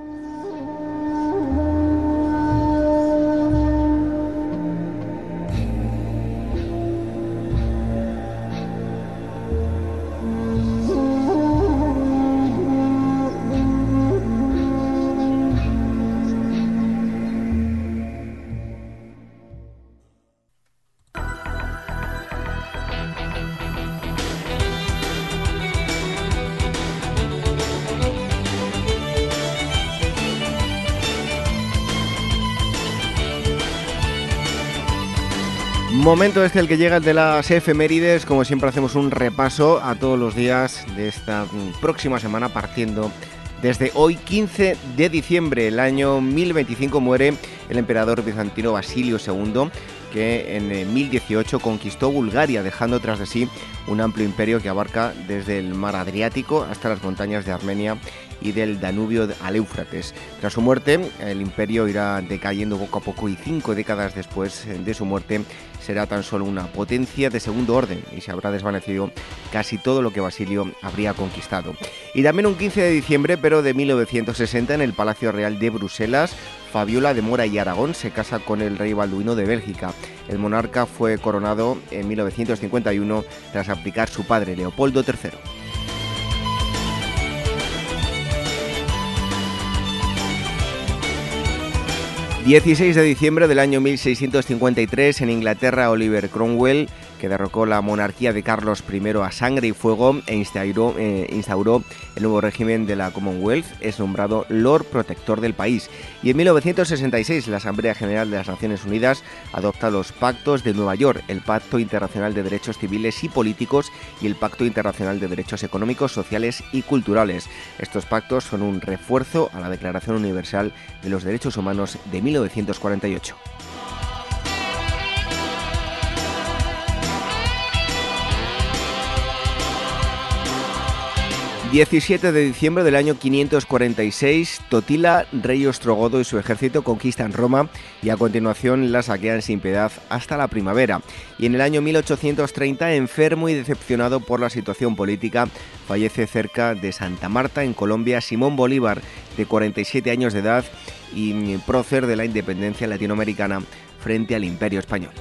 Momento el que llega el de las efemérides. Como siempre hacemos un repaso a todos los días de esta próxima semana, partiendo desde hoy, 15 de diciembre. El año 1025 muere el emperador bizantino Basilio II, que en 1018 conquistó Bulgaria, dejando tras de sí un amplio imperio que abarca desde el mar Adriático hasta las montañas de Armenia y del Danubio al Éufrates. Tras su muerte, el imperio irá decayendo poco a poco y 5 décadas después de su muerte será tan solo una potencia de segundo orden y se habrá desvanecido casi todo lo que Basilio habría conquistado. Y también un 15 de diciembre, pero de 1960, en el Palacio Real de Bruselas, Fabiola de Mora y Aragón se casa con el rey Balduino de Bélgica. El monarca fue coronado en 1951 tras abdicar su padre, Leopoldo III. 16 de diciembre del año 1653, en Inglaterra, Oliver Cromwell, que derrocó la monarquía de Carlos I a sangre y fuego e instauró el nuevo régimen de la Commonwealth, es nombrado Lord Protector del país. Y en 1966, la Asamblea General de las Naciones Unidas adopta los Pactos de Nueva York, el Pacto Internacional de Derechos Civiles y Políticos y el Pacto Internacional de Derechos Económicos, Sociales y Culturales. Estos pactos son un refuerzo a la Declaración Universal de los Derechos Humanos de 1948. 17 de diciembre del año 546, Totila, rey ostrogodo, y su ejército conquistan Roma y a continuación la saquean sin piedad hasta la primavera. Y en el año 1830, enfermo y decepcionado por la situación política, fallece cerca de Santa Marta, en Colombia, Simón Bolívar, de 47 años de edad y prócer de la independencia latinoamericana frente al Imperio Español.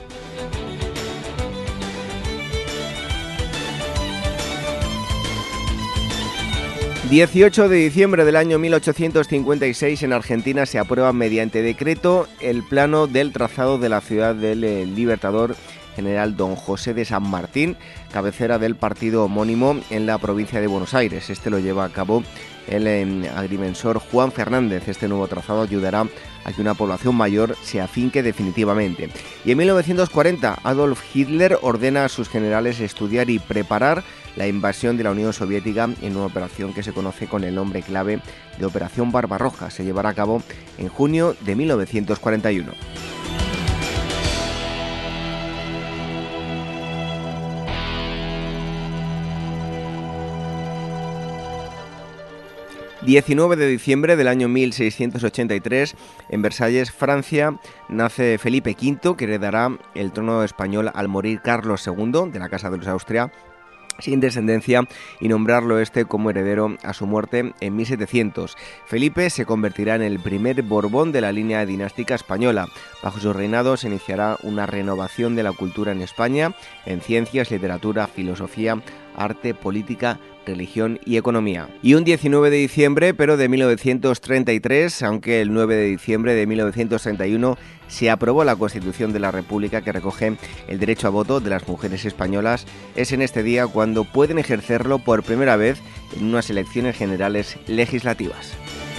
18 de diciembre del año 1856, en Argentina se aprueba mediante decreto el plano del trazado de la ciudad del Libertador General Don José de San Martín, cabecera del partido homónimo en la provincia de Buenos Aires. Este lo lleva a cabo el agrimensor Juan Fernández. Este nuevo trazado ayudará a que una población mayor se afinque definitivamente. Y en 1940, Adolf Hitler ordena a sus generales estudiar y preparar la invasión de la Unión Soviética en una operación que se conoce con el nombre clave de Operación Barbarroja. Se llevará a cabo en junio de 1941. ...19 de diciembre del año 1683... en Versalles, Francia, nace Felipe V... que heredará el trono español al morir Carlos II... de la Casa de los Austria, sin descendencia, y nombrarlo como heredero a su muerte en 1700. Felipe se convertirá en el primer Borbón de la línea dinástica española. Bajo su reinado se iniciará una renovación de la cultura en España, en ciencias, literatura, filosofía, arte, política, religión y economía. Y un 19 de diciembre, pero de 1933, aunque el 9 de diciembre de 1931 se aprobó la Constitución de la República, que recoge el derecho a voto de las mujeres españolas, es en este día cuando pueden ejercerlo por primera vez en unas elecciones generales legislativas.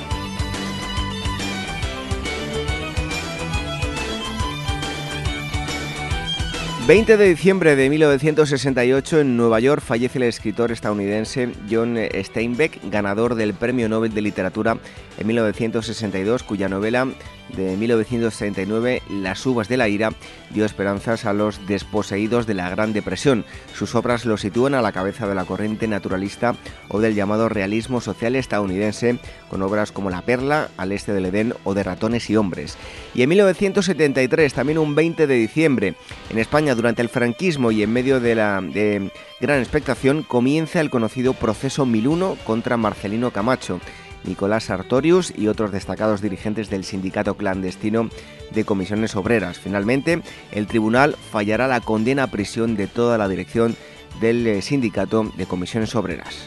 20 de diciembre de 1968, en Nueva York, fallece el escritor estadounidense John Steinbeck, ganador del Premio Nobel de Literatura en 1962, cuya novela de 1939, Las uvas de la ira, dio esperanzas a los desposeídos de la Gran Depresión. Sus obras lo sitúan a la cabeza de la corriente naturalista o del llamado realismo social estadounidense, con obras como La perla, Al este del Edén o De ratones y hombres. Y en 1973, también un 20 de diciembre, en España, durante el franquismo y en medio de la gran expectación, comienza el conocido proceso 1001 contra Marcelino Camacho, Nicolás Sartorius y otros destacados dirigentes del sindicato clandestino de comisiones obreras. Finalmente, el tribunal fallará la condena a prisión de toda la dirección del sindicato de comisiones obreras.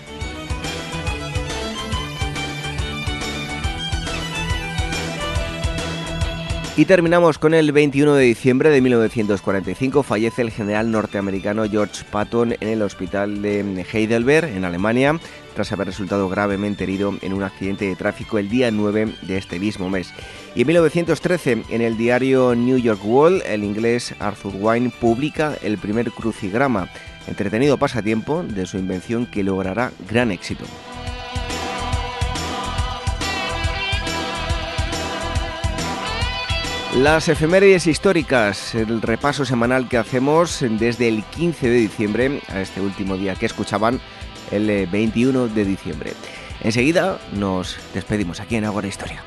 Y terminamos con el 21 de diciembre de 1945, fallece el general norteamericano George Patton en el hospital de Heidelberg, en Alemania, tras haber resultado gravemente herido en un accidente de tráfico el día 9 de este mismo mes. Y en 1913, en el diario New York World, el inglés Arthur Wine publica el primer crucigrama, entretenido pasatiempo de su invención que logrará gran éxito. Las efemérides históricas, el repaso semanal que hacemos desde el 15 de diciembre a este último día que escuchaban, el 21 de diciembre. Enseguida nos despedimos aquí en Ágora Historia.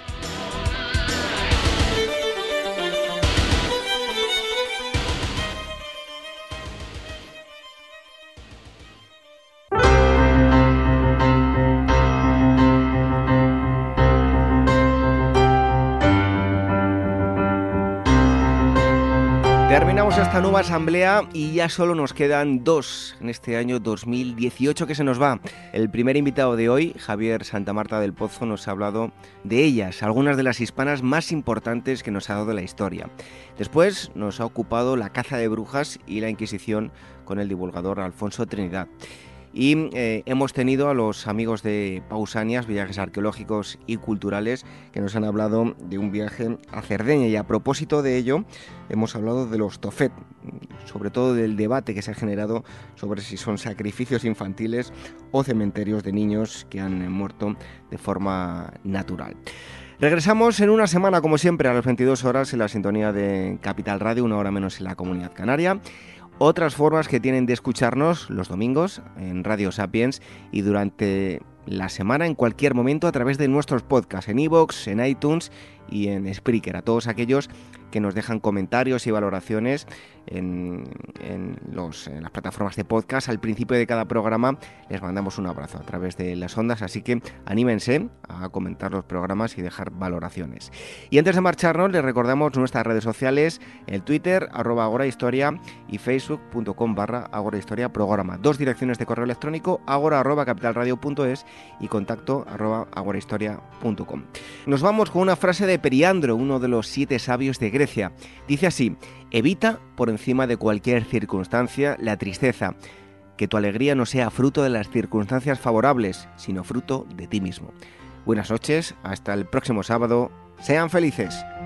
Terminamos esta nueva asamblea y ya solo nos quedan dos en este año 2018 que se nos va. El primer invitado de hoy, Javier Santamarta del Pozo, nos ha hablado de ellas, algunas de las hispanas más importantes que nos ha dado la historia. Después nos ha ocupado la caza de brujas y la Inquisición con el divulgador Alfonso Trinidad. Y hemos tenido a los amigos de Pausanias, Viajes Arqueológicos y Culturales, que nos han hablado de un viaje a Cerdeña. Y a propósito de ello, hemos hablado de los Tofet, sobre todo del debate que se ha generado sobre si son sacrificios infantiles o cementerios de niños que han muerto de forma natural. Regresamos en una semana, como siempre, a las 22 horas en la sintonía de Capital Radio, una hora menos en la Comunidad Canaria. Otras formas que tienen de escucharnos los domingos en Radio Sapiens y durante la semana en cualquier momento a través de nuestros podcasts en iVoox, en iTunes y en Spreaker. A todos aquellos que nos dejan comentarios y valoraciones en las plataformas de podcast al principio de cada programa, les mandamos un abrazo a través de las ondas, así que anímense a comentar los programas y dejar valoraciones. Y antes de marcharnos, les recordamos nuestras redes sociales, el Twitter, @agorahistoria, y facebook.com/agorahistoria programa. 2 direcciones de correo electrónico, agora@capitalradio.es y contacto @agorahistoria.com. Nos vamos con una frase de Periandro, uno de los 7 sabios de Grecia. Dice así: evita por encima de cualquier circunstancia la tristeza, que tu alegría no sea fruto de las circunstancias favorables, sino fruto de ti mismo. Buenas noches, hasta el próximo sábado, sean felices.